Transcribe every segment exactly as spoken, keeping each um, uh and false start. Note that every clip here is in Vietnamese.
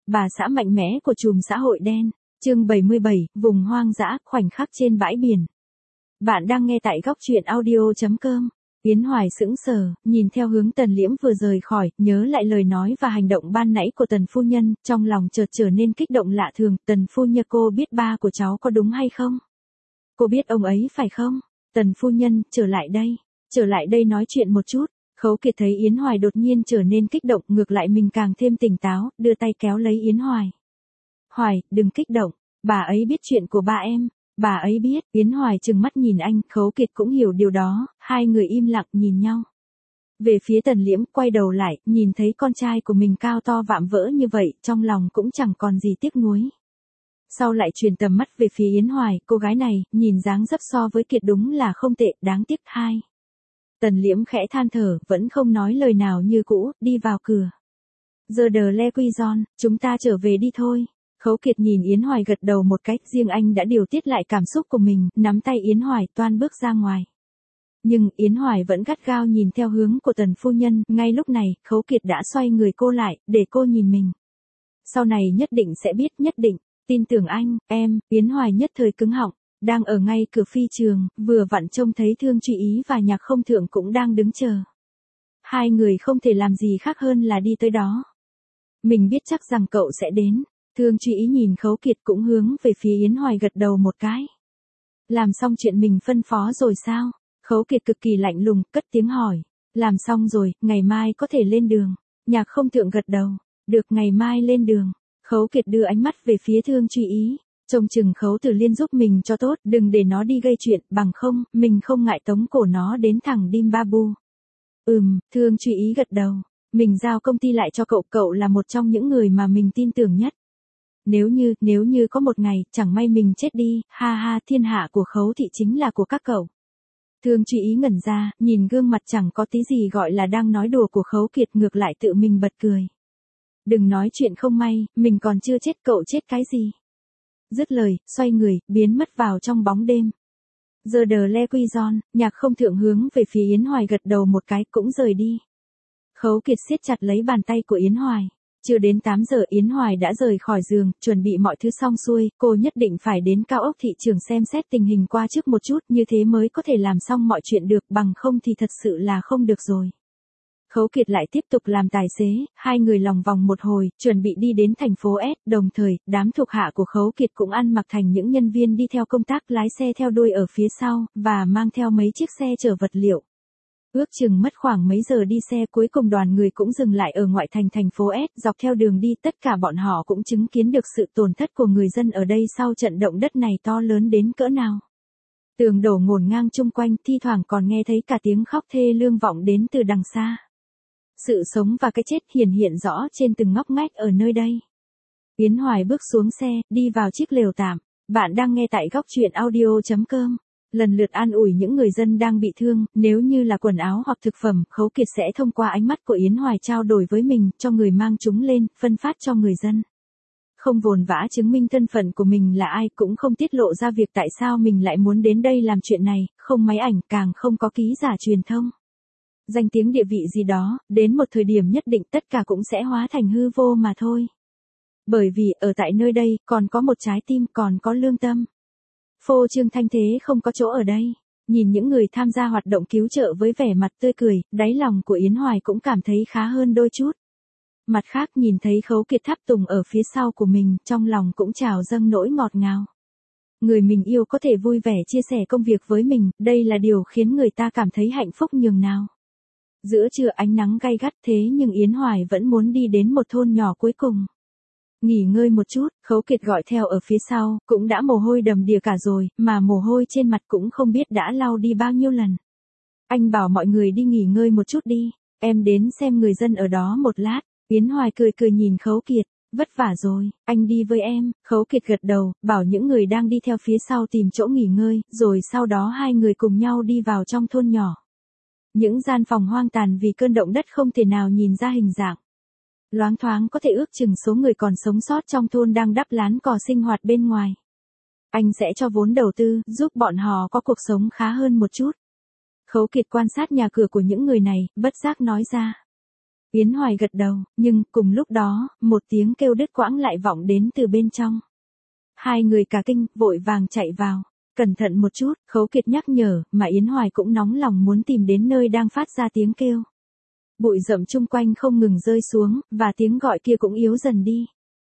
bà xã mạnh mẽ của chùm xã hội đen. Chương bảy mươi bảy, vùng hoang dã, khoảnh khắc trên bãi biển. Bạn đang nghe tại góc truyện audio chấm com. Yến Hoài sững sờ, nhìn theo hướng Tần Liễm vừa rời khỏi, nhớ lại lời nói và hành động ban nãy của Tần phu nhân, trong lòng chợt trở nên kích động lạ thường. Tần phu nhân, cô biết ba của cháu có đúng hay không? Cô biết ông ấy phải không? Tần phu nhân, trở lại đây, trở lại đây nói chuyện một chút. Khấu Kiệt thấy Yến Hoài đột nhiên trở nên kích động, ngược lại mình càng thêm tỉnh táo, đưa tay kéo lấy Yến Hoài. Hoài, đừng kích động, bà ấy biết chuyện của ba em. Bà ấy biết. Yến Hoài trừng mắt nhìn anh, Khấu Kiệt cũng hiểu điều đó, hai người im lặng nhìn nhau. Về phía Tần Liễm, quay đầu lại, nhìn thấy con trai của mình cao to vạm vỡ như vậy, trong lòng cũng chẳng còn gì tiếc nuối. Sau lại truyền tầm mắt về phía Yến Hoài, cô gái này, nhìn dáng dấp so với Kiệt đúng là không tệ, đáng tiếc. Hai. Tần Liễm khẽ than thở, vẫn không nói lời nào như cũ, đi vào cửa. Giờ đờ le quy giòn, chúng ta trở về đi thôi. Khấu Kiệt nhìn Yến Hoài gật đầu một cách, riêng anh đã điều tiết lại cảm xúc của mình, nắm tay Yến Hoài toan bước ra ngoài. Nhưng Yến Hoài vẫn gắt gao nhìn theo hướng của Tần phu nhân, ngay lúc này, Khấu Kiệt đã xoay người cô lại, để cô nhìn mình. Sau này nhất định sẽ biết, nhất định, tin tưởng anh, em. Yến Hoài nhất thời cứng họng, đang ở ngay cửa phi trường, vừa vặn trông thấy Thương Truy Ý và Nhạc Không Thượng cũng đang đứng chờ. Hai người không thể làm gì khác hơn là đi tới đó. Mình biết chắc rằng cậu sẽ đến. Thương Truy Ý nhìn Khấu Kiệt cũng hướng về phía Yến Hoài gật đầu một cái. Làm xong chuyện mình phân phó rồi sao? Khấu Kiệt cực kỳ lạnh lùng, cất tiếng hỏi. Làm xong rồi, ngày mai có thể lên đường. Nhạc Không Thượng gật đầu. Được, ngày mai lên đường. Khấu Kiệt đưa ánh mắt về phía Thương Truy Ý. Trông chừng Khấu Tử Liên giúp mình cho tốt, đừng để nó đi gây chuyện, bằng không, mình không ngại tống cổ nó đến thẳng Dim Babu. Ừm, Thương Truy Ý gật đầu. Mình giao công ty lại cho cậu, cậu là một trong những người mà mình tin tưởng nhất. Nếu như, nếu như có một ngày, chẳng may mình chết đi, ha ha, thiên hạ của Khấu thị chính là của các cậu. Thương Truy Ý ngẩn ra, nhìn gương mặt chẳng có tí gì gọi là đang nói đùa của Khấu Kiệt, ngược lại tự mình bật cười. Đừng nói chuyện không may, mình còn chưa chết, cậu chết cái gì? Dứt lời, xoay người, biến mất vào trong bóng đêm. Giờ đờ le quy giòn, Nhạc Không Thượng hướng về phía Yến Hoài gật đầu một cái, cũng rời đi. Khấu Kiệt siết chặt lấy bàn tay của Yến Hoài. Chưa đến tám giờ Yến Hoài đã rời khỏi giường, chuẩn bị mọi thứ xong xuôi, cô nhất định phải đến cao ốc thị trường xem xét tình hình qua trước một chút, như thế mới có thể làm xong mọi chuyện được, bằng không thì thật sự là không được rồi. Khấu Kiệt lại tiếp tục làm tài xế, hai người lòng vòng một hồi, chuẩn bị đi đến thành phố S, đồng thời, đám thuộc hạ của Khấu Kiệt cũng ăn mặc thành những nhân viên đi theo công tác, lái xe theo đuôi ở phía sau, và mang theo mấy chiếc xe chở vật liệu. Ước chừng mất khoảng mấy giờ đi xe, cuối cùng đoàn người cũng dừng lại ở ngoại thành thành phố S, dọc theo đường đi tất cả bọn họ cũng chứng kiến được sự tổn thất của người dân ở đây sau trận động đất này to lớn đến cỡ nào. Tường đổ ngổn ngang chung quanh, thi thoảng còn nghe thấy cả tiếng khóc thê lương vọng đến từ đằng xa. Sự sống và cái chết hiển hiện rõ trên từng ngóc ngách ở nơi đây. Yến Hoài bước xuống xe, đi vào chiếc lều tạm. Bạn đang nghe tại góc truyện audio chấm com. Lần lượt an ủi những người dân đang bị thương, nếu như là quần áo hoặc thực phẩm, Khấu Kiệt sẽ thông qua ánh mắt của Yến Hoài trao đổi với mình, cho người mang chúng lên, phân phát cho người dân. Không vồn vã chứng minh thân phận của mình là ai, cũng không tiết lộ ra việc tại sao mình lại muốn đến đây làm chuyện này, không máy ảnh, càng không có ký giả truyền thông. Danh tiếng địa vị gì đó, đến một thời điểm nhất định tất cả cũng sẽ hóa thành hư vô mà thôi. Bởi vì, ở tại nơi đây, còn có một trái tim, còn có lương tâm. Phô trương thanh thế không có chỗ ở đây. Nhìn những người tham gia hoạt động cứu trợ với vẻ mặt tươi cười, đáy lòng của Yến Hoài cũng cảm thấy khá hơn đôi chút. Mặt khác nhìn thấy Khấu Kiệt tháp tùng ở phía sau của mình, trong lòng cũng trào dâng nỗi ngọt ngào. Người mình yêu có thể vui vẻ chia sẻ công việc với mình, đây là điều khiến người ta cảm thấy hạnh phúc nhường nào. Giữa trưa ánh nắng gay gắt thế nhưng Yến Hoài vẫn muốn đi đến một thôn nhỏ cuối cùng. Nghỉ ngơi một chút, Khấu Kiệt gọi theo ở phía sau, cũng đã mồ hôi đầm đìa cả rồi, mà mồ hôi trên mặt cũng không biết đã lau đi bao nhiêu lần. Anh bảo mọi người đi nghỉ ngơi một chút đi, em đến xem người dân ở đó một lát. Yến Hoài cười cười nhìn Khấu Kiệt, vất vả rồi, anh đi với em. Khấu Kiệt gật đầu, bảo những người đang đi theo phía sau tìm chỗ nghỉ ngơi, rồi sau đó hai người cùng nhau đi vào trong thôn nhỏ. Những gian phòng hoang tàn vì cơn động đất không thể nào nhìn ra hình dạng. Loáng thoáng có thể ước chừng số người còn sống sót trong thôn đang đắp lán cò sinh hoạt bên ngoài. Anh sẽ cho vốn đầu tư, giúp bọn họ có cuộc sống khá hơn một chút. Khấu Kiệt quan sát nhà cửa của những người này, bất giác nói ra. Yến Hoài gật đầu, nhưng cùng lúc đó, một tiếng kêu đứt quãng lại vọng đến từ bên trong. Hai người cả kinh, vội vàng chạy vào. Cẩn thận một chút, Khấu Kiệt nhắc nhở, mà Yến Hoài cũng nóng lòng muốn tìm đến nơi đang phát ra tiếng kêu. Bụi rậm chung quanh không ngừng rơi xuống, và tiếng gọi kia cũng yếu dần đi.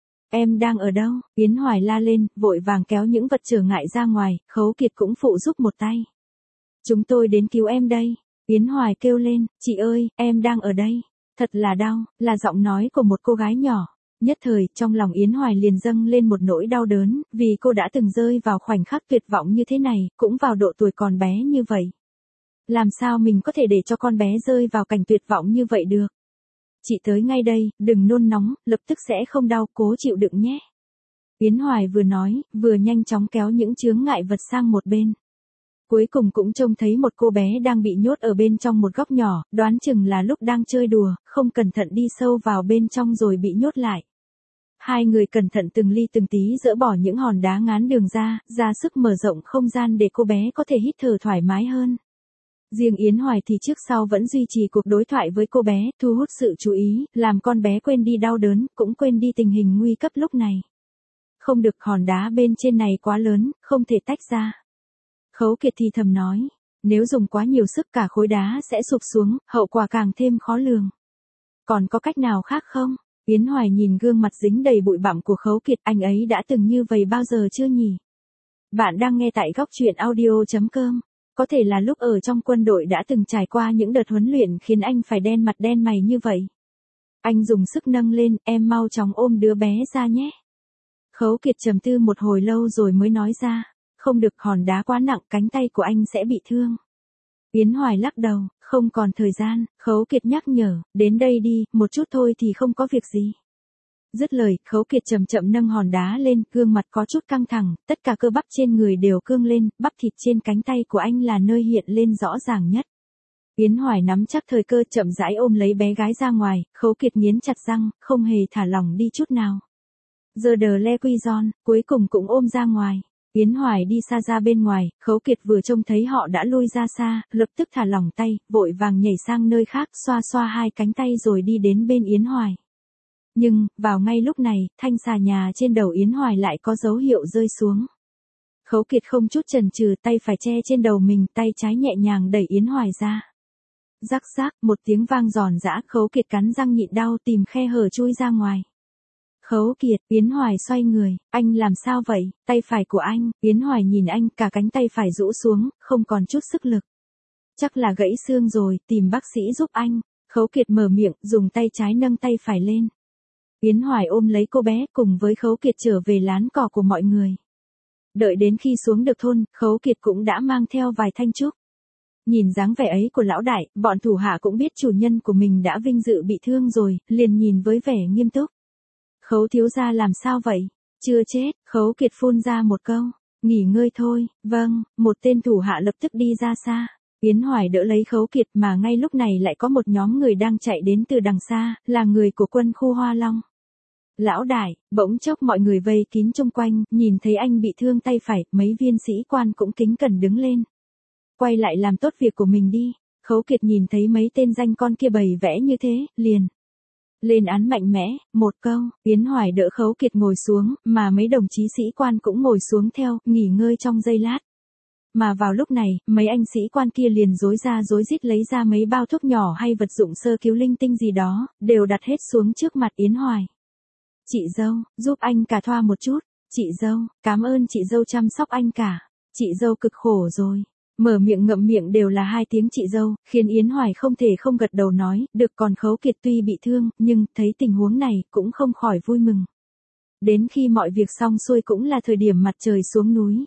Em đang ở đâu? Yến Hoài la lên, vội vàng kéo những vật trở ngại ra ngoài, Khấu Kiệt cũng phụ giúp một tay. Chúng tôi đến cứu em đây. Yến Hoài kêu lên, chị ơi, em đang ở đây. Thật là đau, là giọng nói của một cô gái nhỏ. Nhất thời, trong lòng Yến Hoài liền dâng lên một nỗi đau đớn, vì cô đã từng rơi vào khoảnh khắc tuyệt vọng như thế này, cũng vào độ tuổi còn bé như vậy. Làm sao mình có thể để cho con bé rơi vào cảnh tuyệt vọng như vậy được? Chị tới ngay đây, đừng nôn nóng, lập tức sẽ không đau, cố chịu đựng nhé. Yến Hoài vừa nói, vừa nhanh chóng kéo những chướng ngại vật sang một bên. Cuối cùng cũng trông thấy một cô bé đang bị nhốt ở bên trong một góc nhỏ, đoán chừng là lúc đang chơi đùa, không cẩn thận đi sâu vào bên trong rồi bị nhốt lại. Hai người cẩn thận từng ly từng tí dỡ bỏ những hòn đá ngán đường ra, ra sức mở rộng không gian để cô bé có thể hít thở thoải mái hơn. Riêng Yến Hoài thì trước sau vẫn duy trì cuộc đối thoại với cô bé, thu hút sự chú ý, làm con bé quên đi đau đớn, cũng quên đi tình hình nguy cấp lúc này. Không được, hòn đá bên trên này quá lớn, không thể tách ra. Khấu Kiệt thì thầm nói, nếu dùng quá nhiều sức cả khối đá sẽ sụp xuống, hậu quả càng thêm khó lường. Còn có cách nào khác không? Yến Hoài nhìn gương mặt dính đầy bụi bặm của Khấu Kiệt, anh ấy đã từng như vậy bao giờ chưa nhỉ? Bạn đang nghe tại góc truyện audio chấm com. Có thể là lúc ở trong quân đội đã từng trải qua những đợt huấn luyện khiến anh phải đen mặt đen mày như vậy. Anh dùng sức nâng lên, em mau chóng ôm đứa bé ra nhé. Khấu Kiệt trầm tư một hồi lâu rồi mới nói ra, không được, hòn đá quá nặng, cánh tay của anh sẽ bị thương. Yến Hoài lắc đầu, không còn thời gian. Khấu Kiệt nhắc nhở, đến đây đi, một chút thôi thì không có việc gì. Dứt lời, Khấu Kiệt chậm chậm nâng hòn đá lên, gương mặt có chút căng thẳng, tất cả cơ bắp trên người đều cương lên, bắp thịt trên cánh tay của anh là nơi hiện lên rõ ràng nhất. Yến Hoài nắm chắc thời cơ chậm rãi ôm lấy bé gái ra ngoài, Khấu Kiệt nghiến chặt răng, không hề thả lỏng đi chút nào. Giờ đờ le quy giòn, cuối cùng cũng ôm ra ngoài. Yến Hoài đi xa ra bên ngoài, Khấu Kiệt vừa trông thấy họ đã lui ra xa, lập tức thả lỏng tay, vội vàng nhảy sang nơi khác, xoa xoa hai cánh tay rồi đi đến bên Yến Hoài. Nhưng, vào ngay lúc này, thanh xà nhà trên đầu Yến Hoài lại có dấu hiệu rơi xuống. Khấu Kiệt không chút chần chừ, tay phải che trên đầu mình, tay trái nhẹ nhàng đẩy Yến Hoài ra. Rắc rác, một tiếng vang giòn giã, Khấu Kiệt cắn răng nhịn đau tìm khe hở chui ra ngoài. Khấu Kiệt, Yến Hoài xoay người, anh làm sao vậy? Tay phải của anh, Yến Hoài nhìn anh, cả cánh tay phải rũ xuống, không còn chút sức lực. Chắc là gãy xương rồi, tìm bác sĩ giúp anh. Khấu Kiệt mở miệng, dùng tay trái nâng tay phải lên. Yến Hoài ôm lấy cô bé, cùng với Khấu Kiệt trở về lán cỏ của mọi người. Đợi đến khi xuống được thôn, Khấu Kiệt cũng đã mang theo vài thanh trúc. Nhìn dáng vẻ ấy của lão đại, bọn thủ hạ cũng biết chủ nhân của mình đã vinh dự bị thương rồi, liền nhìn với vẻ nghiêm túc. Khấu thiếu gia làm sao vậy? Chưa chết. Khấu Kiệt phun ra một câu. Nghỉ ngơi thôi. Vâng. Một tên thủ hạ lập tức đi ra xa. Yến Hoài đỡ lấy Khấu Kiệt, mà ngay lúc này lại có một nhóm người đang chạy đến từ đằng xa, là người của quân khu Hoa Long. Lão đại, bỗng chốc mọi người vây kín chung quanh, nhìn thấy anh bị thương tay phải, mấy viên sĩ quan cũng kính cẩn đứng lên. Quay lại làm tốt việc của mình đi. Khấu Kiệt nhìn thấy mấy tên danh con kia bày vẽ như thế, liền lên án mạnh mẽ, một câu. Yến Hoài đỡ Khấu Kiệt ngồi xuống, mà mấy đồng chí sĩ quan cũng ngồi xuống theo, nghỉ ngơi trong giây lát. Mà vào lúc này, mấy anh sĩ quan kia liền rối ra rối rít lấy ra mấy bao thuốc nhỏ hay vật dụng sơ cứu linh tinh gì đó, đều đặt hết xuống trước mặt Yến Hoài. Chị dâu, giúp anh cả thoa một chút. Chị dâu, cảm ơn chị dâu chăm sóc anh cả. Chị dâu cực khổ rồi. Mở miệng ngậm miệng đều là hai tiếng chị dâu, khiến Yến Hoài không thể không gật đầu nói, được. Còn Khấu Kiệt tuy bị thương, nhưng thấy tình huống này, cũng không khỏi vui mừng. Đến khi mọi việc xong xuôi cũng là thời điểm mặt trời xuống núi.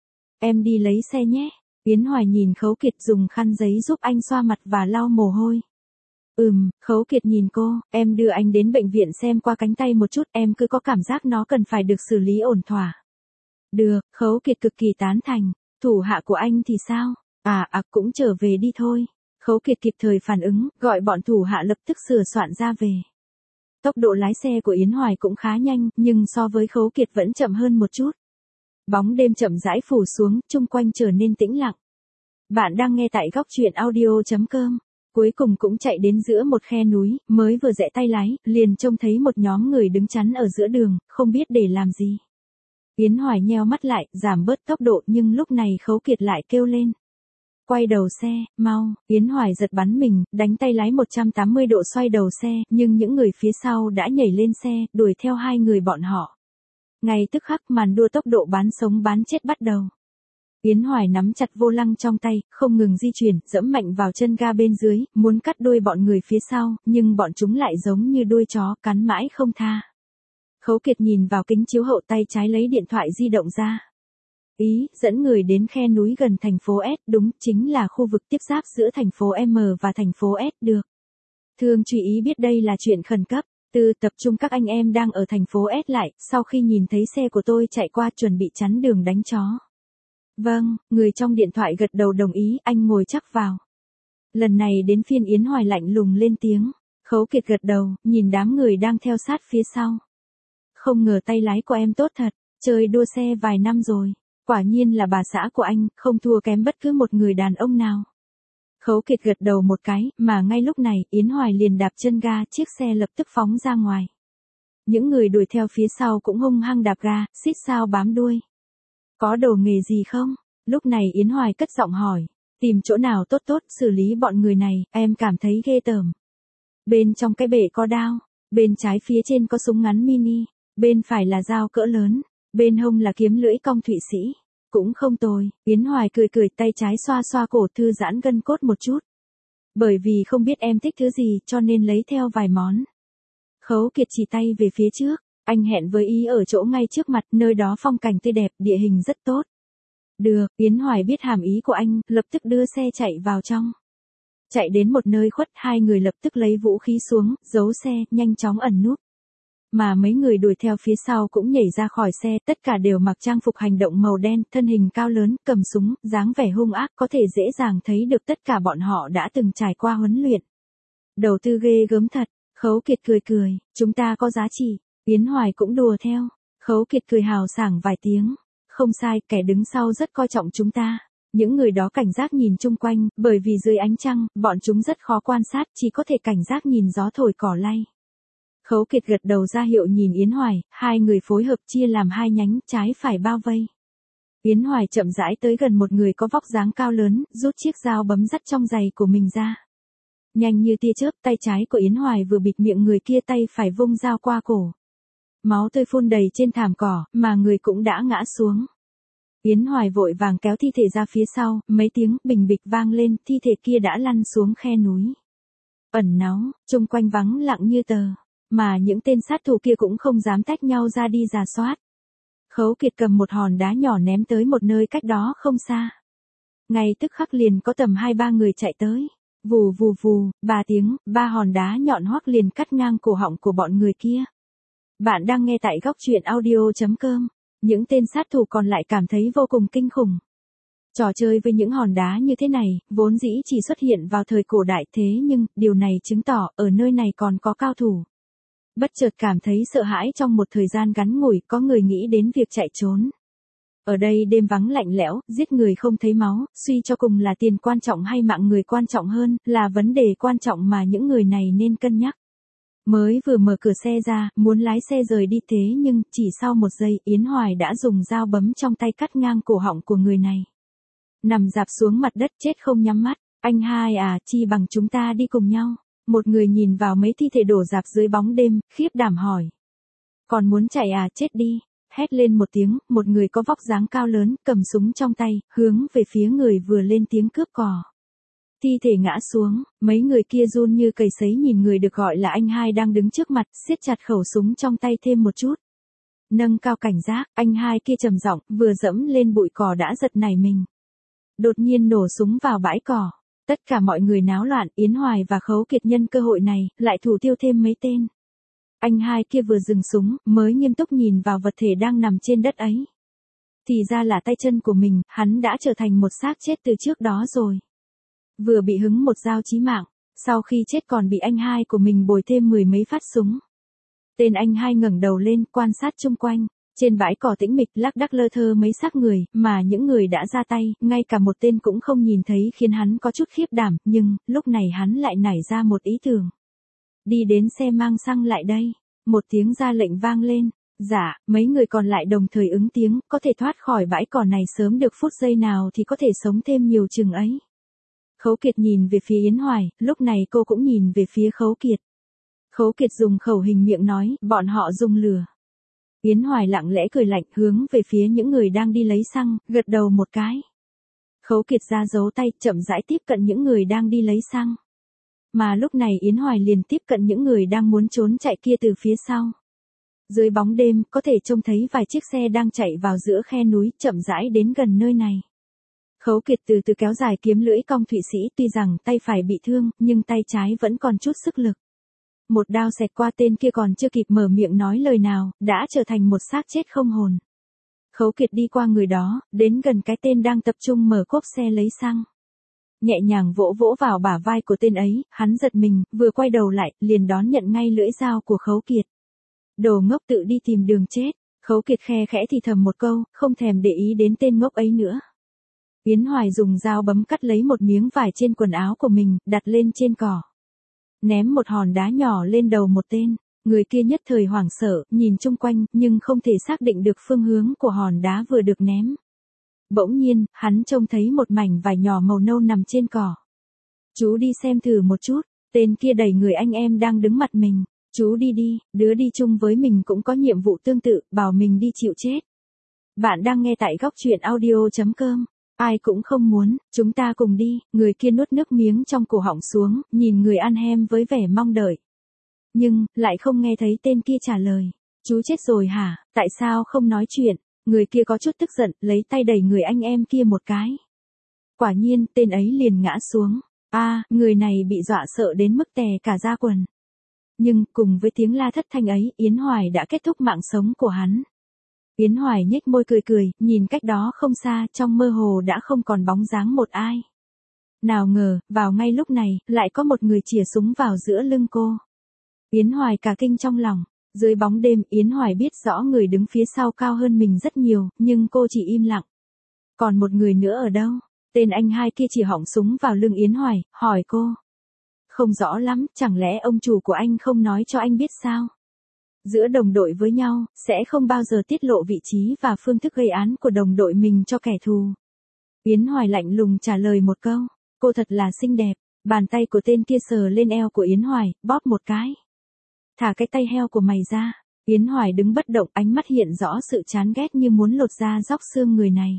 Em đi lấy xe nhé. Yến Hoài nhìn Khấu Kiệt dùng khăn giấy giúp anh xoa mặt và lau mồ hôi. Ừm, Khấu Kiệt nhìn cô, em đưa anh đến bệnh viện xem qua cánh tay một chút, em cứ có cảm giác nó cần phải được xử lý ổn thỏa. Được, Khấu Kiệt cực kỳ tán thành. Thủ hạ của anh thì sao? À, à, cũng trở về đi thôi. Khấu Kiệt kịp thời phản ứng, gọi bọn thủ hạ lập tức sửa soạn ra về. Tốc độ lái xe của Yến Hoài cũng khá nhanh, nhưng so với Khấu Kiệt vẫn chậm hơn một chút. Bóng đêm chậm rãi phủ xuống, chung quanh trở nên tĩnh lặng. Bạn đang nghe tại góc truyện audio chấm com. Cuối cùng cũng chạy đến giữa một khe núi, mới vừa rẽ tay lái, liền trông thấy một nhóm người đứng chắn ở giữa đường, không biết để làm gì. Yến Hoài nheo mắt lại, giảm bớt tốc độ nhưng lúc này Khấu Kiệt lại kêu lên. Quay đầu xe, mau, Yến Hoài giật bắn mình, đánh tay lái một trăm tám mươi độ xoay đầu xe, nhưng những người phía sau đã nhảy lên xe, đuổi theo hai người bọn họ. Ngay tức khắc màn đua tốc độ bán sống bán chết bắt đầu. Yến Hoài nắm chặt vô lăng trong tay, không ngừng di chuyển, dẫm mạnh vào chân ga bên dưới, muốn cắt đuôi bọn người phía sau, nhưng bọn chúng lại giống như đuôi chó, cắn mãi không tha. Khấu Kiệt nhìn vào kính chiếu hậu tay trái lấy điện thoại di động ra. Ý, dẫn người đến khe núi gần thành phố S, đúng, chính là khu vực tiếp giáp giữa thành phố M và thành phố S được. Thương chú ý biết đây là chuyện khẩn cấp, từ tập trung các anh em đang ở thành phố S lại, sau khi nhìn thấy xe của tôi chạy qua chuẩn bị chắn đường đánh chó. Vâng, người trong điện thoại gật đầu đồng ý, anh ngồi chắc vào. Lần này đến phiên Yến Hoài lạnh lùng lên tiếng, Khấu Kiệt gật đầu, nhìn đám người đang theo sát phía sau. Không ngờ tay lái của em tốt thật, chơi đua xe vài năm rồi. Quả nhiên là bà xã của anh, không thua kém bất cứ một người đàn ông nào. Khấu Kiệt gật đầu một cái, mà ngay lúc này, Yến Hoài liền đạp chân ga, chiếc xe lập tức phóng ra ngoài. Những người đuổi theo phía sau cũng hung hăng đạp ga, xít sao bám đuôi. Có đồ nghề gì không? Lúc này Yến Hoài cất giọng hỏi. Tìm chỗ nào tốt tốt, xử lý bọn người này, em cảm thấy ghê tởm. Bên trong cái bể có đao, bên trái phía trên có súng ngắn mini, bên phải là dao cỡ lớn. Bên hông là kiếm lưỡi cong Thụy Sĩ. Cũng không tồi, Yến Hoài cười cười tay trái xoa xoa cổ thư giãn gân cốt một chút. Bởi vì không biết em thích thứ gì cho nên lấy theo vài món. Khấu Kiệt chỉ tay về phía trước, anh hẹn với ý ở chỗ ngay trước mặt, nơi đó phong cảnh tươi đẹp, địa hình rất tốt. Được, Yến Hoài biết hàm ý của anh, lập tức đưa xe chạy vào trong. Chạy đến một nơi khuất, hai người lập tức lấy vũ khí xuống, giấu xe, nhanh chóng ẩn núp. Mà mấy người đuổi theo phía sau cũng nhảy ra khỏi xe, tất cả đều mặc trang phục hành động màu đen, thân hình cao lớn, cầm súng, dáng vẻ hung ác, có thể dễ dàng thấy được tất cả bọn họ đã từng trải qua huấn luyện. Đầu tư ghê gớm thật, Khấu Kiệt cười cười, chúng ta có giá trị, Yến Hoài cũng đùa theo, Khấu Kiệt cười hào sảng vài tiếng, không sai, kẻ đứng sau rất coi trọng chúng ta. Những người đó cảnh giác nhìn chung quanh, bởi vì dưới ánh trăng, bọn chúng rất khó quan sát, chỉ có thể cảnh giác nhìn gió thổi cỏ lay. Khấu Kiệt gật đầu ra hiệu nhìn Yến Hoài, hai người phối hợp chia làm hai nhánh, trái phải bao vây. Yến Hoài chậm rãi tới gần một người có vóc dáng cao lớn, rút chiếc dao bấm dắt trong giày của mình ra. Nhanh như tia chớp, tay trái của Yến Hoài vừa bịt miệng người kia, tay phải vung dao qua cổ. Máu tươi phun đầy trên thảm cỏ, mà người cũng đã ngã xuống. Yến Hoài vội vàng kéo thi thể ra phía sau, mấy tiếng bình bịch vang lên, thi thể kia đã lăn xuống khe núi. Ẩn náu, chung quanh vắng lặng như tờ. Mà những tên sát thủ kia cũng không dám tách nhau ra đi rà soát. Khấu Kiệt cầm một hòn đá nhỏ ném tới một nơi cách đó không xa. Ngay tức khắc liền có tầm hai ba người chạy tới. Vù vù vù, ba tiếng, ba hòn đá nhọn hoắc liền cắt ngang cổ họng của bọn người kia. Bạn đang nghe tại góc truyện audio chấm com. Những tên sát thủ còn lại cảm thấy vô cùng kinh khủng. Trò chơi với những hòn đá như thế này, vốn dĩ chỉ xuất hiện vào thời cổ đại, thế nhưng, điều này chứng tỏ ở nơi này còn có cao thủ. Bất chợt cảm thấy sợ hãi trong một thời gian ngắn ngủi, có người nghĩ đến việc chạy trốn. Ở đây đêm vắng lạnh lẽo, giết người không thấy máu, suy cho cùng là tiền quan trọng hay mạng người quan trọng hơn, là vấn đề quan trọng mà những người này nên cân nhắc. Mới vừa mở cửa xe ra, muốn lái xe rời đi, thế nhưng, chỉ sau một giây, Yến Hoài đã dùng dao bấm trong tay cắt ngang cổ họng của người này. Nằm rạp xuống mặt đất chết không nhắm mắt, anh hai à, chi bằng chúng ta đi cùng nhau. Một người nhìn vào mấy thi thể đổ rạp dưới bóng đêm, khiếp đảm hỏi. Còn muốn chạy à, chết đi. Hét lên một tiếng, một người có vóc dáng cao lớn, cầm súng trong tay, hướng về phía người vừa lên tiếng cướp cò. Thi thể ngã xuống, mấy người kia run như cầy sấy nhìn người được gọi là anh hai đang đứng trước mặt, siết chặt khẩu súng trong tay thêm một chút. Nâng cao cảnh giác, anh hai kia trầm giọng, vừa dẫm lên bụi cỏ đã giật nảy mình. Đột nhiên nổ súng vào bãi cỏ. Tất cả mọi người náo loạn, Yến Hoài và Khấu Kiệt nhân cơ hội này, lại thủ tiêu thêm mấy tên. Anh hai kia vừa dừng súng, mới nghiêm túc nhìn vào vật thể đang nằm trên đất ấy. Thì ra là tay chân của mình, hắn đã trở thành một xác chết từ trước đó rồi. Vừa bị hứng một dao chí mạng, sau khi chết còn bị anh hai của mình bồi thêm mười mấy phát súng. Tên anh hai ngẩng đầu lên, quan sát chung quanh. Trên bãi cỏ tĩnh mịch lác đác lơ thơ mấy xác người, mà những người đã ra tay, ngay cả một tên cũng không nhìn thấy khiến hắn có chút khiếp đảm, nhưng, lúc này hắn lại nảy ra một ý tưởng. Đi đến xe mang xăng lại đây. Một tiếng ra lệnh vang lên. Dạ, mấy người còn lại đồng thời ứng tiếng, có thể thoát khỏi bãi cỏ này sớm được phút giây nào thì có thể sống thêm nhiều chừng ấy. Khấu Kiệt nhìn về phía Yến Hoài, lúc này cô cũng nhìn về phía Khấu Kiệt. Khấu Kiệt dùng khẩu hình miệng nói, bọn họ dùng lửa. Yến Hoài lặng lẽ cười lạnh hướng về phía những người đang đi lấy xăng, gật đầu một cái. Khấu Kiệt ra dấu tay, chậm rãi tiếp cận những người đang đi lấy xăng. Mà lúc này Yến Hoài liền tiếp cận những người đang muốn trốn chạy kia từ phía sau. Dưới bóng đêm, có thể trông thấy vài chiếc xe đang chạy vào giữa khe núi, chậm rãi đến gần nơi này. Khấu Kiệt từ từ kéo dài kiếm lưỡi cong Thụy Sĩ, tuy rằng tay phải bị thương, nhưng tay trái vẫn còn chút sức lực. Một đao xẹt qua tên kia còn chưa kịp mở miệng nói lời nào, đã trở thành một xác chết không hồn. Khấu Kiệt đi qua người đó, đến gần cái tên đang tập trung mở cốp xe lấy xăng. Nhẹ nhàng vỗ vỗ vào bả vai của tên ấy, hắn giật mình, vừa quay đầu lại, liền đón nhận ngay lưỡi dao của Khấu Kiệt. Đồ ngốc tự đi tìm đường chết. Khấu Kiệt khe khẽ thì thầm một câu, không thèm để ý đến tên ngốc ấy nữa. Yến Hoài dùng dao bấm cắt lấy một miếng vải trên quần áo của mình, đặt lên trên cỏ. Ném một hòn đá nhỏ lên đầu một tên. Người kia nhất thời hoảng sợ, nhìn chung quanh, nhưng không thể xác định được phương hướng của hòn đá vừa được ném. Bỗng nhiên, hắn trông thấy một mảnh vải nhỏ màu nâu nằm trên cỏ. Chú đi xem thử một chút. Tên kia đẩy người anh em đang đứng mặt mình. Chú đi đi, đứa đi chung với mình cũng có nhiệm vụ tương tự, bảo mình đi chịu chết. Bạn đang nghe tại góc truyện audio chấm com. Ai cũng không muốn, chúng ta cùng đi. Người kia nuốt nước miếng trong cổ họng xuống, nhìn người ăn hem với vẻ mong đợi. Nhưng, lại không nghe thấy tên kia trả lời. Chú chết rồi hả, tại sao không nói chuyện? Người kia có chút tức giận, lấy tay đẩy người anh em kia một cái. Quả nhiên, tên ấy liền ngã xuống. A, à, người này bị dọa sợ đến mức tè cả da quần. Nhưng, cùng với tiếng la thất thanh ấy, Yến Hoài đã kết thúc mạng sống của hắn. Yến Hoài nhếch môi cười cười, nhìn cách đó không xa, trong mơ hồ đã không còn bóng dáng một ai. Nào ngờ, vào ngay lúc này, lại có một người chìa súng vào giữa lưng cô. Yến Hoài cả kinh trong lòng. Dưới bóng đêm, Yến Hoài biết rõ người đứng phía sau cao hơn mình rất nhiều, nhưng cô chỉ im lặng. Còn một người nữa ở đâu? Tên anh hai kia chỉ họng súng vào lưng Yến Hoài, hỏi cô. Không rõ lắm, chẳng lẽ ông chủ của anh không nói cho anh biết sao? Giữa đồng đội với nhau, sẽ không bao giờ tiết lộ vị trí và phương thức gây án của đồng đội mình cho kẻ thù. Yến Hoài lạnh lùng trả lời một câu. Cô thật là xinh đẹp. Bàn tay của tên kia sờ lên eo của Yến Hoài, bóp một cái. Thả cái tay heo của mày ra. Yến Hoài đứng bất động, ánh mắt hiện rõ sự chán ghét như muốn lột da róc xương người này.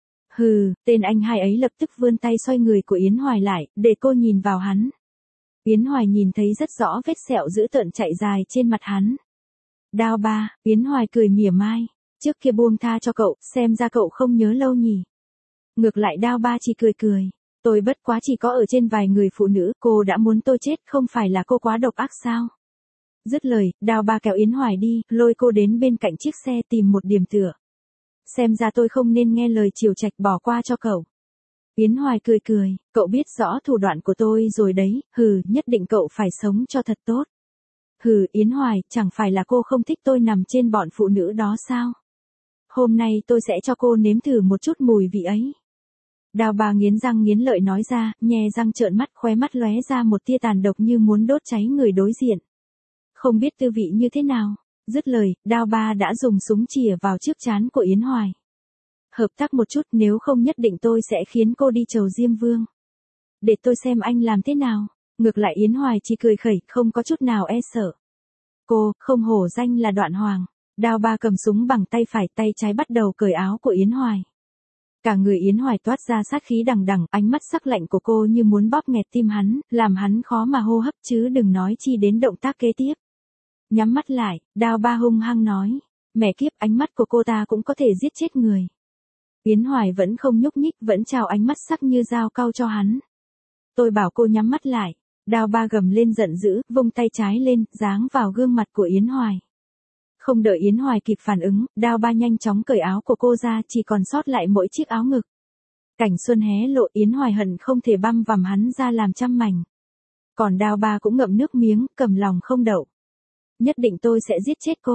Hừ, tên anh hai ấy lập tức vươn tay xoay người của Yến Hoài lại, để cô nhìn vào hắn. Yến Hoài nhìn thấy rất rõ vết sẹo dữ tợn chạy dài trên mặt hắn. Đao ba, Yến Hoài cười mỉa mai. Trước kia buông tha cho cậu, xem ra cậu không nhớ lâu nhỉ. Ngược lại Đao ba chỉ cười cười. Tôi bất quá chỉ có ở trên vài người phụ nữ, cô đã muốn tôi chết, không phải là cô quá độc ác sao? Dứt lời, Đao ba kéo Yến Hoài đi, lôi cô đến bên cạnh chiếc xe tìm một điểm tựa. Xem ra tôi không nên nghe lời chiều trạch bỏ qua cho cậu. Yến Hoài cười cười, cậu biết rõ thủ đoạn của tôi rồi đấy, hừ, nhất định cậu phải sống cho thật tốt. Hừ, Yến Hoài, chẳng phải là cô không thích tôi nằm trên bọn phụ nữ đó sao? Hôm nay tôi sẽ cho cô nếm thử một chút mùi vị ấy. Đao ba nghiến răng nghiến lợi nói ra, nhe răng trợn mắt, khóe mắt lóe ra một tia tàn độc như muốn đốt cháy người đối diện. Không biết tư vị như thế nào. Dứt lời, Đao ba đã dùng súng chìa vào trước trán của Yến Hoài. Hợp tác một chút, nếu không nhất định tôi sẽ khiến cô đi chầu Diêm Vương. Để tôi xem anh làm thế nào. Ngược lại Yến Hoài chỉ cười khẩy, không có chút nào e sợ. Cô, không hổ danh là Đoạn Hoàng. Đao ba cầm súng bằng tay phải, tay trái bắt đầu cởi áo của Yến Hoài. Cả người Yến Hoài toát ra sát khí đằng đằng, ánh mắt sắc lạnh của cô như muốn bóp nghẹt tim hắn, làm hắn khó mà hô hấp chứ đừng nói chi đến động tác kế tiếp. Nhắm mắt lại, Đao ba hung hăng nói. Mẹ kiếp, ánh mắt của cô ta cũng có thể giết chết người. Yến Hoài vẫn không nhúc nhích, vẫn trao ánh mắt sắc như dao cau cho hắn. Tôi bảo cô nhắm mắt lại. Đao ba gầm lên giận dữ, vung tay trái lên, giáng vào gương mặt của Yến Hoài. Không đợi Yến Hoài kịp phản ứng, Đao ba nhanh chóng cởi áo của cô ra, chỉ còn sót lại mỗi chiếc áo ngực. Cảnh xuân hé lộ, Yến Hoài hận không thể băm vằm hắn ra làm trăm mảnh. Còn Đao ba cũng ngậm nước miếng, cầm lòng không đậu. Nhất định tôi sẽ giết chết cô.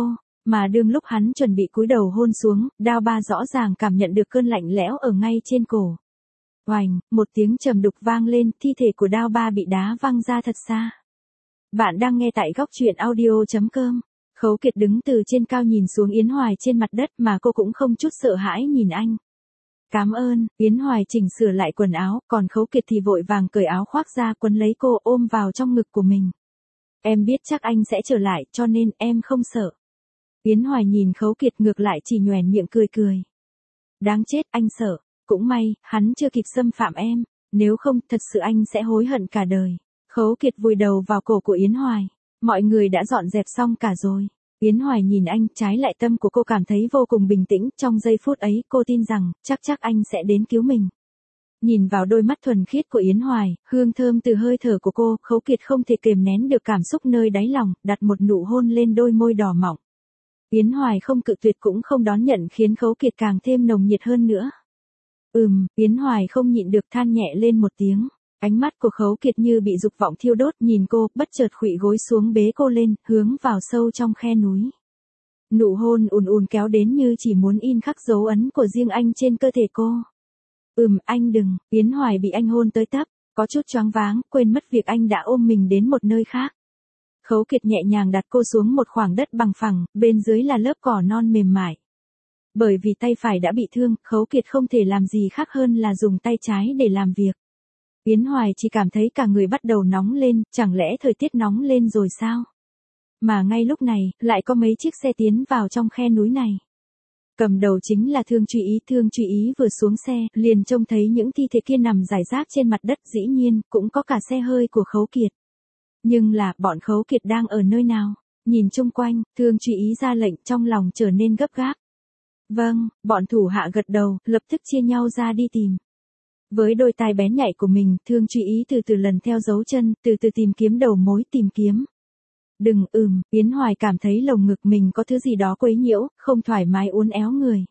Mà đương lúc hắn chuẩn bị cúi đầu hôn xuống, Đao Ba rõ ràng cảm nhận được cơn lạnh lẽo ở ngay trên cổ. Oành, một tiếng trầm đục vang lên, thi thể của Đao Ba bị đá văng ra thật xa. Bạn đang nghe tại góc truyện audio chấm com. Khấu Kiệt đứng từ trên cao nhìn xuống Yến Hoài trên mặt đất mà cô cũng không chút sợ hãi nhìn anh. Cảm ơn, Yến Hoài chỉnh sửa lại quần áo, còn Khấu Kiệt thì vội vàng cởi áo khoác ra quấn lấy cô ôm vào trong ngực của mình. Em biết chắc anh sẽ trở lại cho nên em không sợ. Yến Hoài nhìn Khấu Kiệt ngược lại chỉ nhoẻn miệng cười cười. Đáng chết, anh sợ. Cũng may, hắn chưa kịp xâm phạm em. Nếu không, thật sự anh sẽ hối hận cả đời. Khấu Kiệt vùi đầu vào cổ của Yến Hoài. Mọi người đã dọn dẹp xong cả rồi. Yến Hoài nhìn anh, trái lại tâm của cô cảm thấy vô cùng bình tĩnh. Trong giây phút ấy, cô tin rằng, chắc chắc anh sẽ đến cứu mình. Nhìn vào đôi mắt thuần khiết của Yến Hoài, hương thơm từ hơi thở của cô, Khấu Kiệt không thể kềm nén được cảm xúc nơi đáy lòng, đặt một nụ hôn lên đôi môi đỏ mọng. Yến Hoài không cự tuyệt cũng không đón nhận khiến Khấu Kiệt càng thêm nồng nhiệt hơn nữa. Ừm, Yến Hoài không nhịn được than nhẹ lên một tiếng. Ánh mắt của Khấu Kiệt như bị dục vọng thiêu đốt, nhìn cô, bất chợt khuỵu gối xuống bế cô lên, hướng vào sâu trong khe núi. Nụ hôn ùn ùn kéo đến như chỉ muốn in khắc dấu ấn của riêng anh trên cơ thể cô. Ừm, anh đừng, Yến Hoài bị anh hôn tới tấp, có chút choáng váng, quên mất việc anh đã ôm mình đến một nơi khác. Khấu Kiệt nhẹ nhàng đặt cô xuống một khoảng đất bằng phẳng, bên dưới là lớp cỏ non mềm mại. Bởi vì tay phải đã bị thương, Khấu Kiệt không thể làm gì khác hơn là dùng tay trái để làm việc. Yến Hoài chỉ cảm thấy cả người bắt đầu nóng lên, chẳng lẽ thời tiết nóng lên rồi sao? Mà ngay lúc này, lại có mấy chiếc xe tiến vào trong khe núi này. Cầm đầu chính là Thương Truy Ý, Thương Truy Ý vừa xuống xe, liền trông thấy những thi thể kia nằm rải rác trên mặt đất, dĩ nhiên, cũng có cả xe hơi của Khấu Kiệt. Nhưng là, bọn Khấu Kiệt đang ở nơi nào? Nhìn chung quanh, Thương Truy Ý ra lệnh, trong lòng trở nên gấp gáp. Vâng, bọn thủ hạ gật đầu, lập tức chia nhau ra đi tìm. Với đôi tai bén nhạy của mình, Thương Truy Ý từ từ lần theo dấu chân, từ từ tìm kiếm đầu mối, tìm kiếm. Đừng, ừm, Yến Hoài cảm thấy lồng ngực mình có thứ gì đó quấy nhiễu, không thoải mái uốn éo người.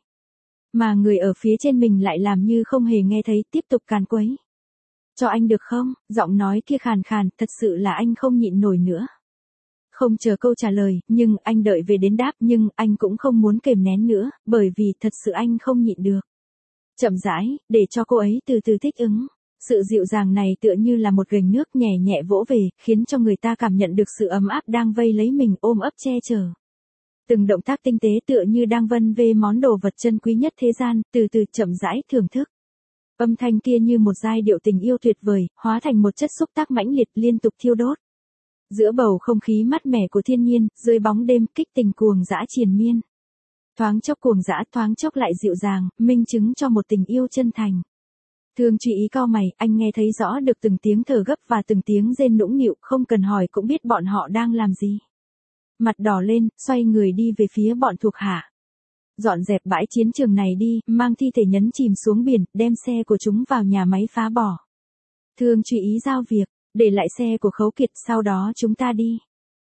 Mà người ở phía trên mình lại làm như không hề nghe thấy, tiếp tục càn quấy. Cho anh được không? Giọng nói kia khàn khàn, thật sự là anh không nhịn nổi nữa. Không chờ câu trả lời, nhưng anh đợi về đến đáp, nhưng anh cũng không muốn kềm nén nữa, bởi vì thật sự anh không nhịn được. Chậm rãi, để cho cô ấy từ từ thích ứng. Sự dịu dàng này tựa như là một gành nước nhẹ nhẹ vỗ về, khiến cho người ta cảm nhận được sự ấm áp đang vây lấy mình, ôm ấp che chở. Từng động tác tinh tế tựa như đang vân vê món đồ vật chân quý nhất thế gian, từ từ chậm rãi thưởng thức. Âm thanh kia như một giai điệu tình yêu tuyệt vời, hóa thành một chất xúc tác mãnh liệt liên tục thiêu đốt. Giữa bầu không khí mát mẻ của thiên nhiên, dưới bóng đêm kích tình cuồng dã triền miên. Thoáng chốc cuồng dã, thoáng chốc lại dịu dàng, minh chứng cho một tình yêu chân thành. Thương Truy Ý cau mày, anh nghe thấy rõ được từng tiếng thở gấp và từng tiếng rên nũng nịu, không cần hỏi cũng biết bọn họ đang làm gì. Mặt đỏ lên, xoay người đi về phía bọn thuộc hạ. Dọn dẹp bãi chiến trường này đi, mang thi thể nhấn chìm xuống biển, đem xe của chúng vào nhà máy phá bỏ. Thương Truy Ý giao việc, để lại xe của Khấu Kiệt, sau đó chúng ta đi.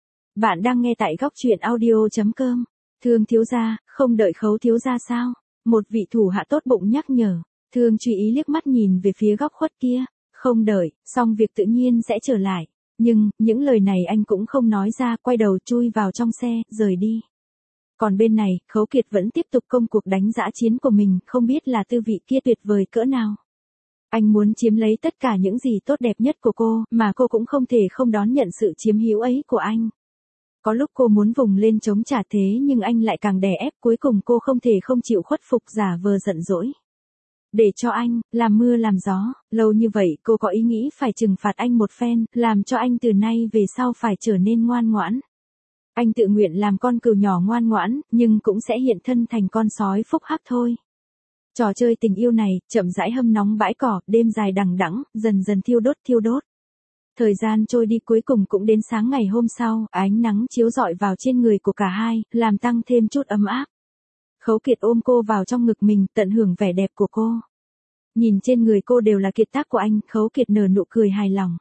Bạn đang nghe tại góc truyện audio chấm com. Thương thiếu gia, không đợi Khấu thiếu gia sao? Một vị thủ hạ tốt bụng nhắc nhở. Thương Truy Ý liếc mắt nhìn về phía góc khuất kia. Không đợi, xong việc tự nhiên sẽ trở lại. Nhưng, những lời này anh cũng không nói ra, quay đầu chui vào trong xe, rời đi. Còn bên này, Khấu Kiệt vẫn tiếp tục công cuộc đánh dã chiến của mình, không biết là tư vị kia tuyệt vời cỡ nào. Anh muốn chiếm lấy tất cả những gì tốt đẹp nhất của cô, mà cô cũng không thể không đón nhận sự chiếm hữu ấy của anh. Có lúc cô muốn vùng lên chống trả thế nhưng anh lại càng đè ép, cuối cùng cô không thể không chịu khuất phục, giả vờ giận dỗi. Để cho anh, làm mưa làm gió, lâu như vậy cô có ý nghĩ phải trừng phạt anh một phen, làm cho anh từ nay về sau phải trở nên ngoan ngoãn. Anh tự nguyện làm con cừu nhỏ ngoan ngoãn, nhưng cũng sẽ hiện thân thành con sói phúc hắc thôi. Trò chơi tình yêu này, chậm rãi hâm nóng bãi cỏ, đêm dài đằng đẵng, dần dần thiêu đốt thiêu đốt. Thời gian trôi đi cuối cùng cũng đến sáng ngày hôm sau, ánh nắng chiếu rọi vào trên người của cả hai, làm tăng thêm chút ấm áp. Khấu Kiệt ôm cô vào trong ngực mình, tận hưởng vẻ đẹp của cô. Nhìn trên người cô đều là kiệt tác của anh, Khấu Kiệt nở nụ cười hài lòng.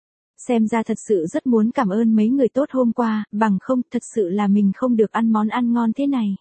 Xem ra thật sự rất muốn cảm ơn mấy người tốt hôm qua, bằng không, thật sự là mình không được ăn món ăn ngon thế này.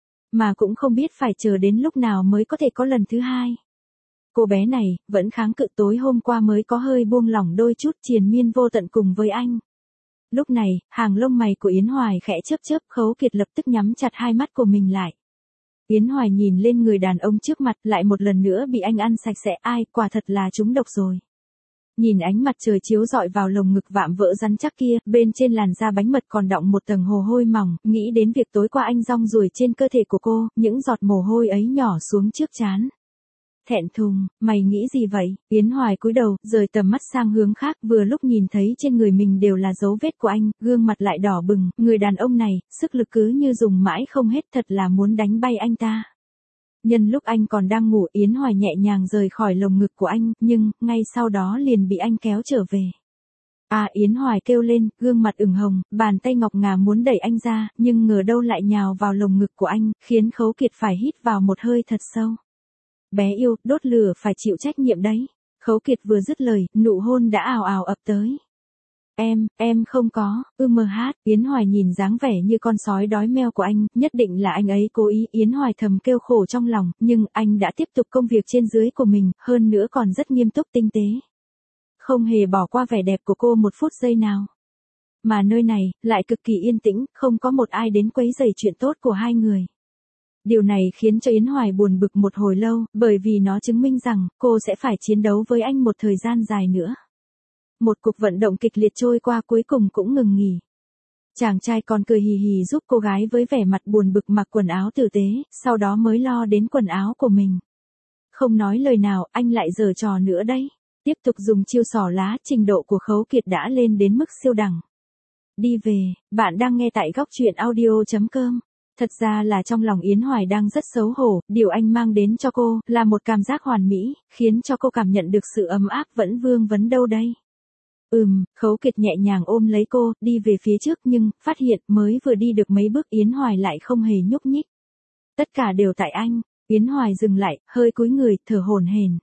Mà cũng không biết phải chờ đến lúc nào mới có thể có lần thứ hai. Cô bé này, vẫn kháng cự, tối hôm qua mới có hơi buông lỏng đôi chút, triền miên vô tận cùng với anh. Lúc này, hàng lông mày của Yến Hoài khẽ chớp chớp, Khấu Kiệt lập tức nhắm chặt hai mắt của mình lại. Yến Hoài nhìn lên người đàn ông trước mặt, lại một lần nữa bị anh ăn sạch sẽ, ai, quả thật là trúng độc rồi. Nhìn ánh mặt trời chiếu rọi vào lồng ngực vạm vỡ rắn chắc kia, bên trên làn da bánh mật còn đọng một tầng hồ hôi mỏng, nghĩ đến việc tối qua anh rong ruổi trên cơ thể của cô, những giọt mồ hôi ấy nhỏ xuống trước trán. Thẹn thùng, mày nghĩ gì vậy? Yến Hoài cúi đầu, rời tầm mắt sang hướng khác, vừa lúc nhìn thấy trên người mình đều là dấu vết của anh, gương mặt lại đỏ bừng, người đàn ông này, sức lực cứ như dùng mãi không hết, thật là muốn đánh bay anh ta. Nhân lúc anh còn đang ngủ, Yến Hoài nhẹ nhàng rời khỏi lồng ngực của anh, nhưng, ngay sau đó liền bị anh kéo trở về. À, Yến Hoài kêu lên, gương mặt ửng hồng, bàn tay ngọc ngà muốn đẩy anh ra, nhưng ngờ đâu lại nhào vào lồng ngực của anh, khiến Khấu Kiệt phải hít vào một hơi thật sâu. Bé yêu, đốt lửa phải chịu trách nhiệm đấy. Khấu Kiệt vừa dứt lời, nụ hôn đã ào ào ập tới. Em, em không có, ư mờ hát, Yến Hoài nhìn dáng vẻ như con sói đói meo của anh, nhất định là anh ấy cố ý, Yến Hoài thầm kêu khổ trong lòng, nhưng anh đã tiếp tục công việc trên dưới của mình, hơn nữa còn rất nghiêm túc tinh tế. Không hề bỏ qua vẻ đẹp của cô một phút giây nào. Mà nơi này, lại cực kỳ yên tĩnh, không có một ai đến quấy rầy chuyện tốt của hai người. Điều này khiến cho Yến Hoài buồn bực một hồi lâu, bởi vì nó chứng minh rằng, cô sẽ phải chiến đấu với anh một thời gian dài nữa. Một cuộc vận động kịch liệt trôi qua cuối cùng cũng ngừng nghỉ. Chàng trai còn cười hì hì giúp cô gái với vẻ mặt buồn bực mặc quần áo tử tế, sau đó mới lo đến quần áo của mình. Không nói lời nào, anh lại giở trò nữa đấy. Tiếp tục dùng chiêu xỏ lá, trình độ của Khấu Kiệt đã lên đến mức siêu đẳng. Đi về, bạn đang nghe tại góc truyện audio chấm com. Thật ra là trong lòng Yến Hoài đang rất xấu hổ, điều anh mang đến cho cô, là một cảm giác hoàn mỹ, khiến cho cô cảm nhận được sự ấm áp vẫn vương vấn đâu đây. Ừm, Khấu Kiệt nhẹ nhàng ôm lấy cô, đi về phía trước nhưng, phát hiện mới vừa đi được mấy bước Yến Hoài lại không hề nhúc nhích. Tất cả đều tại anh. Yến Hoài dừng lại, hơi cúi người, thở hổn hển.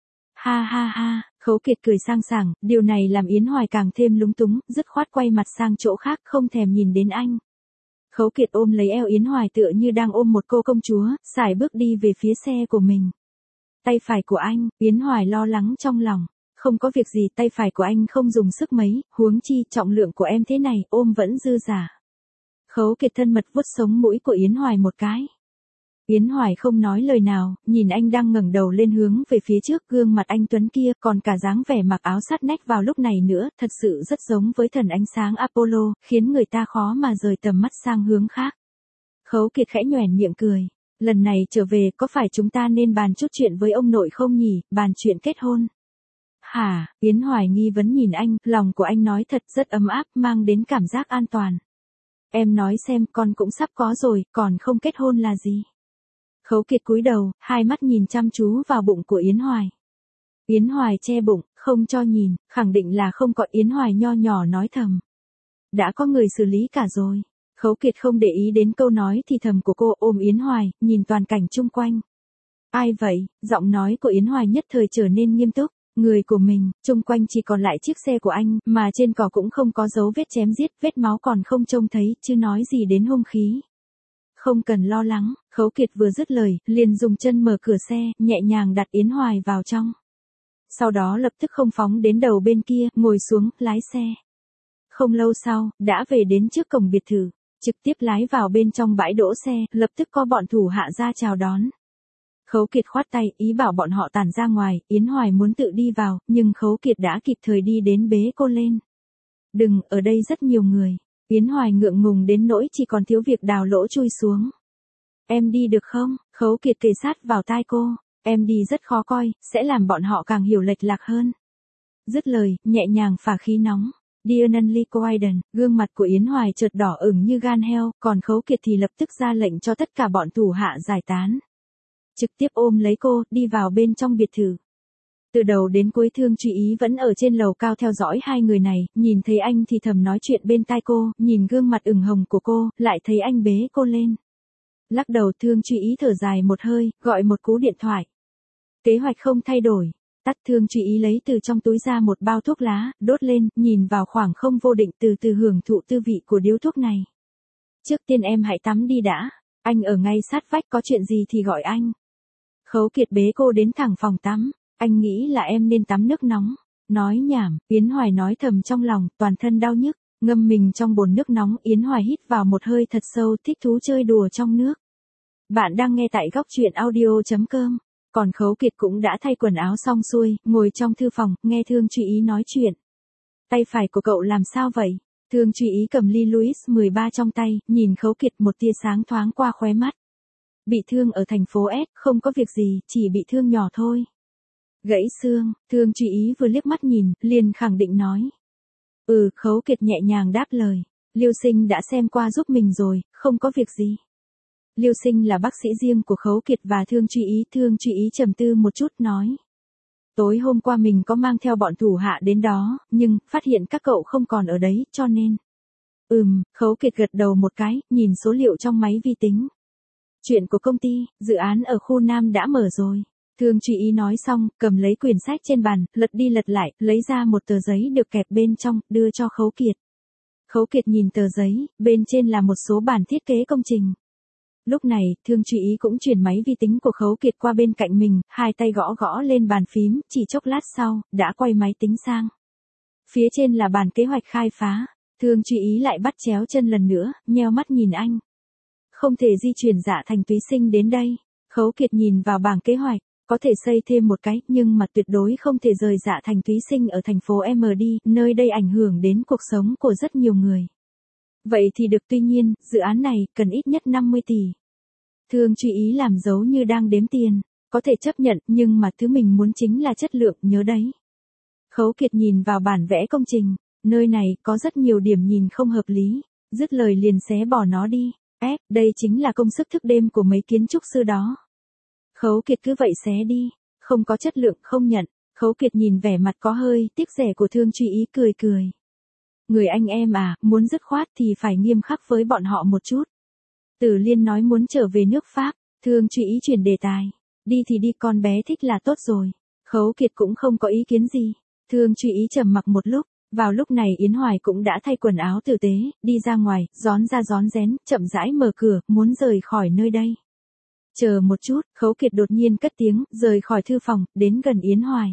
Ha ha ha, Khấu Kiệt cười sang sảng, điều này làm Yến Hoài càng thêm lúng túng, dứt khoát quay mặt sang chỗ khác, không thèm nhìn đến anh. Khấu Kiệt ôm lấy eo Yến Hoài tựa như đang ôm một cô công chúa, sải bước đi về phía xe của mình. Tay phải của anh, Yến Hoài lo lắng trong lòng. Không có việc gì, tay phải của anh không dùng sức mấy, huống chi trọng lượng của em thế này, ôm vẫn dư giả. Khấu Kiệt thân mật vuốt sống mũi của Yến Hoài một cái. Yến Hoài không nói lời nào, nhìn anh đang ngẩng đầu lên hướng về phía trước, gương mặt anh tuấn kia, còn cả dáng vẻ mặc áo sát nách vào lúc này nữa, thật sự rất giống với thần ánh sáng Apollo, khiến người ta khó mà rời tầm mắt sang hướng khác. Khấu Kiệt khẽ nhoẻn miệng cười. Lần này trở về, có phải chúng ta nên bàn chút chuyện với ông nội không nhỉ, bàn chuyện kết hôn? Hả, Yến Hoài nghi vấn nhìn anh, lòng của anh nói thật rất ấm áp, mang đến cảm giác an toàn. Em nói xem, con cũng sắp có rồi, còn không kết hôn là gì? Khấu Kiệt cúi đầu, hai mắt nhìn chăm chú vào bụng của Yến Hoài. Yến Hoài che bụng, không cho nhìn, khẳng định là không có. Yến Hoài nho nhỏ nói thầm. Đã có người xử lý cả rồi. Khấu Kiệt không để ý đến câu nói thì thầm của cô, ôm Yến Hoài, nhìn toàn cảnh chung quanh. Ai vậy? Giọng nói của Yến Hoài nhất thời trở nên nghiêm túc. Người của mình, chung quanh chỉ còn lại chiếc xe của anh, mà trên cỏ cũng không có dấu vết chém giết, vết máu còn không trông thấy, chứ nói gì đến hung khí. Không cần lo lắng, Khấu Kiệt vừa dứt lời, liền dùng chân mở cửa xe, nhẹ nhàng đặt Yến Hoài vào trong. Sau đó lập tức không phóng đến đầu bên kia, ngồi xuống, lái xe. Không lâu sau, đã về đến trước cổng biệt thự, trực tiếp lái vào bên trong bãi đỗ xe, lập tức có bọn thủ hạ ra chào đón. Khấu Kiệt khoát tay, ý bảo bọn họ tản ra ngoài, Yến Hoài muốn tự đi vào, nhưng Khấu Kiệt đã kịp thời đi đến bế cô lên. Đừng, ở đây rất nhiều người. Yến Hoài ngượng ngùng đến nỗi chỉ còn thiếu việc đào lỗ chui xuống. Em đi được không? Khấu Kiệt kề sát vào tai cô. Em đi rất khó coi, sẽ làm bọn họ càng hiểu lệch lạc hơn. Dứt lời, nhẹ nhàng phả khí nóng. Dianely Quaiden, gương mặt của Yến Hoài chợt đỏ ửng như gan heo, còn Khấu Kiệt thì lập tức ra lệnh cho tất cả bọn thủ hạ giải tán. Trực tiếp ôm lấy cô, đi vào bên trong biệt thự. Từ đầu đến cuối Thương Truy Ý vẫn ở trên lầu cao theo dõi hai người này, nhìn thấy anh thì thầm nói chuyện bên tai cô, nhìn gương mặt ửng hồng của cô, lại thấy anh bế cô lên. Lắc đầu Thương Truy Ý thở dài một hơi, gọi một cú điện thoại. Kế hoạch không thay đổi. Tắt Thương Truy Ý lấy từ trong túi ra một bao thuốc lá, đốt lên, nhìn vào khoảng không vô định từ từ hưởng thụ tư vị của điếu thuốc này. Trước tiên em hãy tắm đi đã, anh ở ngay sát vách, có chuyện gì thì gọi anh. Khấu Kiệt bế cô đến thẳng phòng tắm. Anh nghĩ là em nên tắm nước nóng. Nói nhảm, Yến Hoài nói thầm trong lòng, toàn thân đau nhức. Ngâm mình trong bồn nước nóng, Yến Hoài hít vào một hơi thật sâu, thích thú chơi đùa trong nước. Bạn đang nghe tại góc truyện audio.com. Còn Khấu Kiệt cũng đã thay quần áo xong xuôi, ngồi trong thư phòng, nghe Thương Truy Ý nói chuyện. Tay phải của cậu làm sao vậy? Thương Truy Ý cầm ly Louis mười ba trong tay, nhìn Khấu Kiệt, một tia sáng thoáng qua khóe mắt. Bị thương ở thành phố S, không có việc gì, chỉ bị thương nhỏ thôi. Gãy xương, Thương Truy Ý vừa liếc mắt nhìn, liền khẳng định nói. Ừ, Khấu Kiệt nhẹ nhàng đáp lời. Liêu Sinh đã xem qua giúp mình rồi, không có việc gì. Liêu Sinh là bác sĩ riêng của Khấu Kiệt và Thương Truy Ý. Thương Truy Ý trầm tư một chút nói. Tối hôm qua mình có mang theo bọn thủ hạ đến đó, nhưng phát hiện các cậu không còn ở đấy, cho nên. Ừm, Khấu Kiệt gật đầu một cái, nhìn số liệu trong máy vi tính. Chuyện của công ty, dự án ở khu Nam đã mở rồi. Thương Truy Ý nói xong, cầm lấy quyển sách trên bàn, lật đi lật lại, lấy ra một tờ giấy được kẹp bên trong, đưa cho Khấu Kiệt. Khấu Kiệt nhìn tờ giấy, bên trên là một số bản thiết kế công trình. Lúc này, Thương Truy Ý cũng chuyển máy vi tính của Khấu Kiệt qua bên cạnh mình, hai tay gõ gõ lên bàn phím, chỉ chốc lát sau, đã quay máy tính sang. Phía trên là bản kế hoạch khai phá. Thương Truy Ý lại bắt chéo chân lần nữa, nheo mắt nhìn anh. Không thể di chuyển Dạ Thành Túy Sinh đến đây. Khấu Kiệt nhìn vào bảng kế hoạch, có thể xây thêm một cái, nhưng mà tuyệt đối không thể rời Dạ Thành Túy Sinh ở thành phố M đi, nơi đây ảnh hưởng đến cuộc sống của rất nhiều người. Vậy thì được, tuy nhiên, dự án này cần ít nhất năm mươi tỷ. Thương Truy Ý làm dấu như đang đếm tiền, có thể chấp nhận, nhưng mà thứ mình muốn chính là chất lượng, nhớ đấy. Khấu Kiệt nhìn vào bản vẽ công trình, nơi này có rất nhiều điểm nhìn không hợp lý, dứt lời liền xé bỏ nó đi. Ép, đây chính là công sức thức đêm của mấy kiến trúc sư đó. Khấu Kiệt cứ vậy xé đi, không có chất lượng, không nhận. Khấu Kiệt nhìn vẻ mặt có hơi tiếc rẻ của Thương Truy Ý, cười cười. Người anh em à, muốn dứt khoát thì phải nghiêm khắc với bọn họ một chút. Tử Liên nói muốn trở về nước Pháp. Thương Truy Ý chuyển đề tài. Đi thì đi, con bé thích là tốt rồi. Khấu Kiệt cũng không có ý kiến gì. Thương Truy Ý trầm mặc một lúc. Vào lúc này Yến Hoài cũng đã thay quần áo tử tế, đi ra ngoài, rón ra rón rén, chậm rãi mở cửa, muốn rời khỏi nơi đây. Chờ một chút, Khấu Kiệt đột nhiên cất tiếng, rời khỏi thư phòng, đến gần Yến Hoài.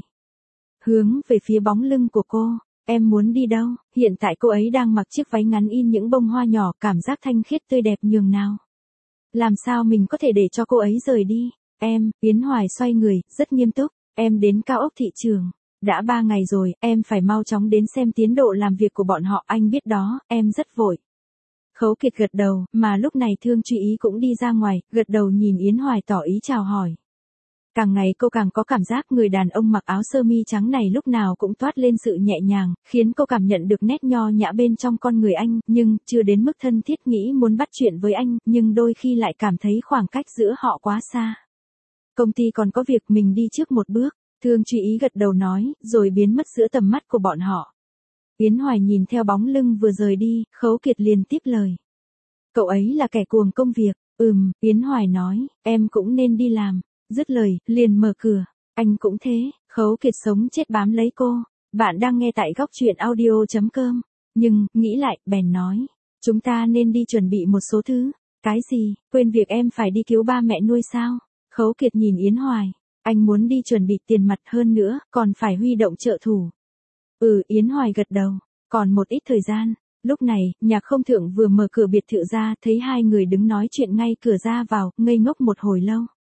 Hướng về phía bóng lưng của cô. Em muốn đi đâu? Hiện tại cô ấy đang mặc chiếc váy ngắn in những bông hoa nhỏ, cảm giác thanh khiết tươi đẹp nhường nào. Làm sao mình có thể để cho cô ấy rời đi? Em, Yến Hoài xoay người, rất nghiêm túc. Em đến cao ốc thị trường. Đã ba ngày rồi, em phải mau chóng đến xem tiến độ làm việc của bọn họ, anh biết đó, em rất vội. Khấu Kiệt gật đầu, mà lúc này Thương Truy Ý cũng đi ra ngoài, gật đầu nhìn Yến Hoài tỏ ý chào hỏi. Càng ngày cô càng có cảm giác người đàn ông mặc áo sơ mi trắng này lúc nào cũng toát lên sự nhẹ nhàng, khiến cô cảm nhận được nét nho nhã bên trong con người anh, nhưng chưa đến mức thân thiết nghĩ muốn bắt chuyện với anh, nhưng đôi khi lại cảm thấy khoảng cách giữa họ quá xa. Công ty còn có việc, mình đi trước một bước. Thương Truy Ý gật đầu nói, rồi biến mất giữa tầm mắt của bọn họ. Yến Hoài nhìn theo bóng lưng vừa rời đi, Khấu Kiệt liền tiếp lời. Cậu ấy là kẻ cuồng công việc. Ừm, Yến Hoài nói, em cũng nên đi làm. Dứt lời, liền mở cửa. Anh cũng thế. Khấu Kiệt sống chết bám lấy cô. Bạn đang nghe tại góc truyện audio.com. Nhưng, nghĩ lại, bèn nói. Chúng ta nên đi chuẩn bị một số thứ. Cái gì? Quên việc em phải đi cứu ba mẹ nuôi sao? Khấu Kiệt nhìn Yến Hoài. Anh muốn đi chuẩn bị tiền mặt, hơn nữa, còn phải huy động trợ thủ. Ừ, Yến Hoài gật đầu. Còn một ít thời gian. Lúc này, Nhạc Không Thượng vừa mở cửa biệt thự ra, thấy hai người đứng nói chuyện ngay cửa ra vào, ngây ngốc một hồi lâu.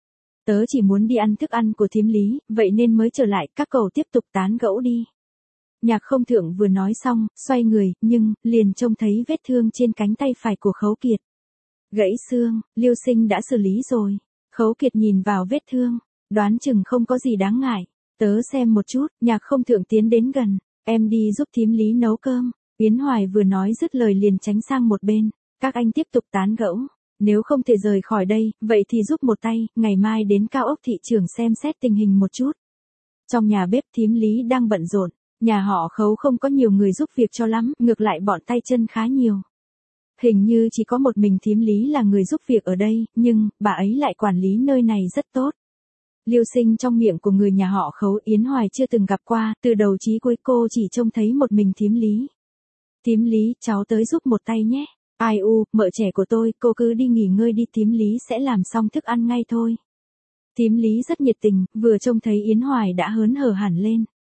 Tớ chỉ muốn đi ăn thức ăn của thím Lý, vậy nên mới trở lại, các cậu tiếp tục tán gẫu đi. Nhạc Không Thượng vừa nói xong, xoay người, nhưng, liền trông thấy vết thương trên cánh tay phải của Khấu Kiệt. Gãy xương, Liêu Sinh đã xử lý rồi. Khấu Kiệt nhìn vào vết thương, đoán chừng không có gì đáng ngại. Tớ xem một chút, Nhạc Không Thượng tiến đến gần. Em đi giúp thím Lý nấu cơm. Yến Hoài vừa nói dứt lời liền tránh sang một bên. Các anh tiếp tục tán gẫu. Nếu không thể rời khỏi đây, vậy thì giúp một tay, ngày mai đến cao ốc thị trường xem xét tình hình một chút. Trong nhà bếp thím Lý đang bận rộn. Nhà họ Khấu không có nhiều người giúp việc cho lắm, ngược lại bọn tay chân khá nhiều. Hình như chỉ có một mình thím Lý là người giúp việc ở đây, nhưng, bà ấy lại quản lý nơi này rất tốt. Liêu Sinh trong miệng của người nhà họ Khấu, Yến Hoài chưa từng gặp qua, từ đầu chí cuối cô chỉ trông thấy một mình thím Lý. Thím Lý, cháu tới giúp một tay nhé. Ai u, mợ trẻ của tôi, cô cứ đi nghỉ ngơi đi, thím Lý sẽ làm xong thức ăn ngay thôi. Thím Lý rất nhiệt tình, vừa trông thấy Yến Hoài đã hớn hở hẳn lên.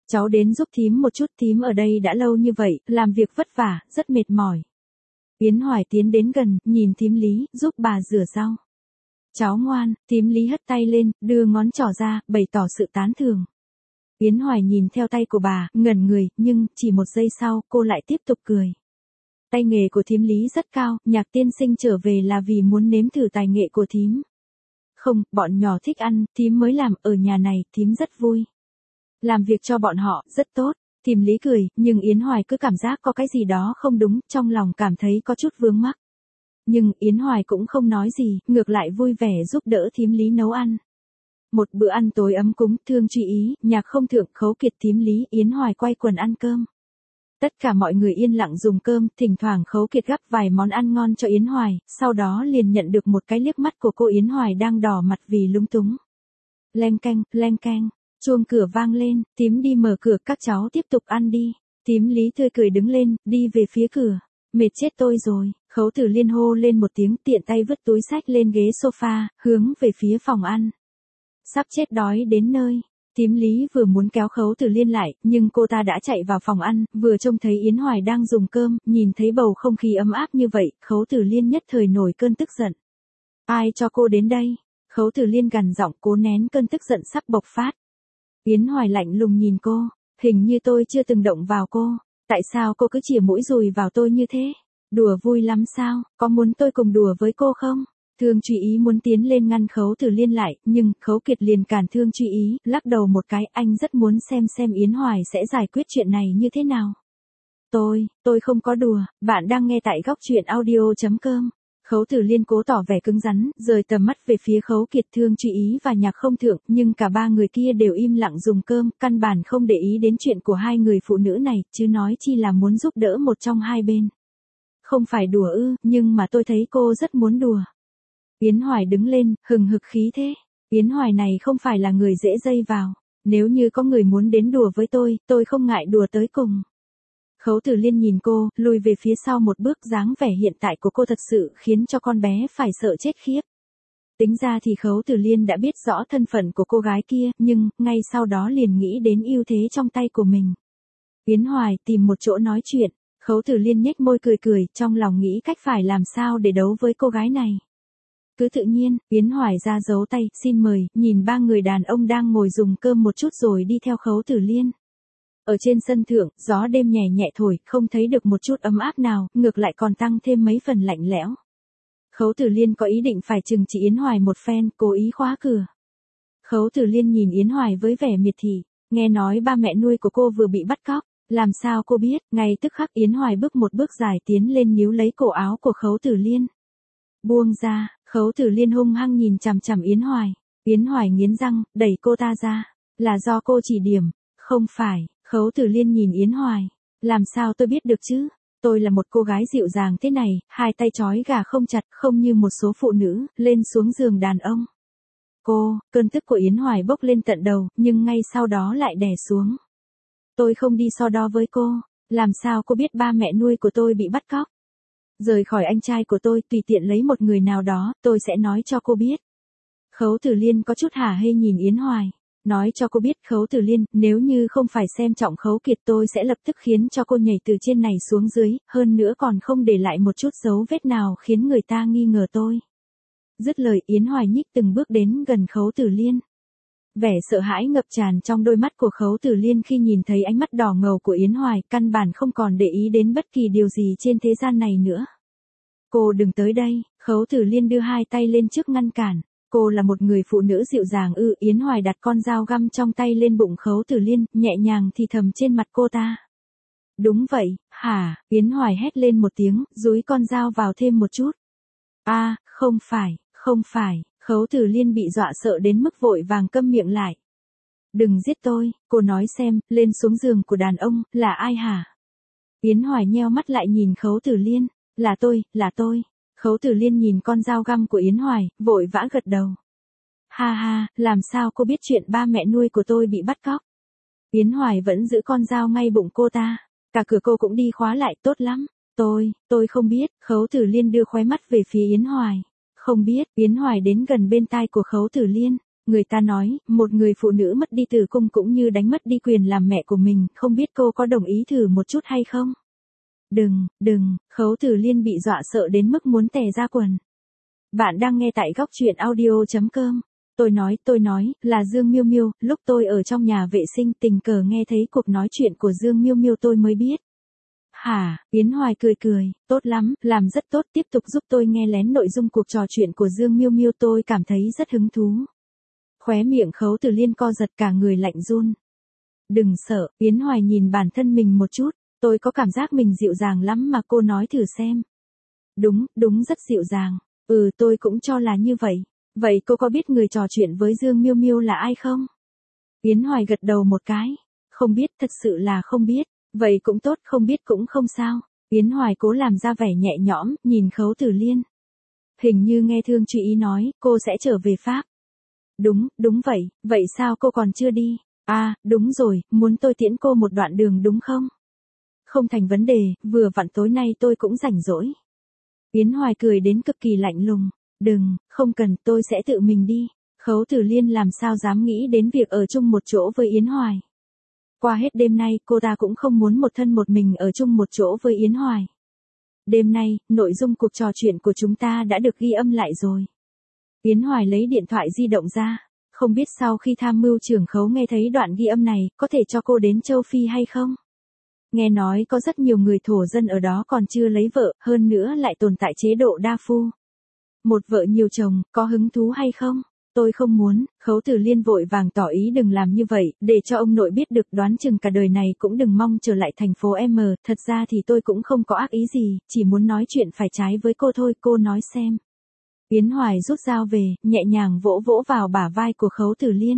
Cháu đến giúp thím một chút, thím ở đây đã lâu như vậy, làm việc vất vả, rất mệt mỏi. Yến Hoài tiến đến gần, nhìn thím Lý, giúp bà rửa rau. Cháu ngoan, thím Lý hất tay lên, đưa ngón trỏ ra, bày tỏ sự tán thưởng. Yến Hoài nhìn theo tay của bà, ngẩn người, nhưng, chỉ một giây sau, cô lại tiếp tục cười. Tay nghề của thím Lý rất cao, Nhạc tiên sinh trở về là vì muốn nếm thử tài nghệ của thím. Không, bọn nhỏ thích ăn, thím mới làm, ở nhà này, thím rất vui. Làm việc cho bọn họ, rất tốt. Thím Lý cười, nhưng Yến Hoài cứ cảm giác có cái gì đó không đúng, trong lòng cảm thấy có chút vướng mắc. Nhưng, Yến Hoài cũng không nói gì, ngược lại vui vẻ giúp đỡ thím Lý nấu ăn. Một bữa ăn tối ấm cúng, Thương Truy Ý, Nhạc Không Thượng, Khấu Kiệt, thím Lý, Yến Hoài quay quần ăn cơm. Tất cả mọi người yên lặng dùng cơm, thỉnh thoảng Khấu Kiệt gắp vài món ăn ngon cho Yến Hoài, sau đó liền nhận được một cái liếc mắt của cô. Yến Hoài đang đỏ mặt vì lúng túng. Leng keng, leng keng, chuông cửa vang lên, thím đi mở cửa, các cháu tiếp tục ăn đi. Thím Lý tươi cười đứng lên, đi về phía cửa. Mệt chết tôi rồi, Khấu Tử Liên hô lên một tiếng, tiện tay vứt túi xách lên ghế sofa, hướng về phía phòng ăn. Sắp chết đói đến nơi. Thím Lý vừa muốn kéo Khấu Tử Liên lại, nhưng cô ta đã chạy vào phòng ăn, vừa trông thấy Yến Hoài đang dùng cơm, nhìn thấy bầu không khí ấm áp như vậy, Khấu Tử Liên nhất thời nổi cơn tức giận. Ai cho cô đến đây? Khấu Tử Liên gằn giọng, cố nén cơn tức giận sắp bộc phát. Yến Hoài lạnh lùng nhìn cô, hình như tôi chưa từng động vào cô, tại sao cô cứ chìa mũi dùi vào tôi như thế? Đùa vui lắm sao, có muốn tôi cùng đùa với cô không? Thương Truy Ý muốn tiến lên ngăn Khấu Tử Liên lại, nhưng Khấu Kiệt liền cản Thương Truy Ý, lắc đầu một cái, anh rất muốn xem xem Yến Hoài sẽ giải quyết chuyện này như thế nào. Tôi, tôi không có đùa, bạn đang nghe tại góc truyện audio chấm com. Khấu Tử Liên cố tỏ vẻ cứng rắn, rời tầm mắt về phía Khấu Kiệt, Thương Truy Ý và Nhạc Không Thượng, nhưng cả ba người kia đều im lặng dùng cơm, căn bản không để ý đến chuyện của hai người phụ nữ này, chứ nói chi là muốn giúp đỡ một trong hai bên. Không phải đùa ư, nhưng mà tôi thấy cô rất muốn đùa. Yến Hoài đứng lên, hừng hực khí thế. Yến Hoài này không phải là người dễ dây vào. Nếu như có người muốn đến đùa với tôi, tôi không ngại đùa tới cùng. Khấu Tử Liên nhìn cô, lùi về phía sau một bước, dáng vẻ hiện tại của cô thật sự khiến cho con bé phải sợ chết khiếp. Tính ra thì Khấu Tử Liên đã biết rõ thân phận của cô gái kia, nhưng, ngay sau đó liền nghĩ đến ưu thế trong tay của mình. Yến Hoài tìm một chỗ nói chuyện, Khấu Tử Liên nhếch môi cười cười, trong lòng nghĩ cách phải làm sao để đấu với cô gái này. Cứ tự nhiên, Yến Hoài ra dấu tay, xin mời, nhìn ba người đàn ông đang ngồi dùng cơm một chút rồi đi theo Khấu Tử Liên. Ở trên sân thượng, gió đêm nhẹ nhẹ thổi, không thấy được một chút ấm áp nào, ngược lại còn tăng thêm mấy phần lạnh lẽo. Khấu Tử Liên có ý định phải trừng trị Yến Hoài một phen, cố ý khóa cửa. Khấu Tử Liên nhìn Yến Hoài với vẻ miệt thị, nghe nói ba mẹ nuôi của cô vừa bị bắt cóc, làm sao cô biết? Ngay tức khắc Yến Hoài bước một bước dài tiến lên níu lấy cổ áo của Khấu Tử Liên. Buông ra, Khấu Tử Liên hung hăng nhìn chằm chằm Yến Hoài. Yến Hoài nghiến răng, đẩy cô ta ra. Là do cô chỉ điểm. Không phải, Khấu Tử Liên nhìn Yến Hoài. Làm sao tôi biết được chứ? Tôi là một cô gái dịu dàng thế này, hai tay trói gà không chặt, không như một số phụ nữ, lên xuống giường đàn ông. Cô, cơn tức của Yến Hoài bốc lên tận đầu, nhưng ngay sau đó lại đè xuống. Tôi không đi so đo với cô. Làm sao cô biết ba mẹ nuôi của tôi bị bắt cóc? Rời khỏi anh trai của tôi, tùy tiện lấy một người nào đó, tôi sẽ nói cho cô biết. Khấu Tử Liên có chút hả hê nhìn Yến Hoài. Nói cho cô biết, Khấu Tử Liên, nếu như không phải xem trọng Khấu Kiệt, tôi sẽ lập tức khiến cho cô nhảy từ trên này xuống dưới, hơn nữa còn không để lại một chút dấu vết nào khiến người ta nghi ngờ tôi. Dứt lời, Yến Hoài nhích từng bước đến gần Khấu Tử Liên. Vẻ sợ hãi ngập tràn trong đôi mắt của Khấu Tử Liên khi nhìn thấy ánh mắt đỏ ngầu của Yến Hoài, căn bản không còn để ý đến bất kỳ điều gì trên thế gian này nữa. Cô đừng tới đây, Khấu Tử Liên đưa hai tay lên trước ngăn cản. Cô là một người phụ nữ dịu dàng ư? Yến Hoài đặt con dao găm trong tay lên bụng Khấu Tử Liên, nhẹ nhàng thì thầm trên mặt cô ta. Đúng vậy, hả? Yến Hoài hét lên một tiếng, dúi con dao vào thêm một chút. A, à, không phải, không phải. Khấu Tử Liên bị dọa sợ đến mức vội vàng câm miệng lại. Đừng giết tôi, cô nói xem, lên xuống giường của đàn ông, là ai hả? Yến Hoài nheo mắt lại nhìn Khấu Tử Liên, là tôi, là tôi. Khấu Tử Liên nhìn con dao găm của Yến Hoài, vội vã gật đầu. Ha ha, làm sao cô biết chuyện ba mẹ nuôi của tôi bị bắt cóc? Yến Hoài vẫn giữ con dao ngay bụng cô ta, cả cửa cô cũng đi khóa lại, tốt lắm. Tôi, tôi không biết, Khấu Tử Liên đưa khóe mắt về phía Yến Hoài. Không biết, Yến Hoài đến gần bên tai của Khấu Tử Liên. Người ta nói, một người phụ nữ mất đi tử cung cũng như đánh mất đi quyền làm mẹ của mình, không biết cô có đồng ý thử một chút hay không? Đừng, đừng, Khấu Tử Liên bị dọa sợ đến mức muốn tè ra quần. Bạn đang nghe tại góc truyện audio.com. Tôi nói, tôi nói, là Dương Miêu Miêu, lúc tôi ở trong nhà vệ sinh tình cờ nghe thấy cuộc nói chuyện của Dương Miêu Miêu tôi mới biết. Hả, Yến Hoài cười cười, tốt lắm, làm rất tốt, tiếp tục giúp tôi nghe lén nội dung cuộc trò chuyện của Dương Miêu Miêu, tôi cảm thấy rất hứng thú. Khóe miệng Khấu Tử Liên co giật, cả người lạnh run. Đừng sợ, Yến Hoài nhìn bản thân mình một chút, tôi có cảm giác mình dịu dàng lắm mà, cô nói thử xem. Đúng, đúng rất dịu dàng, ừ tôi cũng cho là như vậy. Vậy cô có biết người trò chuyện với Dương Miêu Miêu là ai không? Yến Hoài gật đầu một cái. Không biết, thật sự là không biết. Vậy cũng tốt, không biết cũng không sao. Yến Hoài cố làm ra vẻ nhẹ nhõm, nhìn Khấu Tử Liên. Hình như nghe Thương Truy Ý nói, cô sẽ trở về Pháp. Đúng, đúng vậy, vậy sao cô còn chưa đi? À, đúng rồi, muốn tôi tiễn cô một đoạn đường đúng không? Không thành vấn đề, vừa vặn tối nay tôi cũng rảnh rỗi. Yến Hoài cười đến cực kỳ lạnh lùng. Đừng, không cần, tôi sẽ tự mình đi. Khấu Tử Liên làm sao dám nghĩ đến việc ở chung một chỗ với Yến Hoài. Qua hết đêm nay, cô ta cũng không muốn một thân một mình ở chung một chỗ với Yến Hoài. Đêm nay, nội dung cuộc trò chuyện của chúng ta đã được ghi âm lại rồi. Yến Hoài lấy điện thoại di động ra. Không biết sau khi tham mưu trưởng Khấu nghe thấy đoạn ghi âm này, có thể cho cô đến châu Phi hay không? Nghe nói có rất nhiều người thổ dân ở đó còn chưa lấy vợ, hơn nữa lại tồn tại chế độ đa phu. Một vợ nhiều chồng, có hứng thú hay không? Tôi không muốn. Khấu Tử Liên vội vàng tỏ ý đừng làm như vậy, để cho ông nội biết được, đoán chừng cả đời này cũng đừng mong trở lại thành phố M. Thật ra thì tôi cũng không có ác ý gì, chỉ muốn nói chuyện phải trái với cô thôi, cô nói xem. Yến Hoài rút dao về, nhẹ nhàng vỗ vỗ vào bả vai của Khấu Tử Liên.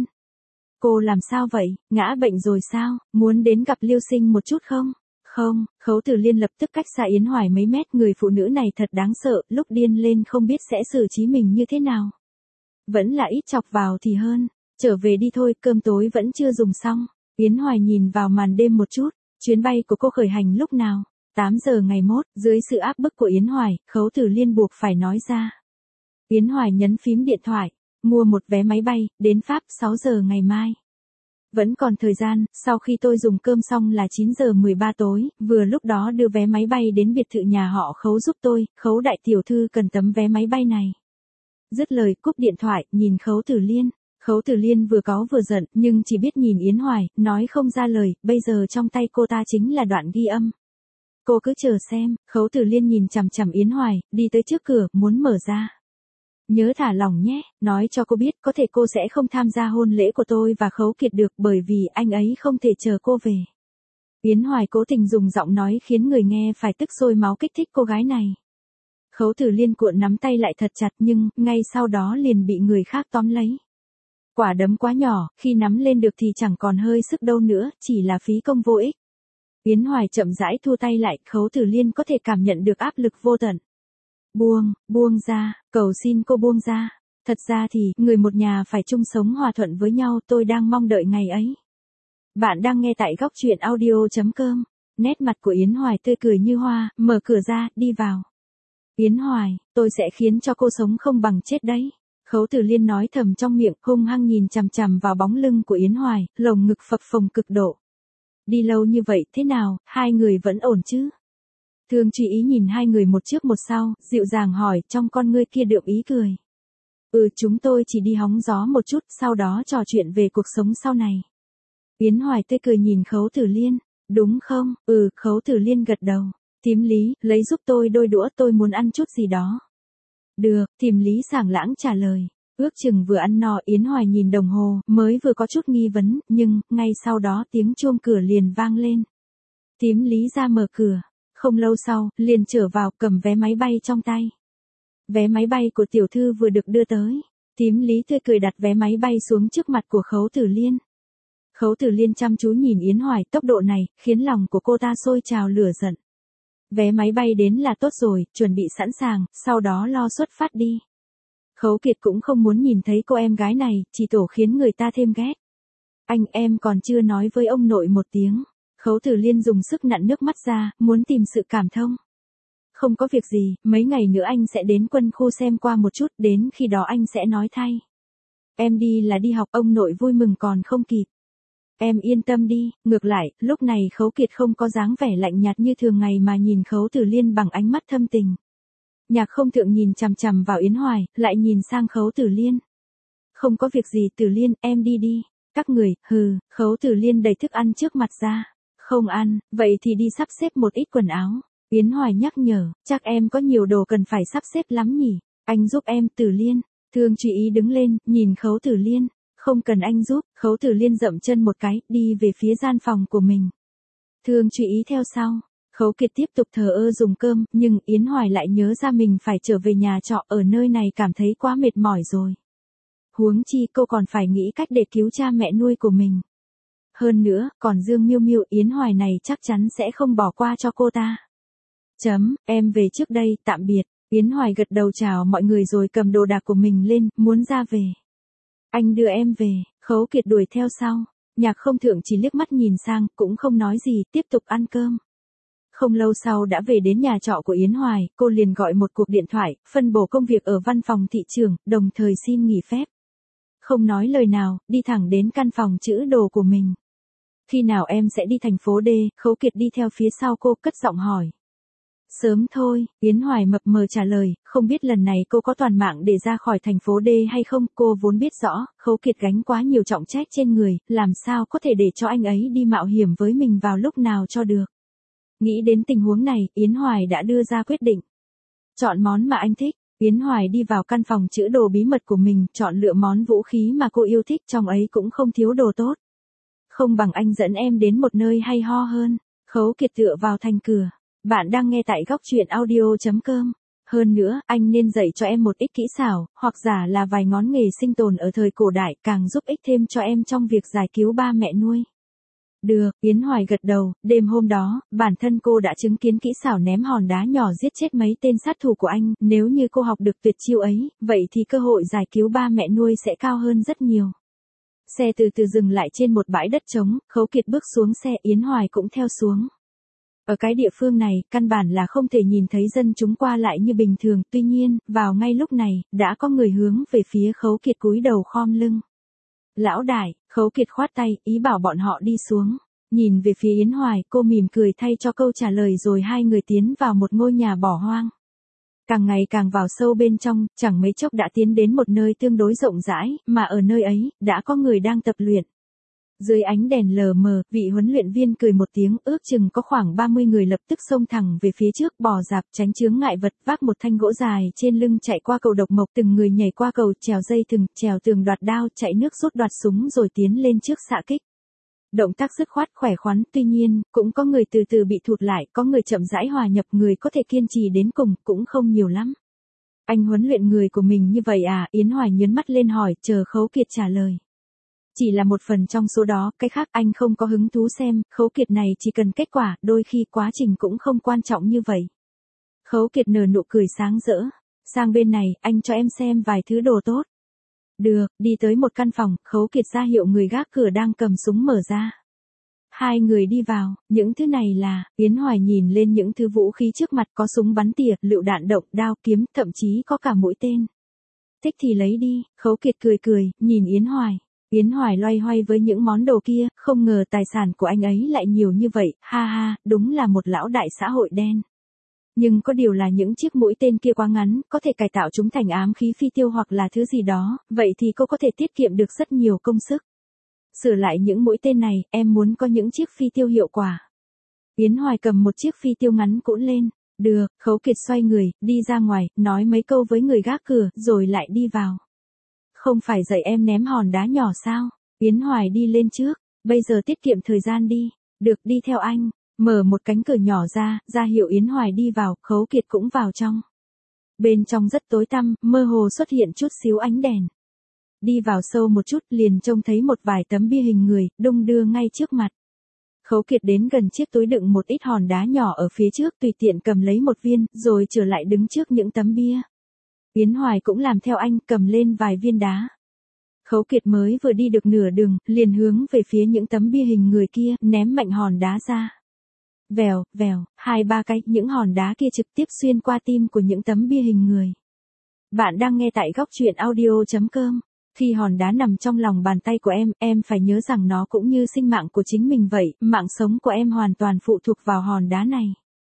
Cô làm sao vậy, ngã bệnh rồi sao, muốn đến gặp Liêu Sinh một chút không? Không, Khấu Tử Liên lập tức cách xa Yến Hoài mấy mét, người phụ nữ này thật đáng sợ, lúc điên lên không biết sẽ xử trí mình như thế nào. Vẫn là ít chọc vào thì hơn, trở về đi thôi, cơm tối vẫn chưa dùng xong. Yến Hoài nhìn vào màn đêm một chút, chuyến bay của cô khởi hành lúc nào? tám giờ ngày mốt, dưới sự áp bức của Yến Hoài, Khấu Tử Liên buộc phải nói ra. Yến Hoài nhấn phím điện thoại, mua một vé máy bay, đến Pháp sáu giờ ngày mai. Vẫn còn thời gian, sau khi tôi dùng cơm xong là chín giờ mười ba tối, vừa lúc đó đưa vé máy bay đến biệt thự nhà họ Khấu giúp tôi, Khấu đại tiểu thư cần tấm vé máy bay này. Dứt lời cúp điện thoại, nhìn Khấu Tử Liên. Khấu Tử Liên vừa cáu vừa giận, nhưng chỉ biết nhìn Yến Hoài, nói không ra lời, bây giờ trong tay cô ta chính là đoạn ghi âm. Cô cứ chờ xem, Khấu Tử Liên nhìn chằm chằm Yến Hoài, đi tới trước cửa, muốn mở ra. Nhớ thả lỏng nhé, nói cho cô biết có thể cô sẽ không tham gia hôn lễ của tôi và Khấu Kiệt được bởi vì anh ấy không thể chờ cô về. Yến Hoài cố tình dùng giọng nói khiến người nghe phải tức sôi máu, kích thích cô gái này. Khấu Tử Liên cuộn nắm tay lại thật chặt nhưng, ngay sau đó liền bị người khác tóm lấy. Quả đấm quá nhỏ, khi nắm lên được thì chẳng còn hơi sức đâu nữa, chỉ là phí công vô ích. Yến Hoài chậm rãi thua tay lại, Khấu Tử Liên có thể cảm nhận được áp lực vô tận. Buông, buông ra, cầu xin cô buông ra. Thật ra thì, người một nhà phải chung sống hòa thuận với nhau, tôi đang mong đợi ngày ấy. Bạn đang nghe tại góc truyện audio.com. Nét mặt của Yến Hoài tươi cười như hoa, mở cửa ra, đi vào. Yến Hoài, tôi sẽ khiến cho cô sống không bằng chết đấy. Khấu Tử Liên nói thầm trong miệng, hung hăng nhìn chằm chằm vào bóng lưng của Yến Hoài, lồng ngực phập phồng cực độ. Đi lâu như vậy, thế nào, hai người vẫn ổn chứ? Thương Truy Ý nhìn hai người một trước một sau, dịu dàng hỏi, trong con ngươi kia đượm ý cười. Ừ, chúng tôi chỉ đi hóng gió một chút, sau đó trò chuyện về cuộc sống sau này. Yến Hoài tươi cười nhìn Khấu Tử Liên, đúng không? Ừ, Khấu Tử Liên gật đầu. Thím Lý, lấy giúp tôi đôi đũa, tôi muốn ăn chút gì đó. Được, thím Lý sảng lãng trả lời. Ước chừng vừa ăn no, Yến Hoài nhìn đồng hồ, mới vừa có chút nghi vấn, nhưng, ngay sau đó tiếng chuông cửa liền vang lên. Thím Lý ra mở cửa. Không lâu sau, liền trở vào, cầm vé máy bay trong tay. Vé máy bay của tiểu thư vừa được đưa tới. Thím Lý tươi cười đặt vé máy bay xuống trước mặt của Khấu Tử Liên. Khấu Tử Liên chăm chú nhìn Yến Hoài, tốc độ này, khiến lòng của cô ta sôi trào lửa giận. Vé máy bay đến là tốt rồi, chuẩn bị sẵn sàng, sau đó lo xuất phát đi. Khấu Kiệt cũng không muốn nhìn thấy cô em gái này, chỉ tổ khiến người ta thêm ghét. Anh em còn chưa nói với ông nội một tiếng. Khấu Tử Liên dùng sức nặn nước mắt ra, muốn tìm sự cảm thông. Không có việc gì, mấy ngày nữa anh sẽ đến quân khu xem qua một chút, đến khi đó anh sẽ nói thay. Em đi là đi học, ông nội vui mừng còn không kịp. Em yên tâm đi, ngược lại, lúc này Khấu Kiệt không có dáng vẻ lạnh nhạt như thường ngày mà nhìn Khấu Tử Liên bằng ánh mắt thâm tình. Nhạc Không Thượng nhìn chằm chằm vào Yến Hoài, lại nhìn sang Khấu Tử Liên. Không có việc gì Tử Liên, em đi đi. Các người, hừ, Khấu Tử Liên đẩy thức ăn trước mặt ra. Không ăn, vậy thì đi sắp xếp một ít quần áo. Yến Hoài nhắc nhở, chắc em có nhiều đồ cần phải sắp xếp lắm nhỉ. Anh giúp em, Tử Liên. Thương Truy Ý đứng lên, nhìn Khấu Tử Liên. Không cần anh giúp, Khấu Tử Liên dậm chân một cái, đi về phía gian phòng của mình. Thương Truy Ý theo sau. Khấu Kiệt tiếp tục thờ ơ dùng cơm, nhưng Yến Hoài lại nhớ ra mình phải trở về nhà trọ, ở nơi này cảm thấy quá mệt mỏi rồi. Huống chi cô còn phải nghĩ cách để cứu cha mẹ nuôi của mình. Hơn nữa, còn Dương Miêu Miêu, Yến Hoài này chắc chắn sẽ không bỏ qua cho cô ta. Chấm, em về trước đây, tạm biệt. Yến Hoài gật đầu chào mọi người rồi cầm đồ đạc của mình lên, muốn ra về. Anh đưa em về, Khấu Kiệt đuổi theo sau. Nhạc Không Thượng chỉ liếc mắt nhìn sang, cũng không nói gì, tiếp tục ăn cơm. Không lâu sau đã về đến nhà trọ của Yến Hoài, cô liền gọi một cuộc điện thoại, phân bổ công việc ở văn phòng thị trưởng, đồng thời xin nghỉ phép. Không nói lời nào, đi thẳng đến căn phòng trữ đồ của mình. Khi nào em sẽ đi thành phố D, Khấu Kiệt đi theo phía sau cô, cất giọng hỏi. Sớm thôi, Yến Hoài mập mờ trả lời, không biết lần này cô có toàn mạng để ra khỏi thành phố D hay không, cô vốn biết rõ, Khấu Kiệt gánh quá nhiều trọng trách trên người, làm sao có thể để cho anh ấy đi mạo hiểm với mình vào lúc nào cho được. Nghĩ đến tình huống này, Yến Hoài đã đưa ra quyết định. Chọn món mà anh thích, Yến Hoài đi vào căn phòng trữ đồ bí mật của mình, chọn lựa món vũ khí mà cô yêu thích, trong ấy cũng không thiếu đồ tốt. Không bằng anh dẫn em đến một nơi hay ho hơn. Khấu Kiệt tựa vào thành cửa. Bạn đang nghe tại góc truyện audio chấm com. Hơn nữa, anh nên dạy cho em một ít kỹ xảo, hoặc giả là vài ngón nghề sinh tồn ở thời cổ đại, càng giúp ích thêm cho em trong việc giải cứu ba mẹ nuôi. Được, Yến Hoài gật đầu, đêm hôm đó, bản thân cô đã chứng kiến kỹ xảo ném hòn đá nhỏ giết chết mấy tên sát thủ của anh, nếu như cô học được tuyệt chiêu ấy, vậy thì cơ hội giải cứu ba mẹ nuôi sẽ cao hơn rất nhiều. Xe từ từ dừng lại trên một bãi đất trống, Khấu Kiệt bước xuống xe, Yến Hoài cũng theo xuống. Ở cái địa phương này, căn bản là không thể nhìn thấy dân chúng qua lại như bình thường, tuy nhiên, vào ngay lúc này, đã có người hướng về phía Khấu Kiệt cúi đầu khom lưng. Lão đại, Khấu Kiệt khoát tay, ý bảo bọn họ đi xuống. Nhìn về phía Yến Hoài, cô mỉm cười thay cho câu trả lời rồi hai người tiến vào một ngôi nhà bỏ hoang. Càng ngày càng vào sâu bên trong, chẳng mấy chốc đã tiến đến một nơi tương đối rộng rãi, mà ở nơi ấy, đã có người đang tập luyện. Dưới ánh đèn lờ mờ, vị huấn luyện viên cười một tiếng, ước chừng có khoảng ba mươi người lập tức xông thẳng về phía trước, bò dạp, tránh chướng ngại vật, vác một thanh gỗ dài trên lưng chạy qua cầu độc mộc, từng người nhảy qua cầu, trèo dây thừng, trèo tường, đoạt đao, chạy nước rút, đoạt súng rồi tiến lên trước xạ kích. Động tác dứt khoát khỏe khoắn, tuy nhiên, cũng có người từ từ bị thụt lại, có người chậm rãi hòa nhập, người có thể kiên trì đến cùng, cũng không nhiều lắm. Anh huấn luyện người của mình như vậy à? Yến Hoài nhớn mắt lên hỏi, chờ Khấu Kiệt trả lời. Chỉ là một phần trong số đó, cái khác anh không có hứng thú xem, Khấu Kiệt này chỉ cần kết quả, đôi khi quá trình cũng không quan trọng như vậy. Khấu Kiệt nở nụ cười sáng rỡ. Sang bên này, anh cho em xem vài thứ đồ tốt. Được, đi tới một căn phòng, Khấu Kiệt ra hiệu người gác cửa đang cầm súng mở ra. Hai người đi vào, những thứ này là, Yến Hoài nhìn lên những thứ vũ khí trước mặt, có súng bắn tỉa, lựu đạn động, đao kiếm, thậm chí có cả mũi tên. Thích thì lấy đi, Khấu Kiệt cười cười, nhìn Yến Hoài. Yến Hoài loay hoay với những món đồ kia, không ngờ tài sản của anh ấy lại nhiều như vậy, ha ha, đúng là một lão đại xã hội đen. Nhưng có điều là những chiếc mũi tên kia quá ngắn, có thể cải tạo chúng thành ám khí phi tiêu hoặc là thứ gì đó, vậy thì cô có thể tiết kiệm được rất nhiều công sức. Sửa lại những mũi tên này, em muốn có những chiếc phi tiêu hiệu quả. Yến Hoài cầm một chiếc phi tiêu ngắn cũn lên. Được, Khấu Kiệt xoay người, đi ra ngoài, nói mấy câu với người gác cửa, rồi lại đi vào. Không phải dạy em ném hòn đá nhỏ sao? Yến Hoài đi lên trước, bây giờ tiết kiệm thời gian đi. Được, đi theo anh. Mở một cánh cửa nhỏ ra, ra hiệu Yến Hoài đi vào, Khấu Kiệt cũng vào trong. Bên trong rất tối tăm, mơ hồ xuất hiện chút xíu ánh đèn. Đi vào sâu một chút, liền trông thấy một vài tấm bia hình người, đung đưa ngay trước mặt. Khấu Kiệt đến gần chiếc túi đựng một ít hòn đá nhỏ ở phía trước, tùy tiện cầm lấy một viên, rồi trở lại đứng trước những tấm bia. Yến Hoài cũng làm theo anh, cầm lên vài viên đá. Khấu Kiệt mới vừa đi được nửa đường, liền hướng về phía những tấm bia hình người kia, ném mạnh hòn đá ra. Vèo, vèo, hai ba cái, những hòn đá kia trực tiếp xuyên qua tim của những tấm bia hình người. Bạn đang nghe tại góc truyện audio chấm com. Khi hòn đá nằm trong lòng bàn tay của em, em phải nhớ rằng nó cũng như sinh mạng của chính mình vậy, mạng sống của em hoàn toàn phụ thuộc vào hòn đá này.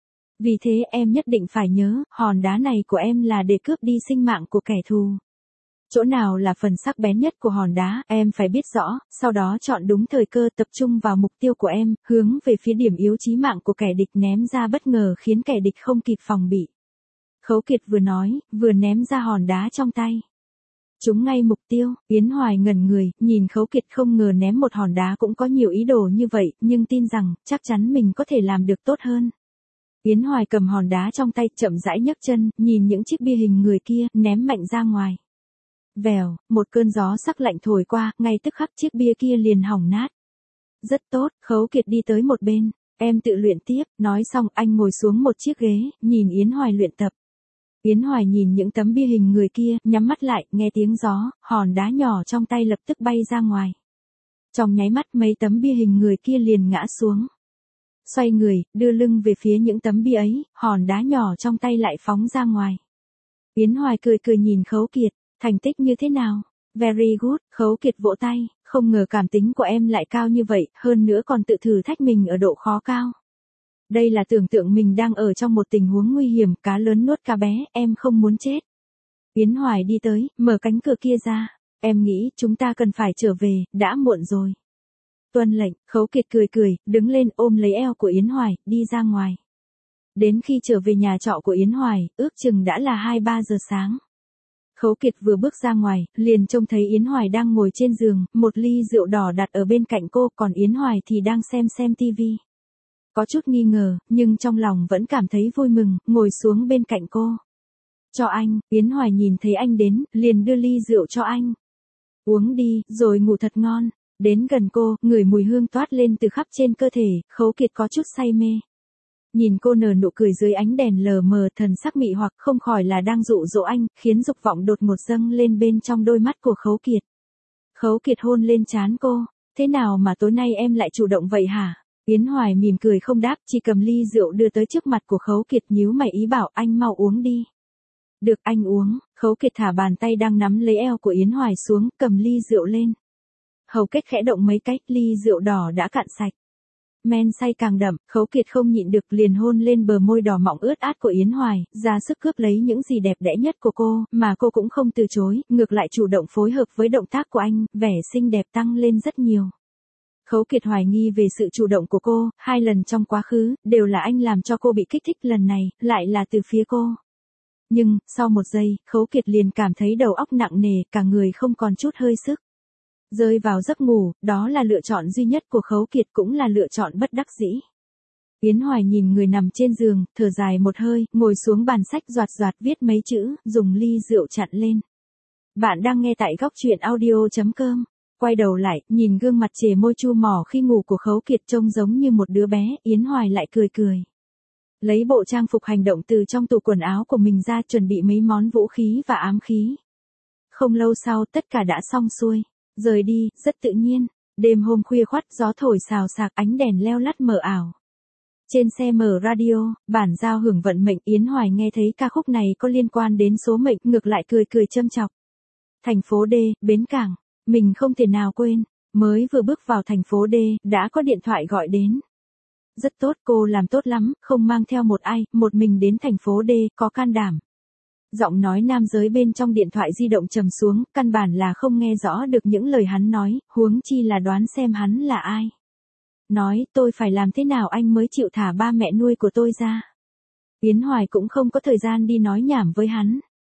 Vì thế em nhất định phải nhớ, hòn đá này của em là để cướp đi sinh mạng của kẻ thù. Chỗ nào là phần sắc bén nhất của hòn đá, em phải biết rõ, sau đó chọn đúng thời cơ tập trung vào mục tiêu của em, hướng về phía điểm yếu chí mạng của kẻ địch ném ra bất ngờ khiến kẻ địch không kịp phòng bị. Khấu Kiệt vừa nói, vừa ném ra hòn đá trong tay. Trúng ngay mục tiêu, Yến Hoài ngẩn người, nhìn Khấu Kiệt không ngờ ném một hòn đá cũng có nhiều ý đồ như vậy, nhưng tin rằng, chắc chắn mình có thể làm được tốt hơn. Yến Hoài cầm hòn đá trong tay, chậm rãi nhấc chân, nhìn những chiếc bia hình người kia, ném mạnh ra ngoài. Vèo, một cơn gió sắc lạnh thổi qua, ngay tức khắc chiếc bia kia liền hỏng nát. Rất tốt, Khấu Kiệt đi tới một bên, em tự luyện tiếp, nói xong anh ngồi xuống một chiếc ghế, nhìn Yến Hoài luyện tập. Yến Hoài nhìn những tấm bia hình người kia, nhắm mắt lại, nghe tiếng gió, hòn đá nhỏ trong tay lập tức bay ra ngoài. Trong nháy mắt mấy tấm bia hình người kia liền ngã xuống. Xoay người, đưa lưng về phía những tấm bia ấy, hòn đá nhỏ trong tay lại phóng ra ngoài. Yến Hoài cười cười nhìn Khấu Kiệt, thành tích như thế nào? Very good, Khấu Kiệt vỗ tay, không ngờ cảm tính của em lại cao như vậy, hơn nữa còn tự thử thách mình ở độ khó cao. Đây là tưởng tượng mình đang ở trong một tình huống nguy hiểm, cá lớn nuốt cá bé, em không muốn chết. Yến Hoài đi tới, mở cánh cửa kia ra, em nghĩ chúng ta cần phải trở về, đã muộn rồi. Tuân lệnh, Khấu Kiệt cười cười, đứng lên ôm lấy eo của Yến Hoài, đi ra ngoài. Đến khi trở về nhà trọ của Yến Hoài, ước chừng đã là hai ba giờ sáng. Khấu Kiệt vừa bước ra ngoài, liền trông thấy Yến Hoài đang ngồi trên giường, một ly rượu đỏ đặt ở bên cạnh cô, còn Yến Hoài thì đang xem xem tivi. Có chút nghi ngờ, nhưng trong lòng vẫn cảm thấy vui mừng, ngồi xuống bên cạnh cô. Cho anh, Yến Hoài nhìn thấy anh đến, liền đưa ly rượu cho anh. Uống đi, rồi ngủ thật ngon. Đến gần cô, ngửi mùi hương toát lên từ khắp trên cơ thể, Khấu Kiệt có chút say mê. Nhìn cô nở nụ cười dưới ánh đèn lờ mờ, thần sắc mị hoặc không khỏi là đang dụ dỗ anh, khiến dục vọng đột ngột dâng lên bên trong đôi mắt của Khấu Kiệt. Khấu Kiệt hôn lên trán cô, thế nào mà tối nay em lại chủ động vậy hả? Yến Hoài mỉm cười không đáp, chỉ cầm ly rượu đưa tới trước mặt của Khấu Kiệt, nhíu mày ý bảo anh mau uống đi. Được, anh uống. Khấu Kiệt thả bàn tay đang nắm lấy eo của Yến Hoài xuống, cầm ly rượu lên. Hầu kết khẽ động mấy cái, ly rượu đỏ đã cạn sạch. Men say càng đậm, Khấu Kiệt không nhịn được liền hôn lên bờ môi đỏ mọng ướt át của Yến Hoài, ra sức cướp lấy những gì đẹp đẽ nhất của cô, mà cô cũng không từ chối, ngược lại chủ động phối hợp với động tác của anh, vẻ xinh đẹp tăng lên rất nhiều. Khấu Kiệt hoài nghi về sự chủ động của cô, hai lần trong quá khứ, đều là anh làm cho cô bị kích thích, lần này, lại là từ phía cô. Nhưng, sau một giây, Khấu Kiệt liền cảm thấy đầu óc nặng nề, cả người không còn chút hơi sức. Rơi vào giấc ngủ, đó là lựa chọn duy nhất của Khấu Kiệt, cũng là lựa chọn bất đắc dĩ. Yến Hoài nhìn người nằm trên giường, thở dài một hơi, ngồi xuống bàn sách doạt doạt viết mấy chữ, dùng ly rượu chặn lên. Bạn đang nghe tại góc truyện audio chấm com. Quay đầu lại, nhìn gương mặt chề môi chu mỏ khi ngủ của Khấu Kiệt trông giống như một đứa bé, Yến Hoài lại cười cười. Lấy bộ trang phục hành động từ trong tủ quần áo của mình ra, chuẩn bị mấy món vũ khí và ám khí. Không lâu sau, tất cả đã xong xuôi. Rời đi, rất tự nhiên. Đêm hôm khuya khoắt, gió thổi xào xạc, ánh đèn leo lắt mờ ảo. Trên xe mở radio, bản giao hưởng vận mệnh, Yến Hoài nghe thấy ca khúc này có liên quan đến số mệnh, ngược lại cười cười châm chọc. Thành phố D, bến cảng. Mình không thể nào quên, mới vừa bước vào thành phố D, đã có điện thoại gọi đến. Rất tốt, cô làm tốt lắm, không mang theo một ai, một mình đến thành phố D, có can đảm. Giọng nói nam giới bên trong điện thoại di động trầm xuống, căn bản là không nghe rõ được những lời hắn nói, huống chi là đoán xem hắn là ai. Nói, tôi phải làm thế nào anh mới chịu thả ba mẹ nuôi của tôi ra. Yến Hoài cũng không có thời gian đi nói nhảm với hắn.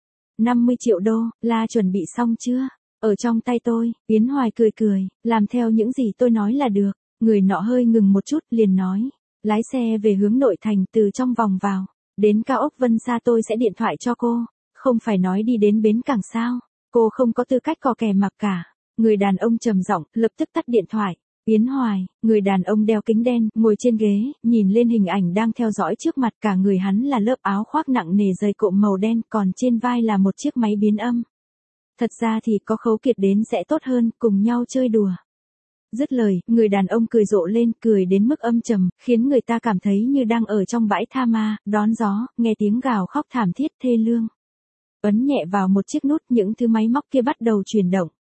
năm mươi triệu đô, là chuẩn bị xong chưa? Ở trong tay tôi, Yến Hoài cười cười, làm theo những gì tôi nói là được. Người nọ hơi ngừng một chút, liền nói, lái xe về hướng nội thành, từ trong vòng vào. Đến cao ốc Vân Sa tôi sẽ điện thoại cho cô. Không phải nói đi đến bến cảng sao? Cô không có tư cách cò kè mặc cả. Người đàn ông trầm giọng, lập tức tắt điện thoại. Yến Hoài, người đàn ông đeo kính đen, ngồi trên ghế, nhìn lên hình ảnh đang theo dõi trước mặt, cả người hắn là lớp áo khoác nặng nề dày cộm màu đen, còn trên vai là một chiếc máy biến âm. Thật ra thì có Khấu Kiệt đến sẽ tốt hơn, cùng nhau chơi đùa. Dứt lời, người đàn ông cười rộ lên, cười đến mức âm trầm, khiến người ta cảm thấy như đang ở trong bãi tha ma, đón gió, nghe tiếng gào khóc thảm thiết thê lương. Ấn nhẹ vào một chiếc nút, những thứ máy móc kia bắt đầu chuyển động.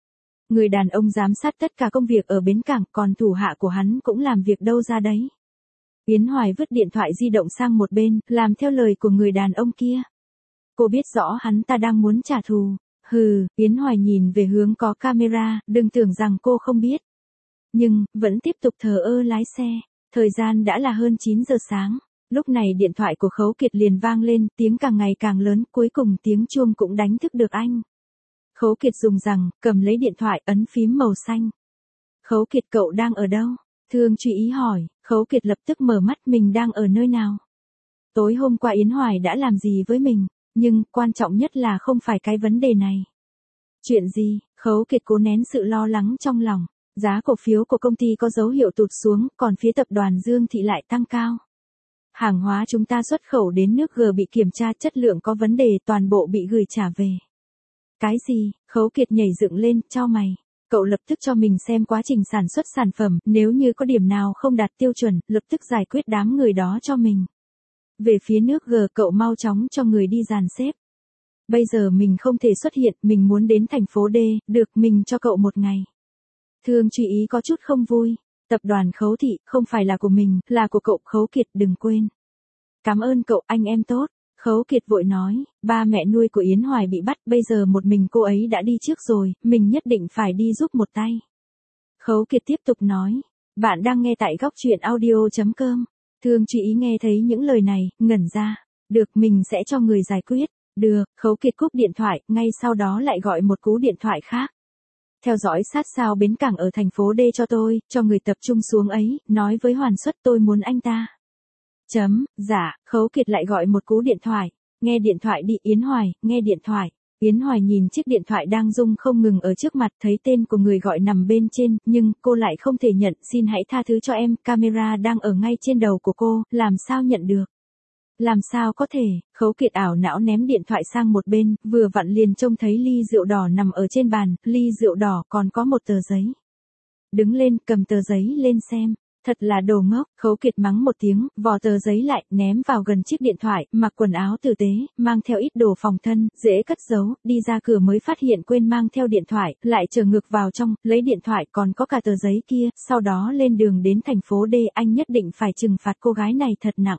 Người đàn ông giám sát tất cả công việc ở bến cảng, còn thủ hạ của hắn cũng làm việc đâu ra đấy. Yến Hoài vứt điện thoại di động sang một bên, làm theo lời của người đàn ông kia. Cô biết rõ hắn ta đang muốn trả thù. Hừ, Yến Hoài nhìn về hướng có camera, đừng tưởng rằng cô không biết. Nhưng, vẫn tiếp tục thờ ơ lái xe. Thời gian đã là hơn chín giờ sáng. Lúc này điện thoại của Khấu Kiệt liền vang lên, tiếng càng ngày càng lớn, cuối cùng tiếng chuông cũng đánh thức được anh. Khấu Kiệt dùng rằng, cầm lấy điện thoại, ấn phím màu xanh. Khấu Kiệt, cậu đang ở đâu? Thương Truy Ý hỏi. Khấu Kiệt lập tức mở mắt, mình đang ở nơi nào? Tối hôm qua Yến Hoài đã làm gì với mình? Nhưng, quan trọng nhất là không phải cái vấn đề này. Chuyện gì? Khấu Kiệt cố nén sự lo lắng trong lòng. Giá cổ phiếu của công ty có dấu hiệu tụt xuống, còn phía tập đoàn Dương Thị lại tăng cao. Hàng hóa chúng ta xuất khẩu đến nước G bị kiểm tra chất lượng có vấn đề, toàn bộ bị gửi trả về. Cái gì? Khấu Kiệt nhảy dựng lên, chau mày. Cậu lập tức cho mình xem quá trình sản xuất sản phẩm, nếu như có điểm nào không đạt tiêu chuẩn, lập tức giải quyết đám người đó cho mình. Về phía nước G, cậu mau chóng cho người đi dàn xếp. Bây giờ mình không thể xuất hiện, mình muốn đến thành phố D, được, mình cho cậu một ngày. Thương Truy Ý có chút không vui. Tập đoàn Khấu Thị, không phải là của mình, là của cậu. Khấu Kiệt, đừng quên. Cảm ơn cậu, anh em tốt. Khấu Kiệt vội nói, ba mẹ nuôi của Yến Hoài bị bắt, bây giờ một mình cô ấy đã đi trước rồi, mình nhất định phải đi giúp một tay. Khấu Kiệt tiếp tục nói, bạn đang nghe tại góc truyện audio chấm com. Thương Truy Ý nghe thấy những lời này, ngẩn ra. Được, mình sẽ cho người giải quyết. Được, Khấu Kiệt cúp điện thoại, ngay sau đó lại gọi một cú điện thoại khác. Theo dõi sát sao bến cảng ở thành phố D cho tôi, cho người tập trung xuống ấy, nói với Hoàn Xuất tôi muốn anh ta. Chấm, dạ, Khấu Kiệt lại gọi một cú điện thoại. Nghe điện thoại đi. Yến Hoài, nghe điện thoại. Yến Hoài nhìn chiếc điện thoại đang rung không ngừng ở trước mặt, thấy tên của người gọi nằm bên trên, nhưng cô lại không thể nhận. Xin hãy tha thứ cho em, camera đang ở ngay trên đầu của cô, làm sao nhận được? Làm sao có thể? Khấu Kiệt ảo não ném điện thoại sang một bên, vừa vặn liền trông thấy ly rượu đỏ nằm ở trên bàn, ly rượu đỏ còn có một tờ giấy. Đứng lên, cầm tờ giấy lên xem. Thật là đồ ngốc. Khấu Kiệt mắng một tiếng, vò tờ giấy lại, ném vào gần chiếc điện thoại, mặc quần áo tử tế, mang theo ít đồ phòng thân, dễ cất giấu, đi ra cửa mới phát hiện quên mang theo điện thoại, lại trở ngược vào trong, lấy điện thoại còn có cả tờ giấy kia, sau đó lên đường đến thành phố D. Anh nhất định phải trừng phạt cô gái này thật nặng.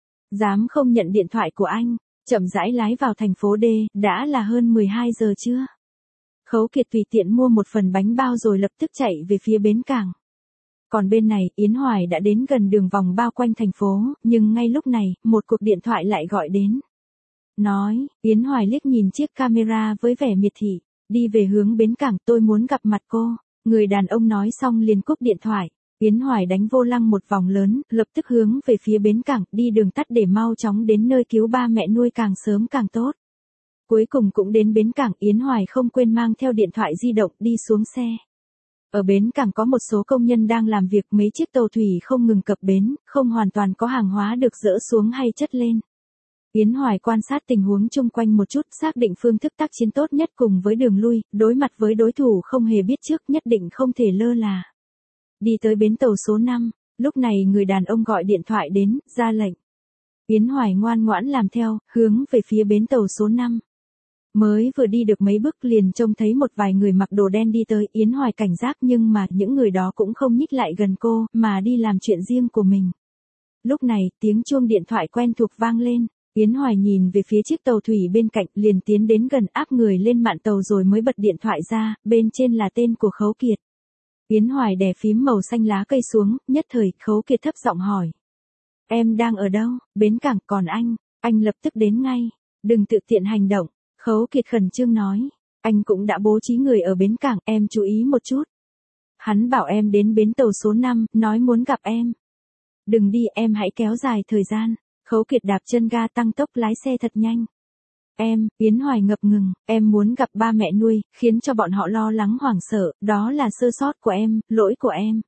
Dám không nhận điện thoại của anh, chậm rãi lái vào thành phố D, đã là hơn mười hai giờ trưa. Khấu Kiệt tùy tiện mua một phần bánh bao rồi lập tức chạy về phía bến cảng. Còn bên này, Yến Hoài đã đến gần đường vòng bao quanh thành phố, nhưng ngay lúc này, một cuộc điện thoại lại gọi đến. Nói, Yến Hoài liếc nhìn chiếc camera với vẻ miệt thị, đi về hướng bến cảng, tôi muốn gặp mặt cô. Người đàn ông nói xong liền cúp điện thoại. Yến Hoài đánh vô lăng một vòng lớn, lập tức hướng về phía bến cảng, đi đường tắt để mau chóng đến nơi cứu ba mẹ nuôi càng sớm càng tốt. Cuối cùng cũng đến bến cảng, Yến Hoài không quên mang theo điện thoại di động, đi xuống xe. Ở bến cảng có một số công nhân đang làm việc, mấy chiếc tàu thủy không ngừng cập bến, không hoàn toàn có hàng hóa được dỡ xuống hay chất lên. Yến Hoài quan sát tình huống chung quanh một chút, xác định phương thức tác chiến tốt nhất cùng với đường lui, đối mặt với đối thủ không hề biết trước, nhất định không thể lơ là. Đi tới bến tàu số năm, lúc này người đàn ông gọi điện thoại đến, ra lệnh. Yến Hoài ngoan ngoãn làm theo, hướng về phía bến tàu số năm. Mới vừa đi được mấy bước liền trông thấy một vài người mặc đồ đen đi tới. Yến Hoài cảnh giác nhưng mà những người đó cũng không nhích lại gần cô, mà đi làm chuyện riêng của mình. Lúc này, tiếng chuông điện thoại quen thuộc vang lên. Yến Hoài nhìn về phía chiếc tàu thủy bên cạnh, liền tiến đến gần, áp người lên mạn tàu rồi mới bật điện thoại ra, bên trên là tên của Khấu Kiệt. Yến Hoài đè phím màu xanh lá cây xuống, nhất thời, Khấu Kiệt thấp giọng hỏi. Em đang ở đâu? Bến cảng. Còn anh? Anh lập tức đến ngay. Đừng tự tiện hành động. Khấu Kiệt khẩn trương nói. Anh cũng đã bố trí người ở bến cảng, em chú ý một chút. Hắn bảo em đến bến tàu số năm, nói muốn gặp em. Đừng đi, em hãy kéo dài thời gian. Khấu Kiệt đạp chân ga tăng tốc lái xe thật nhanh. Em, Yến Hoài ngập ngừng, em muốn gặp ba mẹ nuôi, khiến cho bọn họ lo lắng hoảng sợ, đó là sơ sót của em, lỗi của em.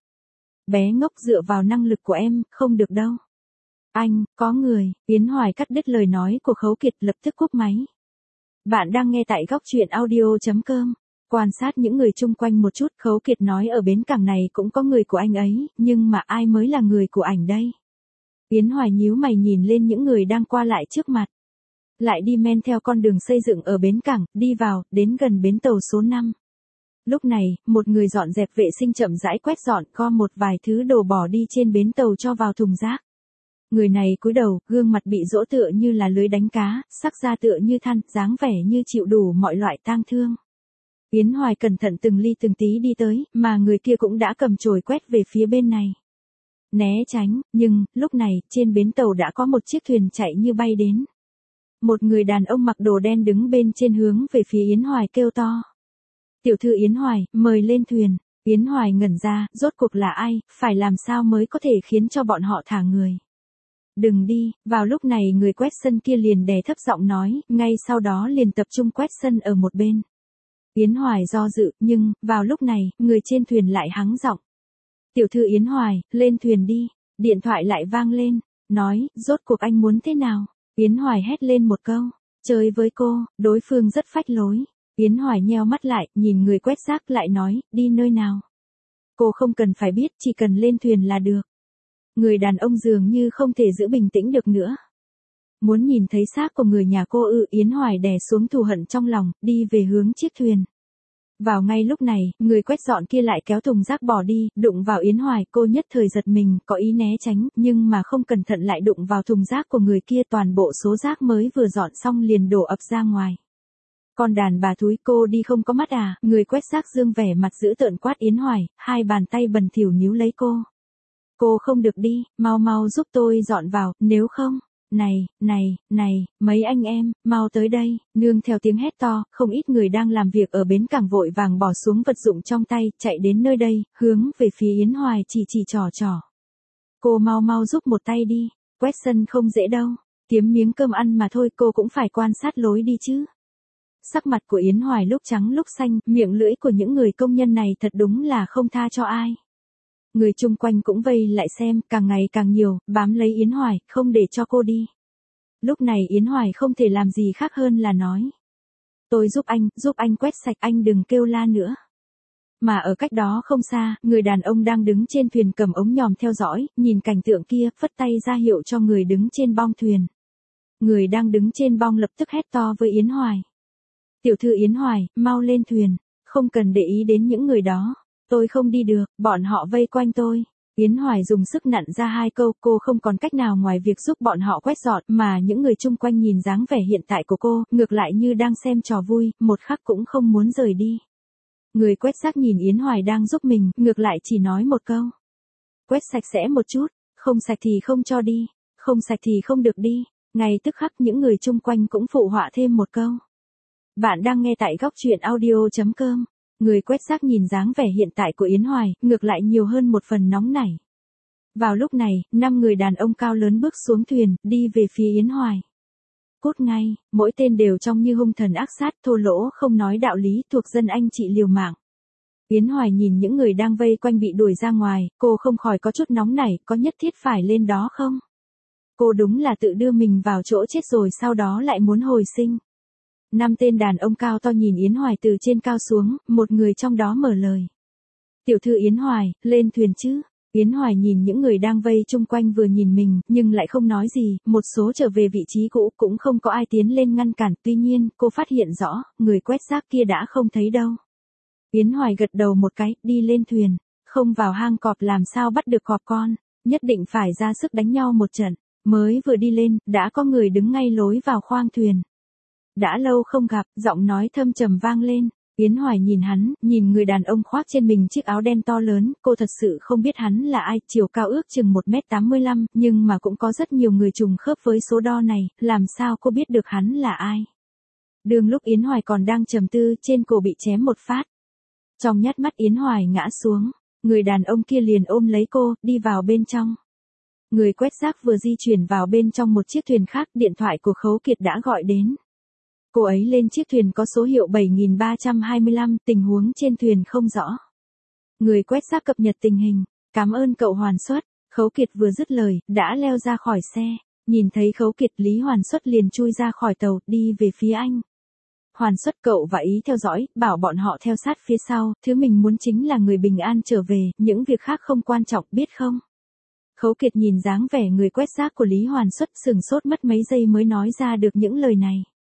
Bé ngốc, dựa vào năng lực của em, không được đâu. Anh, có người. Yến Hoài cắt đứt lời nói của Khấu Kiệt, lập tức cúp máy. Bạn đang nghe tại góc truyện audio chấm com. Quan sát những người chung quanh một chút, Khấu Kiệt nói ở bến cảng này cũng có người của anh ấy, nhưng mà ai mới là người của ảnh đây? Yến Hoài nhíu mày nhìn lên những người đang qua lại trước mặt. Lại đi men theo con đường xây dựng ở bến cảng, đi vào, đến gần bến tàu số năm. Lúc này, một người dọn dẹp vệ sinh chậm rãi quét dọn gom một vài thứ đồ bỏ đi trên bến tàu cho vào thùng rác. Người này cúi đầu, gương mặt bị dỗ tựa như là lưới đánh cá, sắc da tựa như than, dáng vẻ như chịu đủ mọi loại tang thương. Yến Hoài cẩn thận từng ly từng tí đi tới, mà người kia cũng đã cầm chổi quét về phía bên này. Né tránh, nhưng, lúc này, trên bến tàu đã có một chiếc thuyền chạy như bay đến. Một người đàn ông mặc đồ đen đứng bên trên hướng về phía Yến Hoài kêu to. Tiểu thư Yến Hoài, mời lên thuyền. Yến Hoài ngẩn ra, rốt cuộc là ai, phải làm sao mới có thể khiến cho bọn họ thả người. Đừng đi, vào lúc này người quét sân kia liền đè thấp giọng nói, ngay sau đó liền tập trung quét sân ở một bên. Yến Hoài do dự, nhưng, vào lúc này, người trên thuyền lại hắng giọng. Tiểu thư Yến Hoài, lên thuyền đi. Điện thoại lại vang lên, nói, rốt cuộc anh muốn thế nào? Yến Hoài hét lên một câu, chơi với cô, đối phương rất phách lối. Yến Hoài nheo mắt lại, nhìn người quét rác lại nói, đi nơi nào? Cô không cần phải biết, chỉ cần lên thuyền là được. Người đàn ông dường như không thể giữ bình tĩnh được nữa. Muốn nhìn thấy xác của người nhà cô ư? Yến Hoài đè xuống thù hận trong lòng, đi về hướng chiếc thuyền. Vào ngay lúc này, người quét dọn kia lại kéo thùng rác bỏ đi, đụng vào Yến Hoài, cô nhất thời giật mình, có ý né tránh, nhưng mà không cẩn thận lại đụng vào thùng rác của người kia, toàn bộ số rác mới vừa dọn xong liền đổ ập ra ngoài. Con đàn bà thúi, cô đi không có mắt à? Người quét rác dương vẻ mặt dữ tợn quát Yến Hoài, hai bàn tay bẩn thỉu níu lấy cô. Cô không được đi, mau mau giúp tôi dọn vào, nếu không. Này, này, này, mấy anh em, mau tới đây, nương theo tiếng hét to, không ít người đang làm việc ở bến cảng vội vàng bỏ xuống vật dụng trong tay, chạy đến nơi đây, hướng về phía Yến Hoài chỉ chỉ trò trò. Cô mau mau giúp một tay đi, quét sân không dễ đâu, kiếm miếng cơm ăn mà thôi, cô cũng phải quan sát lối đi chứ. Sắc mặt của Yến Hoài lúc trắng lúc xanh, miệng lưỡi của những người công nhân này thật đúng là không tha cho ai. Người chung quanh cũng vây lại xem, càng ngày càng nhiều, bám lấy Yến Hoài, không để cho cô đi. Lúc này Yến Hoài không thể làm gì khác hơn là nói. Tôi giúp anh, giúp anh quét sạch, anh đừng kêu la nữa. Mà ở cách đó không xa, người đàn ông đang đứng trên thuyền cầm ống nhòm theo dõi, nhìn cảnh tượng kia, phất tay ra hiệu cho người đứng trên bong thuyền. Người đang đứng trên bong lập tức hét to với Yến Hoài. Tiểu thư Yến Hoài, mau lên thuyền, không cần để ý đến những người đó. Tôi không đi được, bọn họ vây quanh tôi. Yến Hoài dùng sức nặn ra hai câu, cô không còn cách nào ngoài việc giúp bọn họ quét dọn, mà những người chung quanh nhìn dáng vẻ hiện tại của cô, ngược lại như đang xem trò vui, một khắc cũng không muốn rời đi. Người quét rác nhìn Yến Hoài đang giúp mình, ngược lại chỉ nói một câu. Quét sạch sẽ một chút, không sạch thì không cho đi, không sạch thì không được đi. Ngay tức khắc những người chung quanh cũng phụ họa thêm một câu. Bạn đang nghe tại góc truyện audio chấm com. Người quét rác nhìn dáng vẻ hiện tại của Yến Hoài, ngược lại nhiều hơn một phần nóng nảy. Vào lúc này, năm người đàn ông cao lớn bước xuống thuyền, đi về phía Yến Hoài. Cút ngay, mỗi tên đều trông như hung thần ác sát, thô lỗ không nói đạo lý, thuộc dân anh chị liều mạng. Yến Hoài nhìn những người đang vây quanh bị đuổi ra ngoài, cô không khỏi có chút nóng nảy, có nhất thiết phải lên đó không? Cô đúng là tự đưa mình vào chỗ chết rồi sau đó lại muốn hồi sinh. Năm tên đàn ông cao to nhìn Yến Hoài từ trên cao xuống, một người trong đó mở lời. Tiểu thư Yến Hoài, lên thuyền chứ? Yến Hoài nhìn những người đang vây chung quanh vừa nhìn mình, nhưng lại không nói gì, một số trở về vị trí cũ cũng không có ai tiến lên ngăn cản, tuy nhiên, cô phát hiện rõ, người quét rác kia đã không thấy đâu. Yến Hoài gật đầu một cái, đi lên thuyền, không vào hang cọp làm sao bắt được cọp con, nhất định phải ra sức đánh nhau một trận, mới vừa đi lên, đã có người đứng ngay lối vào khoang thuyền. Đã lâu không gặp, giọng nói thâm trầm vang lên, Yến Hoài nhìn hắn, nhìn người đàn ông khoác trên mình chiếc áo đen to lớn, cô thật sự không biết hắn là ai, chiều cao ước chừng một mét tám mươi lăm, nhưng mà cũng có rất nhiều người trùng khớp với số đo này, làm sao cô biết được hắn là ai. Đường lúc Yến Hoài còn đang trầm tư, trên cổ bị chém một phát. Trong nhát mắt Yến Hoài ngã xuống, người đàn ông kia liền ôm lấy cô, đi vào bên trong. Người quét rác vừa di chuyển vào bên trong một chiếc thuyền khác, điện thoại của Khấu Kiệt đã gọi đến. Cô ấy lên chiếc thuyền có số hiệu bảy nghìn ba trăm hai mươi lăm, tình huống trên thuyền không rõ. Người quét rác cập nhật tình hình, cảm ơn cậu Hoàn Xuất. Khấu Kiệt vừa dứt lời, đã leo ra khỏi xe, nhìn thấy Khấu Kiệt, Lý Hoàn Xuất liền chui ra khỏi tàu, đi về phía anh. Hoàn Xuất, cậu và Ý theo dõi, bảo bọn họ theo sát phía sau, thứ mình muốn chính là người bình an trở về, những việc khác không quan trọng, biết không? Khấu Kiệt nhìn dáng vẻ người quét rác của Lý Hoàn Xuất, sừng sốt mất mấy giây mới nói ra được những lời này.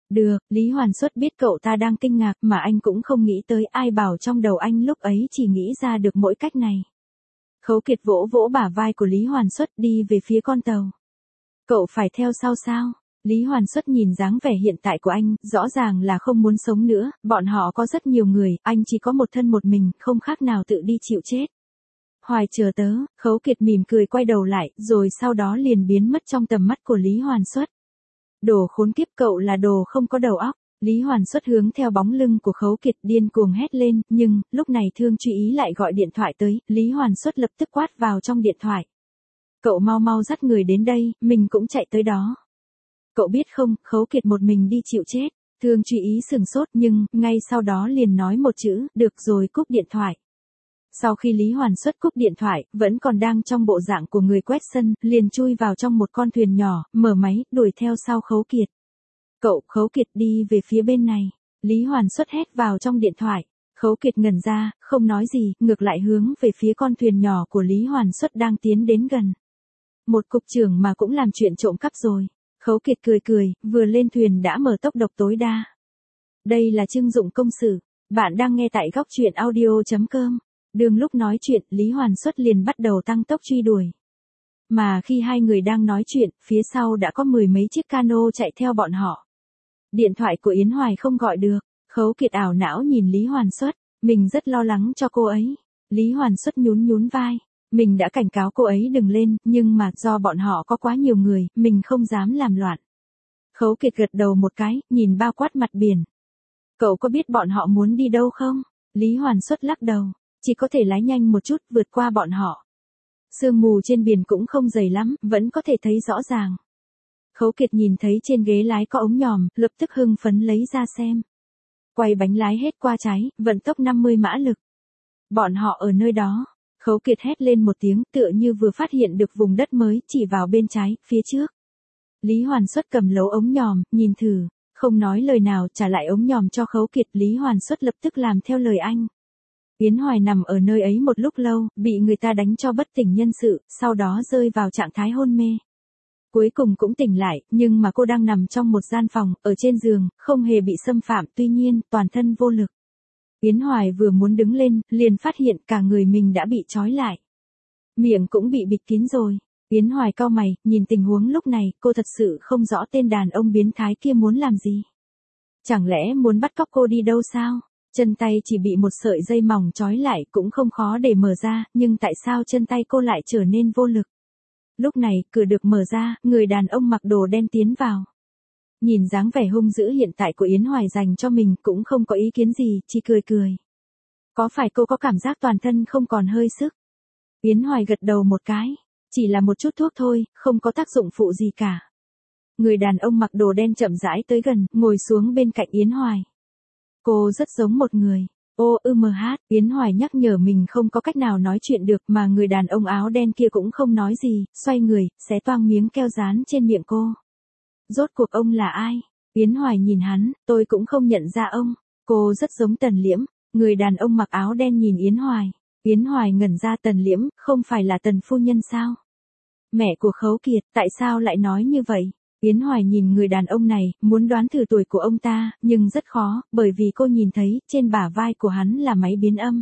Được, Lý Hoàn Xuất biết cậu ta đang kinh ngạc mà anh cũng không nghĩ tới, ai bảo trong đầu anh lúc ấy chỉ nghĩ ra được mỗi cách này. Khấu Kiệt vỗ vỗ bả vai của Lý Hoàn Xuất đi về phía con tàu. Cậu phải theo sau sao? Lý Hoàn Xuất nhìn dáng vẻ hiện tại của anh, rõ ràng là không muốn sống nữa, bọn họ có rất nhiều người, anh chỉ có một thân một mình, không khác nào tự đi chịu chết. Hoài chờ tớ, Khấu Kiệt mỉm cười quay đầu lại, rồi sau đó liền biến mất trong tầm mắt của Lý Hoàn Xuất. Đồ khốn kiếp, cậu là đồ không có đầu óc. Lý Hoàn Xuất hướng theo bóng lưng của Khấu Kiệt điên cuồng hét lên, nhưng, lúc này Thương Truy Ý lại gọi điện thoại tới, Lý Hoàn Xuất lập tức quát vào trong điện thoại. Cậu mau mau dắt người đến đây, mình cũng chạy tới đó. Cậu biết không, Khấu Kiệt một mình đi chịu chết. Thương Truy Ý sừng sốt nhưng, ngay sau đó liền nói một chữ, được rồi, cúp điện thoại. Sau khi Lý Hoàn Xuất cúp điện thoại, vẫn còn đang trong bộ dạng của người quét sân, liền chui vào trong một con thuyền nhỏ, mở máy, đuổi theo sau Khấu Kiệt. Cậu, Khấu Kiệt đi về phía bên này. Lý Hoàn Xuất hét vào trong điện thoại. Khấu Kiệt ngẩn ra, không nói gì, ngược lại hướng về phía con thuyền nhỏ của Lý Hoàn Xuất đang tiến đến gần. Một cục trưởng mà cũng làm chuyện trộm cắp rồi. Khấu Kiệt cười cười, vừa lên thuyền đã mở tốc độ tối đa. Đây là Trưng Dụng Công Sử. Bạn đang nghe tại góc truyện audio chấm com. Đường lúc nói chuyện, Lý Hoàn Xuất liền bắt đầu tăng tốc truy đuổi. Mà khi hai người đang nói chuyện, phía sau đã có mười mấy chiếc cano chạy theo bọn họ. Điện thoại của Yến Hoài không gọi được. Khấu Kiệt ảo não nhìn Lý Hoàn Xuất. Mình rất lo lắng cho cô ấy. Lý Hoàn Xuất nhún nhún vai. Mình đã cảnh cáo cô ấy đừng lên, nhưng mà do bọn họ có quá nhiều người, mình không dám làm loạn. Khấu Kiệt gật đầu một cái, nhìn bao quát mặt biển. Cậu có biết bọn họ muốn đi đâu không? Lý Hoàn Xuất lắc đầu. Chỉ có thể lái nhanh một chút, vượt qua bọn họ. Sương mù trên biển cũng không dày lắm, vẫn có thể thấy rõ ràng. Khấu Kiệt nhìn thấy trên ghế lái có ống nhòm, lập tức hưng phấn lấy ra xem. Quay bánh lái hết qua trái, vận tốc năm mươi mã lực. Bọn họ ở nơi đó. Khấu Kiệt hét lên một tiếng, tựa như vừa phát hiện được vùng đất mới, chỉ vào bên trái, phía trước. Lý Hoàn Xuất cầm lấu ống nhòm, nhìn thử, không nói lời nào, trả lại ống nhòm cho Khấu Kiệt. Lý Hoàn Xuất lập tức làm theo lời anh. Yến Hoài nằm ở nơi ấy một lúc lâu, bị người ta đánh cho bất tỉnh nhân sự, sau đó rơi vào trạng thái hôn mê. Cuối cùng cũng tỉnh lại, nhưng mà cô đang nằm trong một gian phòng, ở trên giường, không hề bị xâm phạm, tuy nhiên, toàn thân vô lực. Yến Hoài vừa muốn đứng lên, liền phát hiện cả người mình đã bị trói lại. Miệng cũng bị bịt kín rồi. Yến Hoài cau mày, nhìn tình huống lúc này, cô thật sự không rõ tên đàn ông biến thái kia muốn làm gì. Chẳng lẽ muốn bắt cóc cô đi đâu sao? Chân tay chỉ bị một sợi dây mỏng trói lại cũng không khó để mở ra, nhưng tại sao chân tay cô lại trở nên vô lực? Lúc này, cửa được mở ra, người đàn ông mặc đồ đen tiến vào. Nhìn dáng vẻ hung dữ hiện tại của Yến Hoài dành cho mình cũng không có ý kiến gì, chỉ cười cười. Có phải cô có cảm giác toàn thân không còn hơi sức? Yến Hoài gật đầu một cái. Chỉ là một chút thuốc thôi, không có tác dụng phụ gì cả. Người đàn ông mặc đồ đen chậm rãi tới gần, ngồi xuống bên cạnh Yến Hoài. Cô rất giống một người. Ô ư mờ hát, Yến Hoài nhắc nhở mình không có cách nào nói chuyện được mà người đàn ông áo đen kia cũng không nói gì, xoay người, xé toang miếng keo dán trên miệng cô. Rốt cuộc ông là ai? Yến Hoài nhìn hắn, tôi cũng không nhận ra ông. Cô rất giống Tần Liễm. Người đàn ông mặc áo đen nhìn Yến Hoài. Yến Hoài ngẩn ra, Tần Liễm, không phải là Tần phu nhân sao? Mẹ của Khấu Kiệt, tại sao lại nói như vậy? Yến Hoài nhìn người đàn ông này, muốn đoán thử tuổi của ông ta, nhưng rất khó, bởi vì cô nhìn thấy, trên bả vai của hắn là máy biến âm.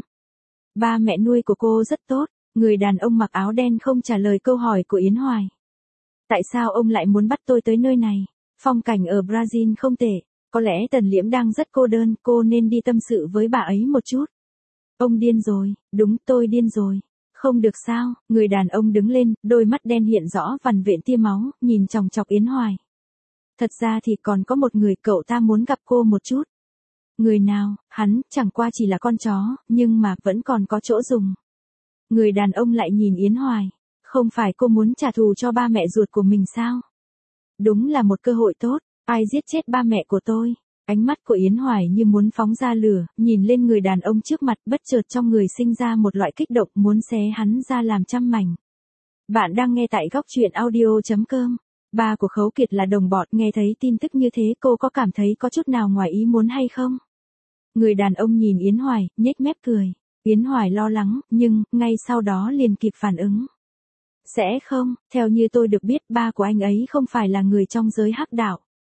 Ba mẹ nuôi của cô rất tốt. Người đàn ông mặc áo đen không trả lời câu hỏi của Yến Hoài. Tại sao ông lại muốn bắt tôi tới nơi này? Phong cảnh ở Brazil không tệ. Có lẽ Tần Liễm đang rất cô đơn, cô nên đi tâm sự với bà ấy một chút. Ông điên rồi, đúng, tôi điên rồi. Không được sao, người đàn ông đứng lên, đôi mắt đen hiện rõ vằn vện tia máu, nhìn chòng chọc Yến Hoài. Thật ra thì còn có một người, cậu ta muốn gặp cô một chút. Người nào? Hắn, chẳng qua chỉ là con chó, nhưng mà vẫn còn có chỗ dùng. Người đàn ông lại nhìn Yến Hoài. Không phải cô muốn trả thù cho ba mẹ ruột của mình sao? Đúng là một cơ hội tốt, ai giết chết ba mẹ của tôi? Ánh mắt của Yến Hoài như muốn phóng ra lửa, nhìn lên người đàn ông trước mặt, bất chợt trong người sinh ra một loại kích động muốn xé hắn ra làm trăm mảnh. Bạn đang nghe tại góc truyện audio chấm com. Ba của Khấu Kiệt là đồng bọn, nghe thấy tin tức như thế cô có cảm thấy có chút nào ngoài ý muốn hay không? Người đàn ông nhìn Yến Hoài, nhếch mép cười. Yến Hoài lo lắng, nhưng, ngay sau đó liền kịp phản ứng. Sẽ không, theo như tôi được biết ba của anh ấy không phải là người trong giới hắc đạo.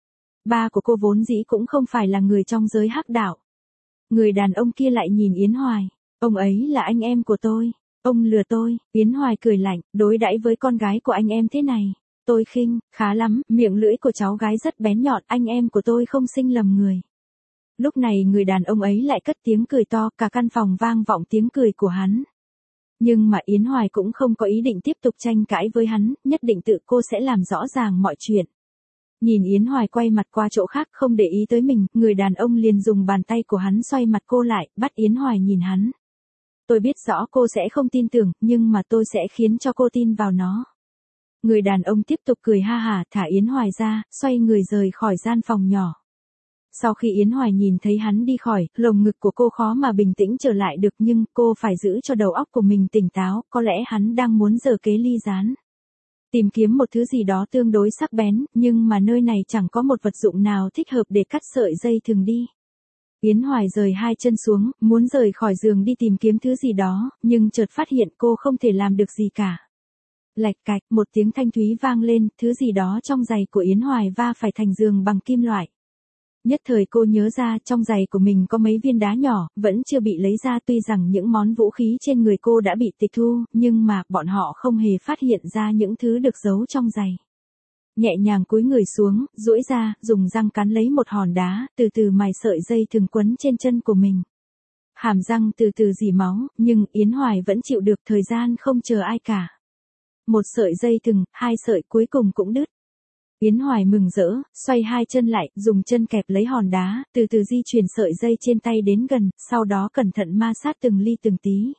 ba của cô vốn dĩ cũng không phải là người trong giới hắc đạo. Người đàn ông kia lại nhìn Yến Hoài, ông ấy là anh em của tôi, ông lừa tôi. Yến Hoài cười lạnh, đối đãi với con gái của anh em thế này, tôi khinh, khá lắm, miệng lưỡi của cháu gái rất bén nhọn, anh em của tôi không sinh lầm người. Lúc này người đàn ông ấy lại cất tiếng cười to, cả căn phòng vang vọng tiếng cười của hắn. Nhưng mà Yến Hoài cũng không có ý định tiếp tục tranh cãi với hắn, nhất định tự cô sẽ làm rõ ràng mọi chuyện. Nhìn Yến Hoài quay mặt qua chỗ khác không để ý tới mình, người đàn ông liền dùng bàn tay của hắn xoay mặt cô lại, bắt Yến Hoài nhìn hắn. Tôi biết rõ cô sẽ không tin tưởng, nhưng mà tôi sẽ khiến cho cô tin vào nó. Người đàn ông tiếp tục cười ha hả, thả Yến Hoài ra, xoay người rời khỏi gian phòng nhỏ. Sau khi Yến Hoài nhìn thấy hắn đi khỏi, lồng ngực của cô khó mà bình tĩnh trở lại được, nhưng cô phải giữ cho đầu óc của mình tỉnh táo, có lẽ hắn đang muốn giở kế ly gián. Tìm kiếm một thứ gì đó tương đối sắc bén, nhưng mà nơi này chẳng có một vật dụng nào thích hợp để cắt sợi dây thừng đi. Yến Hoài rời hai chân xuống, muốn rời khỏi giường đi tìm kiếm thứ gì đó, nhưng chợt phát hiện cô không thể làm được gì cả. Lạch cạch, một tiếng thanh thúy vang lên, thứ gì đó trong giày của Yến Hoài va phải thành giường bằng kim loại. Nhất thời cô nhớ ra trong giày của mình có mấy viên đá nhỏ, vẫn chưa bị lấy ra, tuy rằng những món vũ khí trên người cô đã bị tịch thu, nhưng mà bọn họ không hề phát hiện ra những thứ được giấu trong giày. Nhẹ nhàng cúi người xuống, duỗi ra, dùng răng cắn lấy một hòn đá, từ từ mài sợi dây thừng quấn trên chân của mình. Hàm răng từ từ rỉ máu, nhưng Yến Hoài vẫn chịu được, thời gian không chờ ai cả. Một sợi dây thừng, hai sợi cuối cùng cũng đứt. Yến Hoài mừng rỡ, xoay hai chân lại, dùng chân kẹp lấy hòn đá, từ từ di chuyển sợi dây trên tay đến gần, sau đó cẩn thận ma sát từng ly từng tí.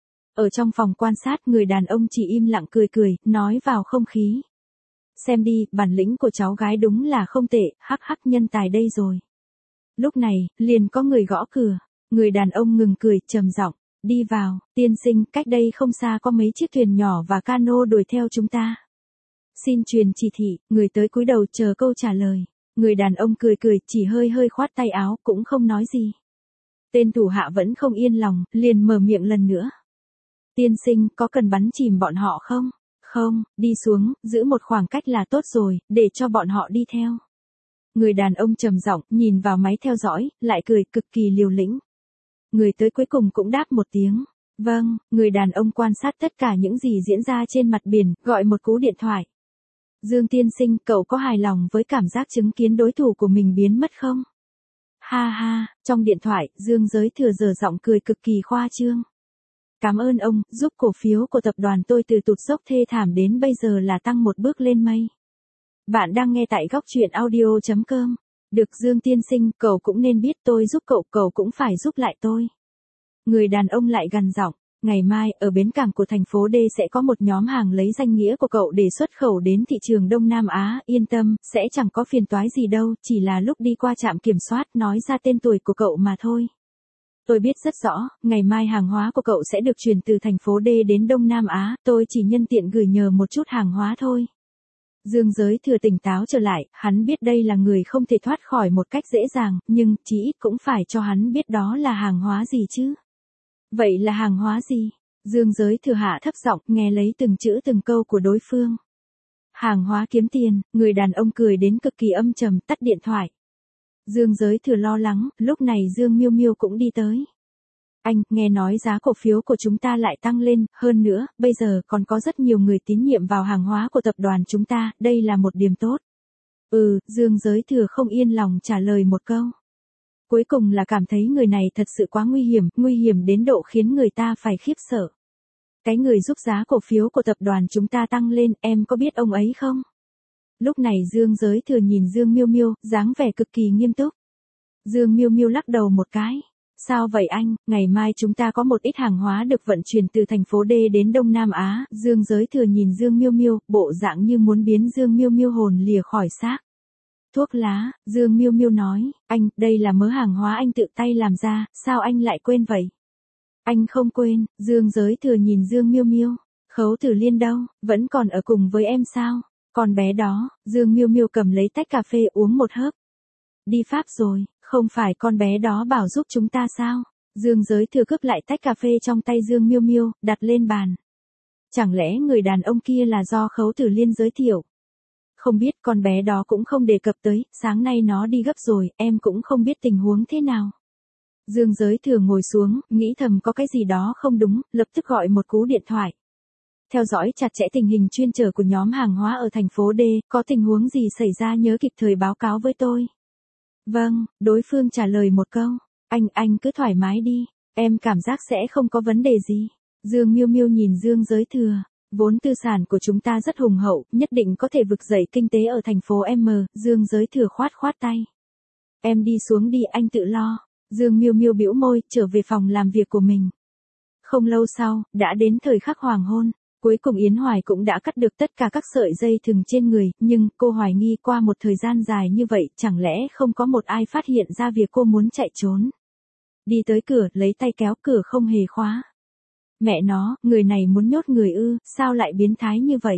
Ở trong phòng quan sát, người đàn ông chỉ im lặng cười cười, nói vào không khí. Xem đi, bản lĩnh của cháu gái đúng là không tệ, hắc hắc, nhân tài đây rồi. Lúc này, liền có người gõ cửa, người đàn ông ngừng cười, trầm giọng, đi vào, tiên sinh, cách đây không xa có mấy chiếc thuyền nhỏ và cano đuổi theo chúng ta. Xin truyền chỉ thị, người tới cúi đầu chờ câu trả lời. Người đàn ông cười cười, chỉ hơi hơi khoát tay áo, cũng không nói gì. Tên thủ hạ vẫn không yên lòng, liền mở miệng lần nữa. Tiên sinh, có cần bắn chìm bọn họ không? Không, đi xuống, giữ một khoảng cách là tốt rồi, để cho bọn họ đi theo. Người đàn ông trầm giọng, nhìn vào máy theo dõi, lại cười cực kỳ liều lĩnh. Người tới cuối cùng cũng đáp một tiếng. Vâng, người đàn ông quan sát tất cả những gì diễn ra trên mặt biển, gọi một cú điện thoại. Dương tiên sinh, cậu có hài lòng với cảm giác chứng kiến đối thủ của mình biến mất không? Ha ha, trong điện thoại, Dương Giới Thừa dở giọng cười cực kỳ khoa trương. Cảm ơn ông, giúp cổ phiếu của tập đoàn tôi từ tụt dốc thê thảm đến bây giờ là tăng một bước lên mây. Bạn đang nghe tại góc truyện audio chấm com. Được Dương tiên sinh, cậu cũng nên biết tôi giúp cậu, cậu cũng phải giúp lại tôi. Người đàn ông lại gằn giọng. Ngày mai, ở bến cảng của thành phố D sẽ có một nhóm hàng lấy danh nghĩa của cậu để xuất khẩu đến thị trường Đông Nam Á, yên tâm, sẽ chẳng có phiền toái gì đâu, chỉ là lúc đi qua trạm kiểm soát nói ra tên tuổi của cậu mà thôi. Tôi biết rất rõ, ngày mai hàng hóa của cậu sẽ được chuyển từ thành phố D đến Đông Nam Á, tôi chỉ nhân tiện gửi nhờ một chút hàng hóa thôi. Dương Giới Thừa tỉnh táo trở lại, hắn biết đây là người không thể thoát khỏi một cách dễ dàng, nhưng chí ít cũng phải cho hắn biết đó là hàng hóa gì chứ. Vậy là hàng hóa gì? Dương Giới Thừa hạ thấp giọng, nghe lấy từng chữ từng câu của đối phương. Hàng hóa kiếm tiền, người đàn ông cười đến cực kỳ âm trầm, tắt điện thoại. Dương Giới Thừa lo lắng, lúc này Dương Miêu Miêu cũng đi tới. Anh, nghe nói giá cổ phiếu của chúng ta lại tăng lên, hơn nữa, bây giờ còn có rất nhiều người tín nhiệm vào hàng hóa của tập đoàn chúng ta, đây là một điểm tốt. Ừ, Dương Giới Thừa không yên lòng trả lời một câu. Cuối cùng là cảm thấy người này thật sự quá nguy hiểm, nguy hiểm đến độ khiến người ta phải khiếp sợ. Cái người giúp giá cổ phiếu của tập đoàn chúng ta tăng lên, em có biết ông ấy không? Lúc này Dương Giới Thừa nhìn Dương Miêu Miêu, dáng vẻ cực kỳ nghiêm túc. Dương Miêu Miêu lắc đầu một cái. Sao vậy anh, ngày mai chúng ta có một ít hàng hóa được vận chuyển từ thành phố D đến Đông Nam Á. Dương Giới Thừa nhìn Dương Miêu Miêu, bộ dạng như muốn biến Dương Miêu Miêu hồn lìa khỏi xác. Thuốc lá, Dương Miêu Miêu nói, anh, đây là mớ hàng hóa anh tự tay làm ra, sao anh lại quên vậy? Anh không quên, Dương Giới Thừa nhìn Dương Miêu Miêu, Khấu Tử Liên đâu, vẫn còn ở cùng với em sao? Con bé đó, Dương Miêu Miêu cầm lấy tách cà phê uống một hớp. Đi Pháp rồi, không phải con bé đó bảo giúp chúng ta sao? Dương Giới Thừa cướp lại tách cà phê trong tay Dương Miêu Miêu, đặt lên bàn. Chẳng lẽ người đàn ông kia là do Khấu Tử Liên giới thiệu? Không biết, con bé đó cũng không đề cập tới, sáng nay nó đi gấp rồi, em cũng không biết tình huống thế nào. Dương Giới Thừa ngồi xuống, nghĩ thầm có cái gì đó không đúng, lập tức gọi một cú điện thoại. Theo dõi chặt chẽ tình hình chuyên chở của nhóm hàng hóa ở thành phố D, có tình huống gì xảy ra nhớ kịp thời báo cáo với tôi. Vâng, đối phương trả lời một câu, anh, anh cứ thoải mái đi, em cảm giác sẽ không có vấn đề gì. Dương Miêu Miêu nhìn Dương Giới Thừa, vốn tư sản của chúng ta rất hùng hậu, nhất định có thể vực dậy kinh tế ở thành phố M, Dương Giới Thừa khoát khoát tay. Em đi xuống đi, anh tự lo. Dương Miêu Miêu bĩu môi, trở về phòng làm việc của mình. Không lâu sau, đã đến thời khắc hoàng hôn. Cuối cùng Yến Hoài cũng đã cắt được tất cả các sợi dây thừng trên người, nhưng cô hoài nghi qua một thời gian dài như vậy, chẳng lẽ không có một ai phát hiện ra việc cô muốn chạy trốn. Đi tới cửa, lấy tay kéo cửa không hề khóa. Mẹ nó, người này muốn nhốt người ư, sao lại biến thái như vậy?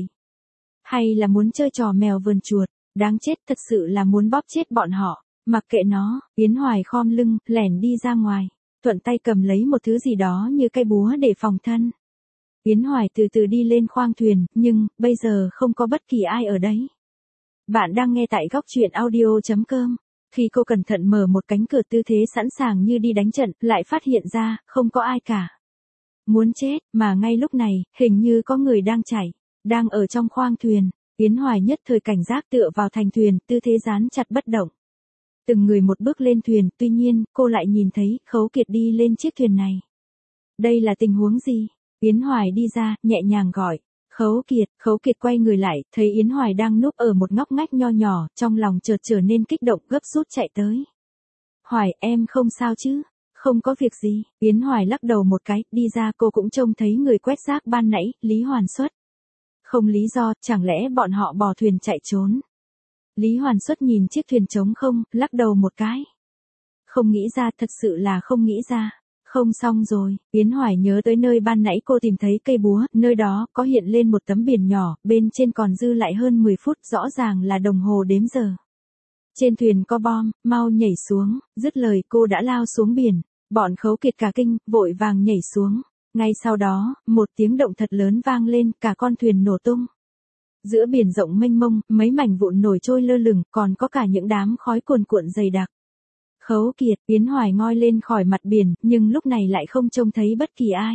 Hay là muốn chơi trò mèo vờn chuột, đáng chết, thật sự là muốn bóp chết bọn họ. Mặc kệ nó, Yến Hoài khom lưng, lẻn đi ra ngoài, thuận tay cầm lấy một thứ gì đó như cây búa để phòng thân. Yến Hoài từ từ đi lên khoang thuyền, nhưng, bây giờ không có bất kỳ ai ở đấy. Bạn đang nghe tại góc truyện audio chấm com. Khi cô cẩn thận mở một cánh cửa tư thế sẵn sàng như đi đánh trận, lại phát hiện ra, không có ai cả. Muốn chết, mà ngay lúc này, hình như có người đang chạy, đang ở trong khoang thuyền. Yến Hoài nhất thời cảnh giác tựa vào thành thuyền, tư thế dán chặt bất động. Từng người một bước lên thuyền, tuy nhiên, cô lại nhìn thấy, Khấu Kiệt đi lên chiếc thuyền này. Đây là tình huống gì? Yến Hoài đi ra, nhẹ nhàng gọi. Khấu Kiệt, Khấu Kiệt quay người lại, thấy Yến Hoài đang núp ở một ngóc ngách nho nhỏ, trong lòng chợt trở nên kích động, gấp rút chạy tới. Hoài, em không sao chứ? Không có việc gì. Yến Hoài lắc đầu một cái, đi ra cô cũng trông thấy người quét rác ban nãy, Lý Hoàn Xuất. Không lý do, chẳng lẽ bọn họ bỏ thuyền chạy trốn? Lý Hoàn Xuất nhìn chiếc thuyền trống không, lắc đầu một cái. Không nghĩ ra, thật sự là không nghĩ ra. Không xong rồi, Yến Hoài nhớ tới nơi ban nãy cô tìm thấy cây búa, nơi đó có hiện lên một tấm biển nhỏ, bên trên còn dư lại hơn mười phút, rõ ràng là đồng hồ đếm giờ. Trên thuyền có bom, mau nhảy xuống, dứt lời cô đã lao xuống biển, bọn Khấu Kiệt cả kinh, vội vàng nhảy xuống. Ngay sau đó, một tiếng động thật lớn vang lên, cả con thuyền nổ tung. Giữa biển rộng mênh mông, mấy mảnh vụn nổi trôi lơ lửng, còn có cả những đám khói cuồn cuộn dày đặc. Khấu Kiệt, Yến Hoài ngoi lên khỏi mặt biển, nhưng lúc này lại không trông thấy bất kỳ ai.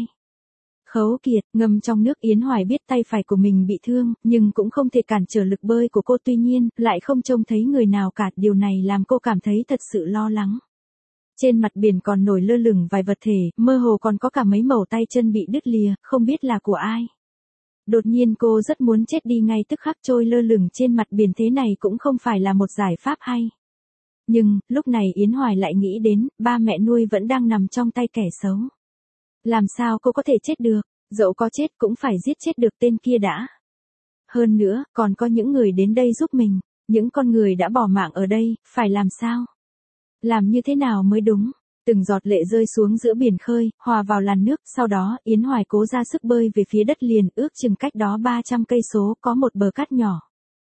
Khấu Kiệt, ngâm trong nước. Yến Hoài biết tay phải của mình bị thương, nhưng cũng không thể cản trở lực bơi của cô, tuy nhiên, lại không trông thấy người nào cả, điều này làm cô cảm thấy thật sự lo lắng. Trên mặt biển còn nổi lơ lửng vài vật thể, mơ hồ còn có cả mấy mẩu tay chân bị đứt lìa, không biết là của ai. Đột nhiên cô rất muốn chết đi ngay tức khắc, trôi lơ lửng trên mặt biển thế này cũng không phải là một giải pháp hay. Nhưng, lúc này Yến Hoài lại nghĩ đến, ba mẹ nuôi vẫn đang nằm trong tay kẻ xấu. Làm sao cô có thể chết được, dẫu có chết cũng phải giết chết được tên kia đã. Hơn nữa, còn có những người đến đây giúp mình, những con người đã bỏ mạng ở đây, phải làm sao? Làm như thế nào mới đúng? Từng giọt lệ rơi xuống giữa biển khơi, hòa vào làn nước, sau đó, Yến Hoài cố ra sức bơi về phía đất liền, ước chừng cách đó ba trăm cây số, có một bờ cát nhỏ.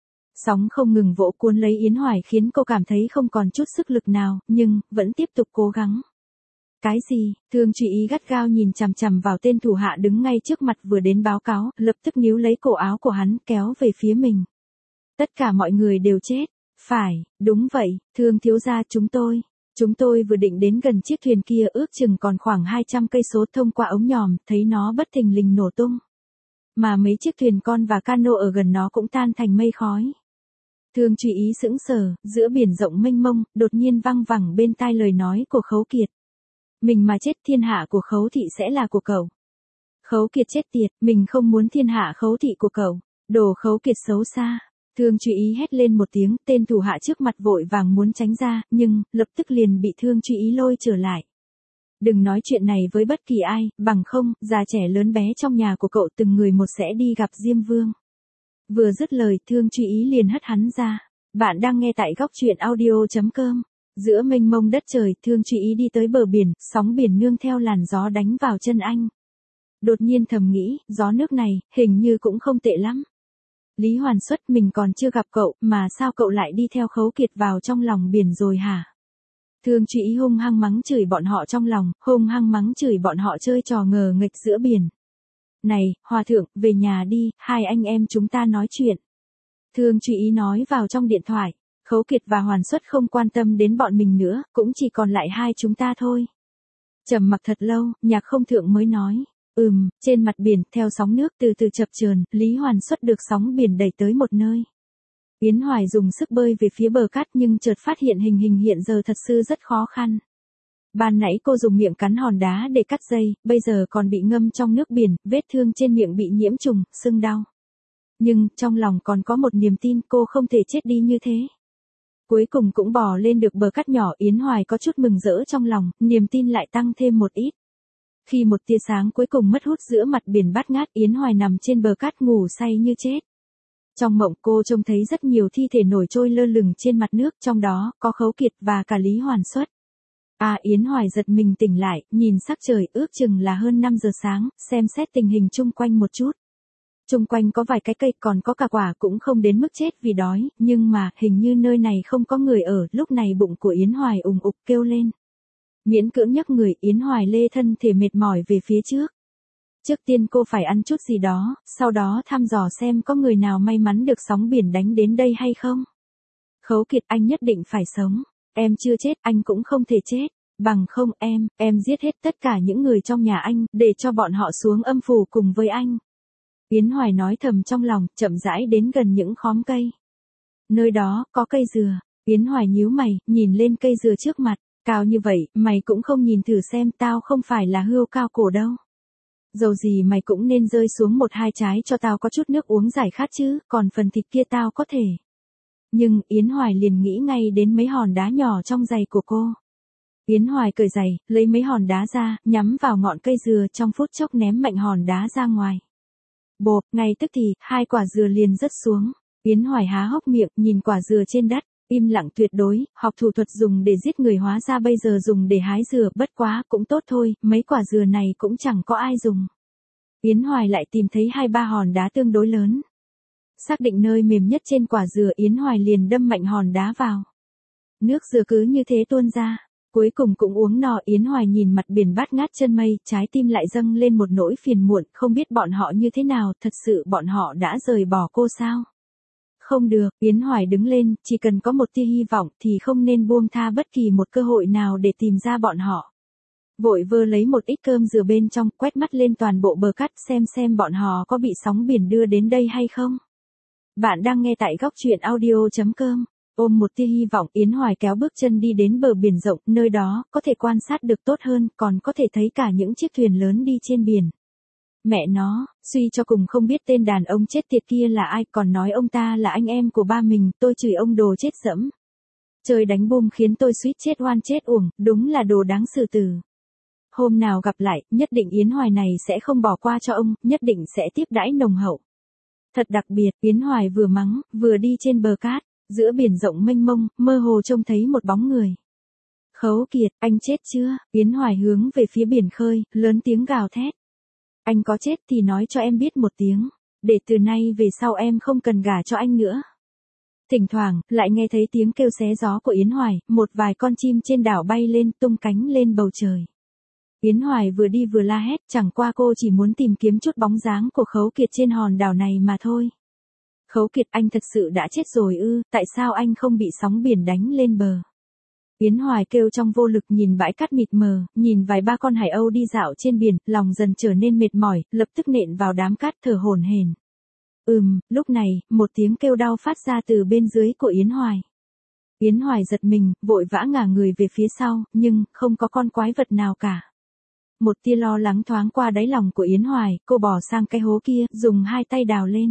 Sóng không ngừng vỗ cuốn lấy Yến Hoài khiến cô cảm thấy không còn chút sức lực nào, nhưng, vẫn tiếp tục cố gắng. Cái gì? Thương Trụy Ý gắt gao nhìn chằm chằm vào tên thủ hạ đứng ngay trước mặt vừa đến báo cáo, lập tức níu lấy cổ áo của hắn, kéo về phía mình. Tất cả mọi người đều chết. Phải, đúng vậy, Thương thiếu gia, chúng tôi. Chúng tôi vừa định đến gần chiếc thuyền kia, ước chừng còn khoảng hai trăm cây số, thông qua ống nhòm, thấy nó bất thình lình nổ tung. Mà mấy chiếc thuyền con và cano ở gần nó cũng tan thành mây khói. Thương Trụy Ý sững sờ, giữa biển rộng mênh mông, đột nhiên văng vẳng bên tai lời nói của Khấu Kiệt. Mình mà chết, thiên hạ của Khấu thị sẽ là của cậu. Khấu Kiệt chết tiệt, mình không muốn thiên hạ Khấu thị của cậu. Đồ Khấu Kiệt xấu xa. Thương Trụy Ý hét lên một tiếng, tên thủ hạ trước mặt vội vàng muốn tránh ra, nhưng, lập tức liền bị Thương Trụy Ý lôi trở lại. Đừng nói chuyện này với bất kỳ ai, bằng không, già trẻ lớn bé trong nhà của cậu từng người một sẽ đi gặp Diêm Vương. Vừa dứt lời, Thương Trụy Ý liền hất hắn ra. Bạn đang nghe tại góc truyện audio chấm com. Giữa mênh mông đất trời, Thương Trụy Ý đi tới bờ biển, sóng biển nương theo làn gió đánh vào chân anh. Đột nhiên thầm nghĩ, gió nước này, hình như cũng không tệ lắm. Lý Hoàn Xuất, mình còn chưa gặp cậu, mà sao cậu lại đi theo Khấu Kiệt vào trong lòng biển rồi hả? Thương Trụy Ý hung hăng mắng chửi bọn họ trong lòng, hung hăng mắng chửi bọn họ chơi trò ngờ nghịch giữa biển. Này, hòa thượng, về nhà đi, hai anh em chúng ta nói chuyện. Thương chú ý nói vào trong điện thoại. Khấu Kiệt và Hoàn Xuất không quan tâm đến bọn mình nữa, cũng chỉ còn lại hai chúng ta thôi. Trầm mặc thật lâu, Nhạc Không Thượng mới nói. Ừm, trên mặt biển, theo sóng nước từ từ chập chờn, Lý Hoàn Xuất được sóng biển đẩy tới một nơi. Yến Hoài dùng sức bơi về phía bờ cát nhưng chợt phát hiện hình hình hiện giờ thật sự rất khó khăn. Ban nãy cô dùng miệng cắn hòn đá để cắt dây, bây giờ còn bị ngâm trong nước biển, vết thương trên miệng bị nhiễm trùng, sưng đau. Nhưng, trong lòng còn có một niềm tin cô không thể chết đi như thế. Cuối cùng cũng bò lên được bờ cát nhỏ, Yến Hoài có chút mừng rỡ trong lòng, niềm tin lại tăng thêm một ít. Khi một tia sáng cuối cùng mất hút giữa mặt biển bát ngát, Yến Hoài nằm trên bờ cát ngủ say như chết. Trong mộng cô trông thấy rất nhiều thi thể nổi trôi lơ lửng trên mặt nước, trong đó có Khấu Kiệt và cả Lý Hoàn Xuất. À, Yến Hoài giật mình tỉnh lại, nhìn sắc trời ước chừng là hơn năm giờ sáng, xem xét tình hình chung quanh một chút. Chung quanh có vài cái cây, còn có cả quả, cũng không đến mức chết vì đói, nhưng mà hình như nơi này không có người ở. Lúc này bụng của Yến Hoài ùng ục kêu lên. Miễn cưỡng nhấc người, Yến Hoài lê thân thể mệt mỏi về phía trước. Trước tiên cô phải ăn chút gì đó, sau đó thăm dò xem có người nào may mắn được sóng biển đánh đến đây hay không. Khấu Kiệt, anh nhất định phải sống. Em chưa chết, anh cũng không thể chết. Bằng không em, em giết hết tất cả những người trong nhà anh, để cho bọn họ xuống âm phủ cùng với anh. Yến Hoài nói thầm trong lòng, chậm rãi đến gần những khóm cây. Nơi đó, có cây dừa. Yến Hoài nhíu mày, nhìn lên cây dừa trước mặt. Cao như vậy, mày cũng không nhìn thử xem, tao không phải là hươu cao cổ đâu. Dầu gì mày cũng nên rơi xuống một hai trái cho tao có chút nước uống giải khát chứ, còn phần thịt kia tao có thể. Nhưng, Yến Hoài liền nghĩ ngay đến mấy hòn đá nhỏ trong giày của cô. Yến Hoài cởi giày, lấy mấy hòn đá ra, nhắm vào ngọn cây dừa, trong phút chốc ném mạnh hòn đá ra ngoài. Bộp, ngay tức thì, hai quả dừa liền rớt xuống. Yến Hoài há hốc miệng, nhìn quả dừa trên đất, im lặng tuyệt đối, học thủ thuật dùng để giết người hóa ra bây giờ dùng để hái dừa, bất quá, cũng tốt thôi, mấy quả dừa này cũng chẳng có ai dùng. Yến Hoài lại tìm thấy hai ba hòn đá tương đối lớn. Xác định nơi mềm nhất trên quả dừa, Yến Hoài liền đâm mạnh hòn đá vào. Nước dừa cứ như thế tuôn ra. Cuối cùng cũng uống no. Yến Hoài nhìn mặt biển bát ngát chân mây, trái tim lại dâng lên một nỗi phiền muộn, không biết bọn họ như thế nào, thật sự bọn họ đã rời bỏ cô sao? Không được, Yến Hoài đứng lên, chỉ cần có một tia hy vọng thì không nên buông tha bất kỳ một cơ hội nào để tìm ra bọn họ. Vội vơ lấy một ít cơm dừa bên trong, quét mắt lên toàn bộ bờ cát xem xem bọn họ có bị sóng biển đưa đến đây hay không. Bạn đang nghe tại góc truyện audio chấm com. Ôm một tia hy vọng, Yến Hoài kéo bước chân đi đến bờ biển rộng, nơi đó, có thể quan sát được tốt hơn, còn có thể thấy cả những chiếc thuyền lớn đi trên biển. Mẹ nó, suy cho cùng không biết tên đàn ông chết tiệt kia là ai, còn nói ông ta là anh em của ba mình, tôi chửi ông đồ chết dẫm. Trời đánh bom khiến tôi suýt chết oan chết uổng, đúng là đồ đáng xử tử. Hôm nào gặp lại, nhất định Yến Hoài này sẽ không bỏ qua cho ông, nhất định sẽ tiếp đãi nồng hậu. Thật đặc biệt, Yến Hoài vừa mắng, vừa đi trên bờ cát. Giữa biển rộng mênh mông, mơ hồ trông thấy một bóng người. Khấu Kiệt, anh chết chưa? Yến Hoài hướng về phía biển khơi, lớn tiếng gào thét. Anh có chết thì nói cho em biết một tiếng, để từ nay về sau em không cần gả cho anh nữa. Thỉnh thoảng, lại nghe thấy tiếng kêu xé gió của Yến Hoài, một vài con chim trên đảo bay lên, tung cánh lên bầu trời. Yến Hoài vừa đi vừa la hét, chẳng qua cô chỉ muốn tìm kiếm chút bóng dáng của Khấu Kiệt trên hòn đảo này mà thôi. Khấu Kiệt, anh thật sự đã chết rồi ư, tại sao anh không bị sóng biển đánh lên bờ? Yến Hoài kêu trong vô lực, nhìn bãi cát mịt mờ, nhìn vài ba con hải âu đi dạo trên biển, lòng dần trở nên mệt mỏi, lập tức nện vào đám cát thở hổn hển. Ừm, lúc này, một tiếng kêu đau phát ra từ bên dưới của Yến Hoài. Yến Hoài giật mình, vội vã ngả người về phía sau, nhưng, không có con quái vật nào cả. Một tia lo lắng thoáng qua đáy lòng của Yến Hoài, cô bỏ sang cái hố kia, dùng hai tay đào lên.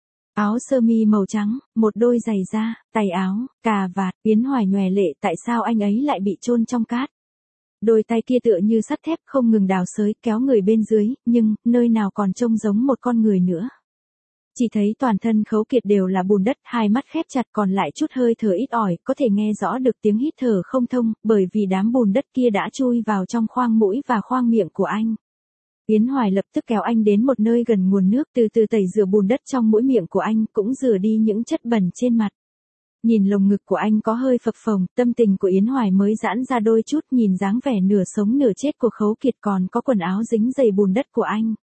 Áo sơ mi màu trắng, một đôi giày da, tay áo, cà vạt, Yến Hoài nhòe lệ, tại sao anh ấy lại bị chôn trong cát. Đôi tay kia tựa như sắt thép không ngừng đào xới, kéo người bên dưới, nhưng, nơi nào còn trông giống một con người nữa. Chỉ thấy toàn thân Khấu Kiệt đều là bùn đất, hai mắt khép chặt, còn lại chút hơi thở ít ỏi, có thể nghe rõ được tiếng hít thở không thông, bởi vì đám bùn đất kia đã chui vào trong khoang mũi và khoang miệng của anh. Yến Hoài lập tức kéo anh đến một nơi gần nguồn nước, từ từ tẩy rửa bùn đất trong mũi miệng của anh, cũng rửa đi những chất bẩn trên mặt. Nhìn lồng ngực của anh có hơi phập phồng, tâm tình của Yến Hoài mới giãn ra đôi chút, nhìn dáng vẻ nửa sống nửa chết của Khấu Kiệt, còn có quần áo dính đầy bùn đất của anh.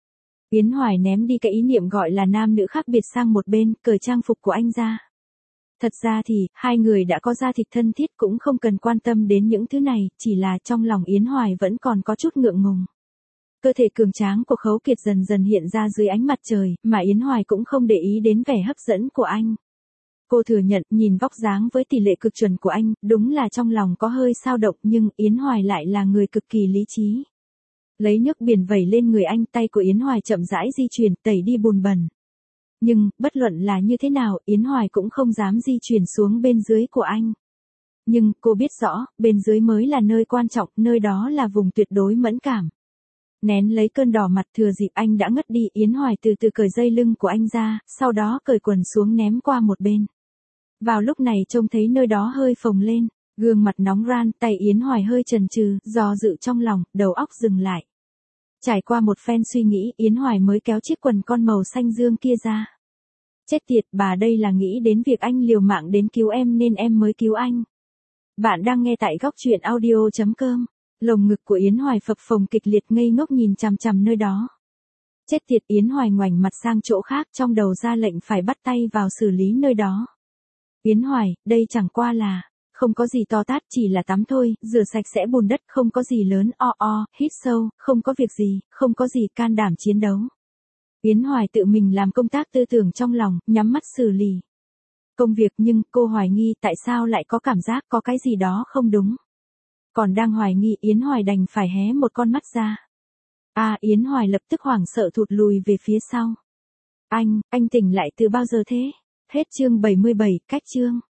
Yến Hoài ném đi cái ý niệm gọi là nam nữ khác biệt sang một bên, cởi trang phục của anh ra. Thật ra thì, hai người đã có da thịt thân thiết cũng không cần quan tâm đến những thứ này, chỉ là trong lòng Yến Hoài vẫn còn có chút ngượng ngùng. Cơ thể cường tráng của Khấu Kiệt dần dần hiện ra dưới ánh mặt trời, mà Yến Hoài cũng không để ý đến vẻ hấp dẫn của anh. Cô thừa nhận, nhìn vóc dáng với tỷ lệ cực chuẩn của anh, đúng là trong lòng có hơi dao động, nhưng Yến Hoài lại là người cực kỳ lý trí. Lấy nước biển vẩy lên người anh, tay của Yến Hoài chậm rãi di chuyển, tẩy đi bùn bẩn. Nhưng, bất luận là như thế nào, Yến Hoài cũng không dám di chuyển xuống bên dưới của anh. Nhưng, cô biết rõ, bên dưới mới là nơi quan trọng, nơi đó là vùng tuyệt đối mẫn cảm. Nén lấy cơn đỏ mặt thừa dịp anh đã ngất đi, Yến Hoài từ từ cởi dây lưng của anh ra, sau đó cởi quần xuống ném qua một bên. Vào lúc này trông thấy nơi đó hơi phồng lên, gương mặt nóng ran, tay Yến Hoài hơi chần chừ, do dự trong lòng, đầu óc dừng lại. Trải qua một phen suy nghĩ, Yến Hoài mới kéo chiếc quần con màu xanh dương kia ra. Chết tiệt, bà đây là nghĩ đến việc anh liều mạng đến cứu em nên em mới cứu anh. Bạn đang nghe tại góc truyện audio chấm com. Lồng ngực của Yến Hoài phập phồng kịch liệt, ngây ngốc nhìn chằm chằm nơi đó. Chết tiệt, Yến Hoài ngoảnh mặt sang chỗ khác, trong đầu ra lệnh phải bắt tay vào xử lý nơi đó. Yến Hoài, đây chẳng qua là, không có gì to tát, chỉ là tắm thôi, rửa sạch sẽ bùn đất, không có gì lớn, o o, hít sâu, không có việc gì, không có gì, can đảm chiến đấu. Yến Hoài tự mình làm công tác tư tưởng trong lòng, nhắm mắt xử lý công việc, nhưng cô hoài nghi tại sao lại có cảm giác có cái gì đó không đúng. Còn đang hoài nghi, Yến Hoài đành phải hé một con mắt ra. À, Yến Hoài lập tức hoảng sợ thụt lùi về phía sau. Anh, anh tỉnh lại từ bao giờ thế? Hết chương bảy mươi bảy, cách chương.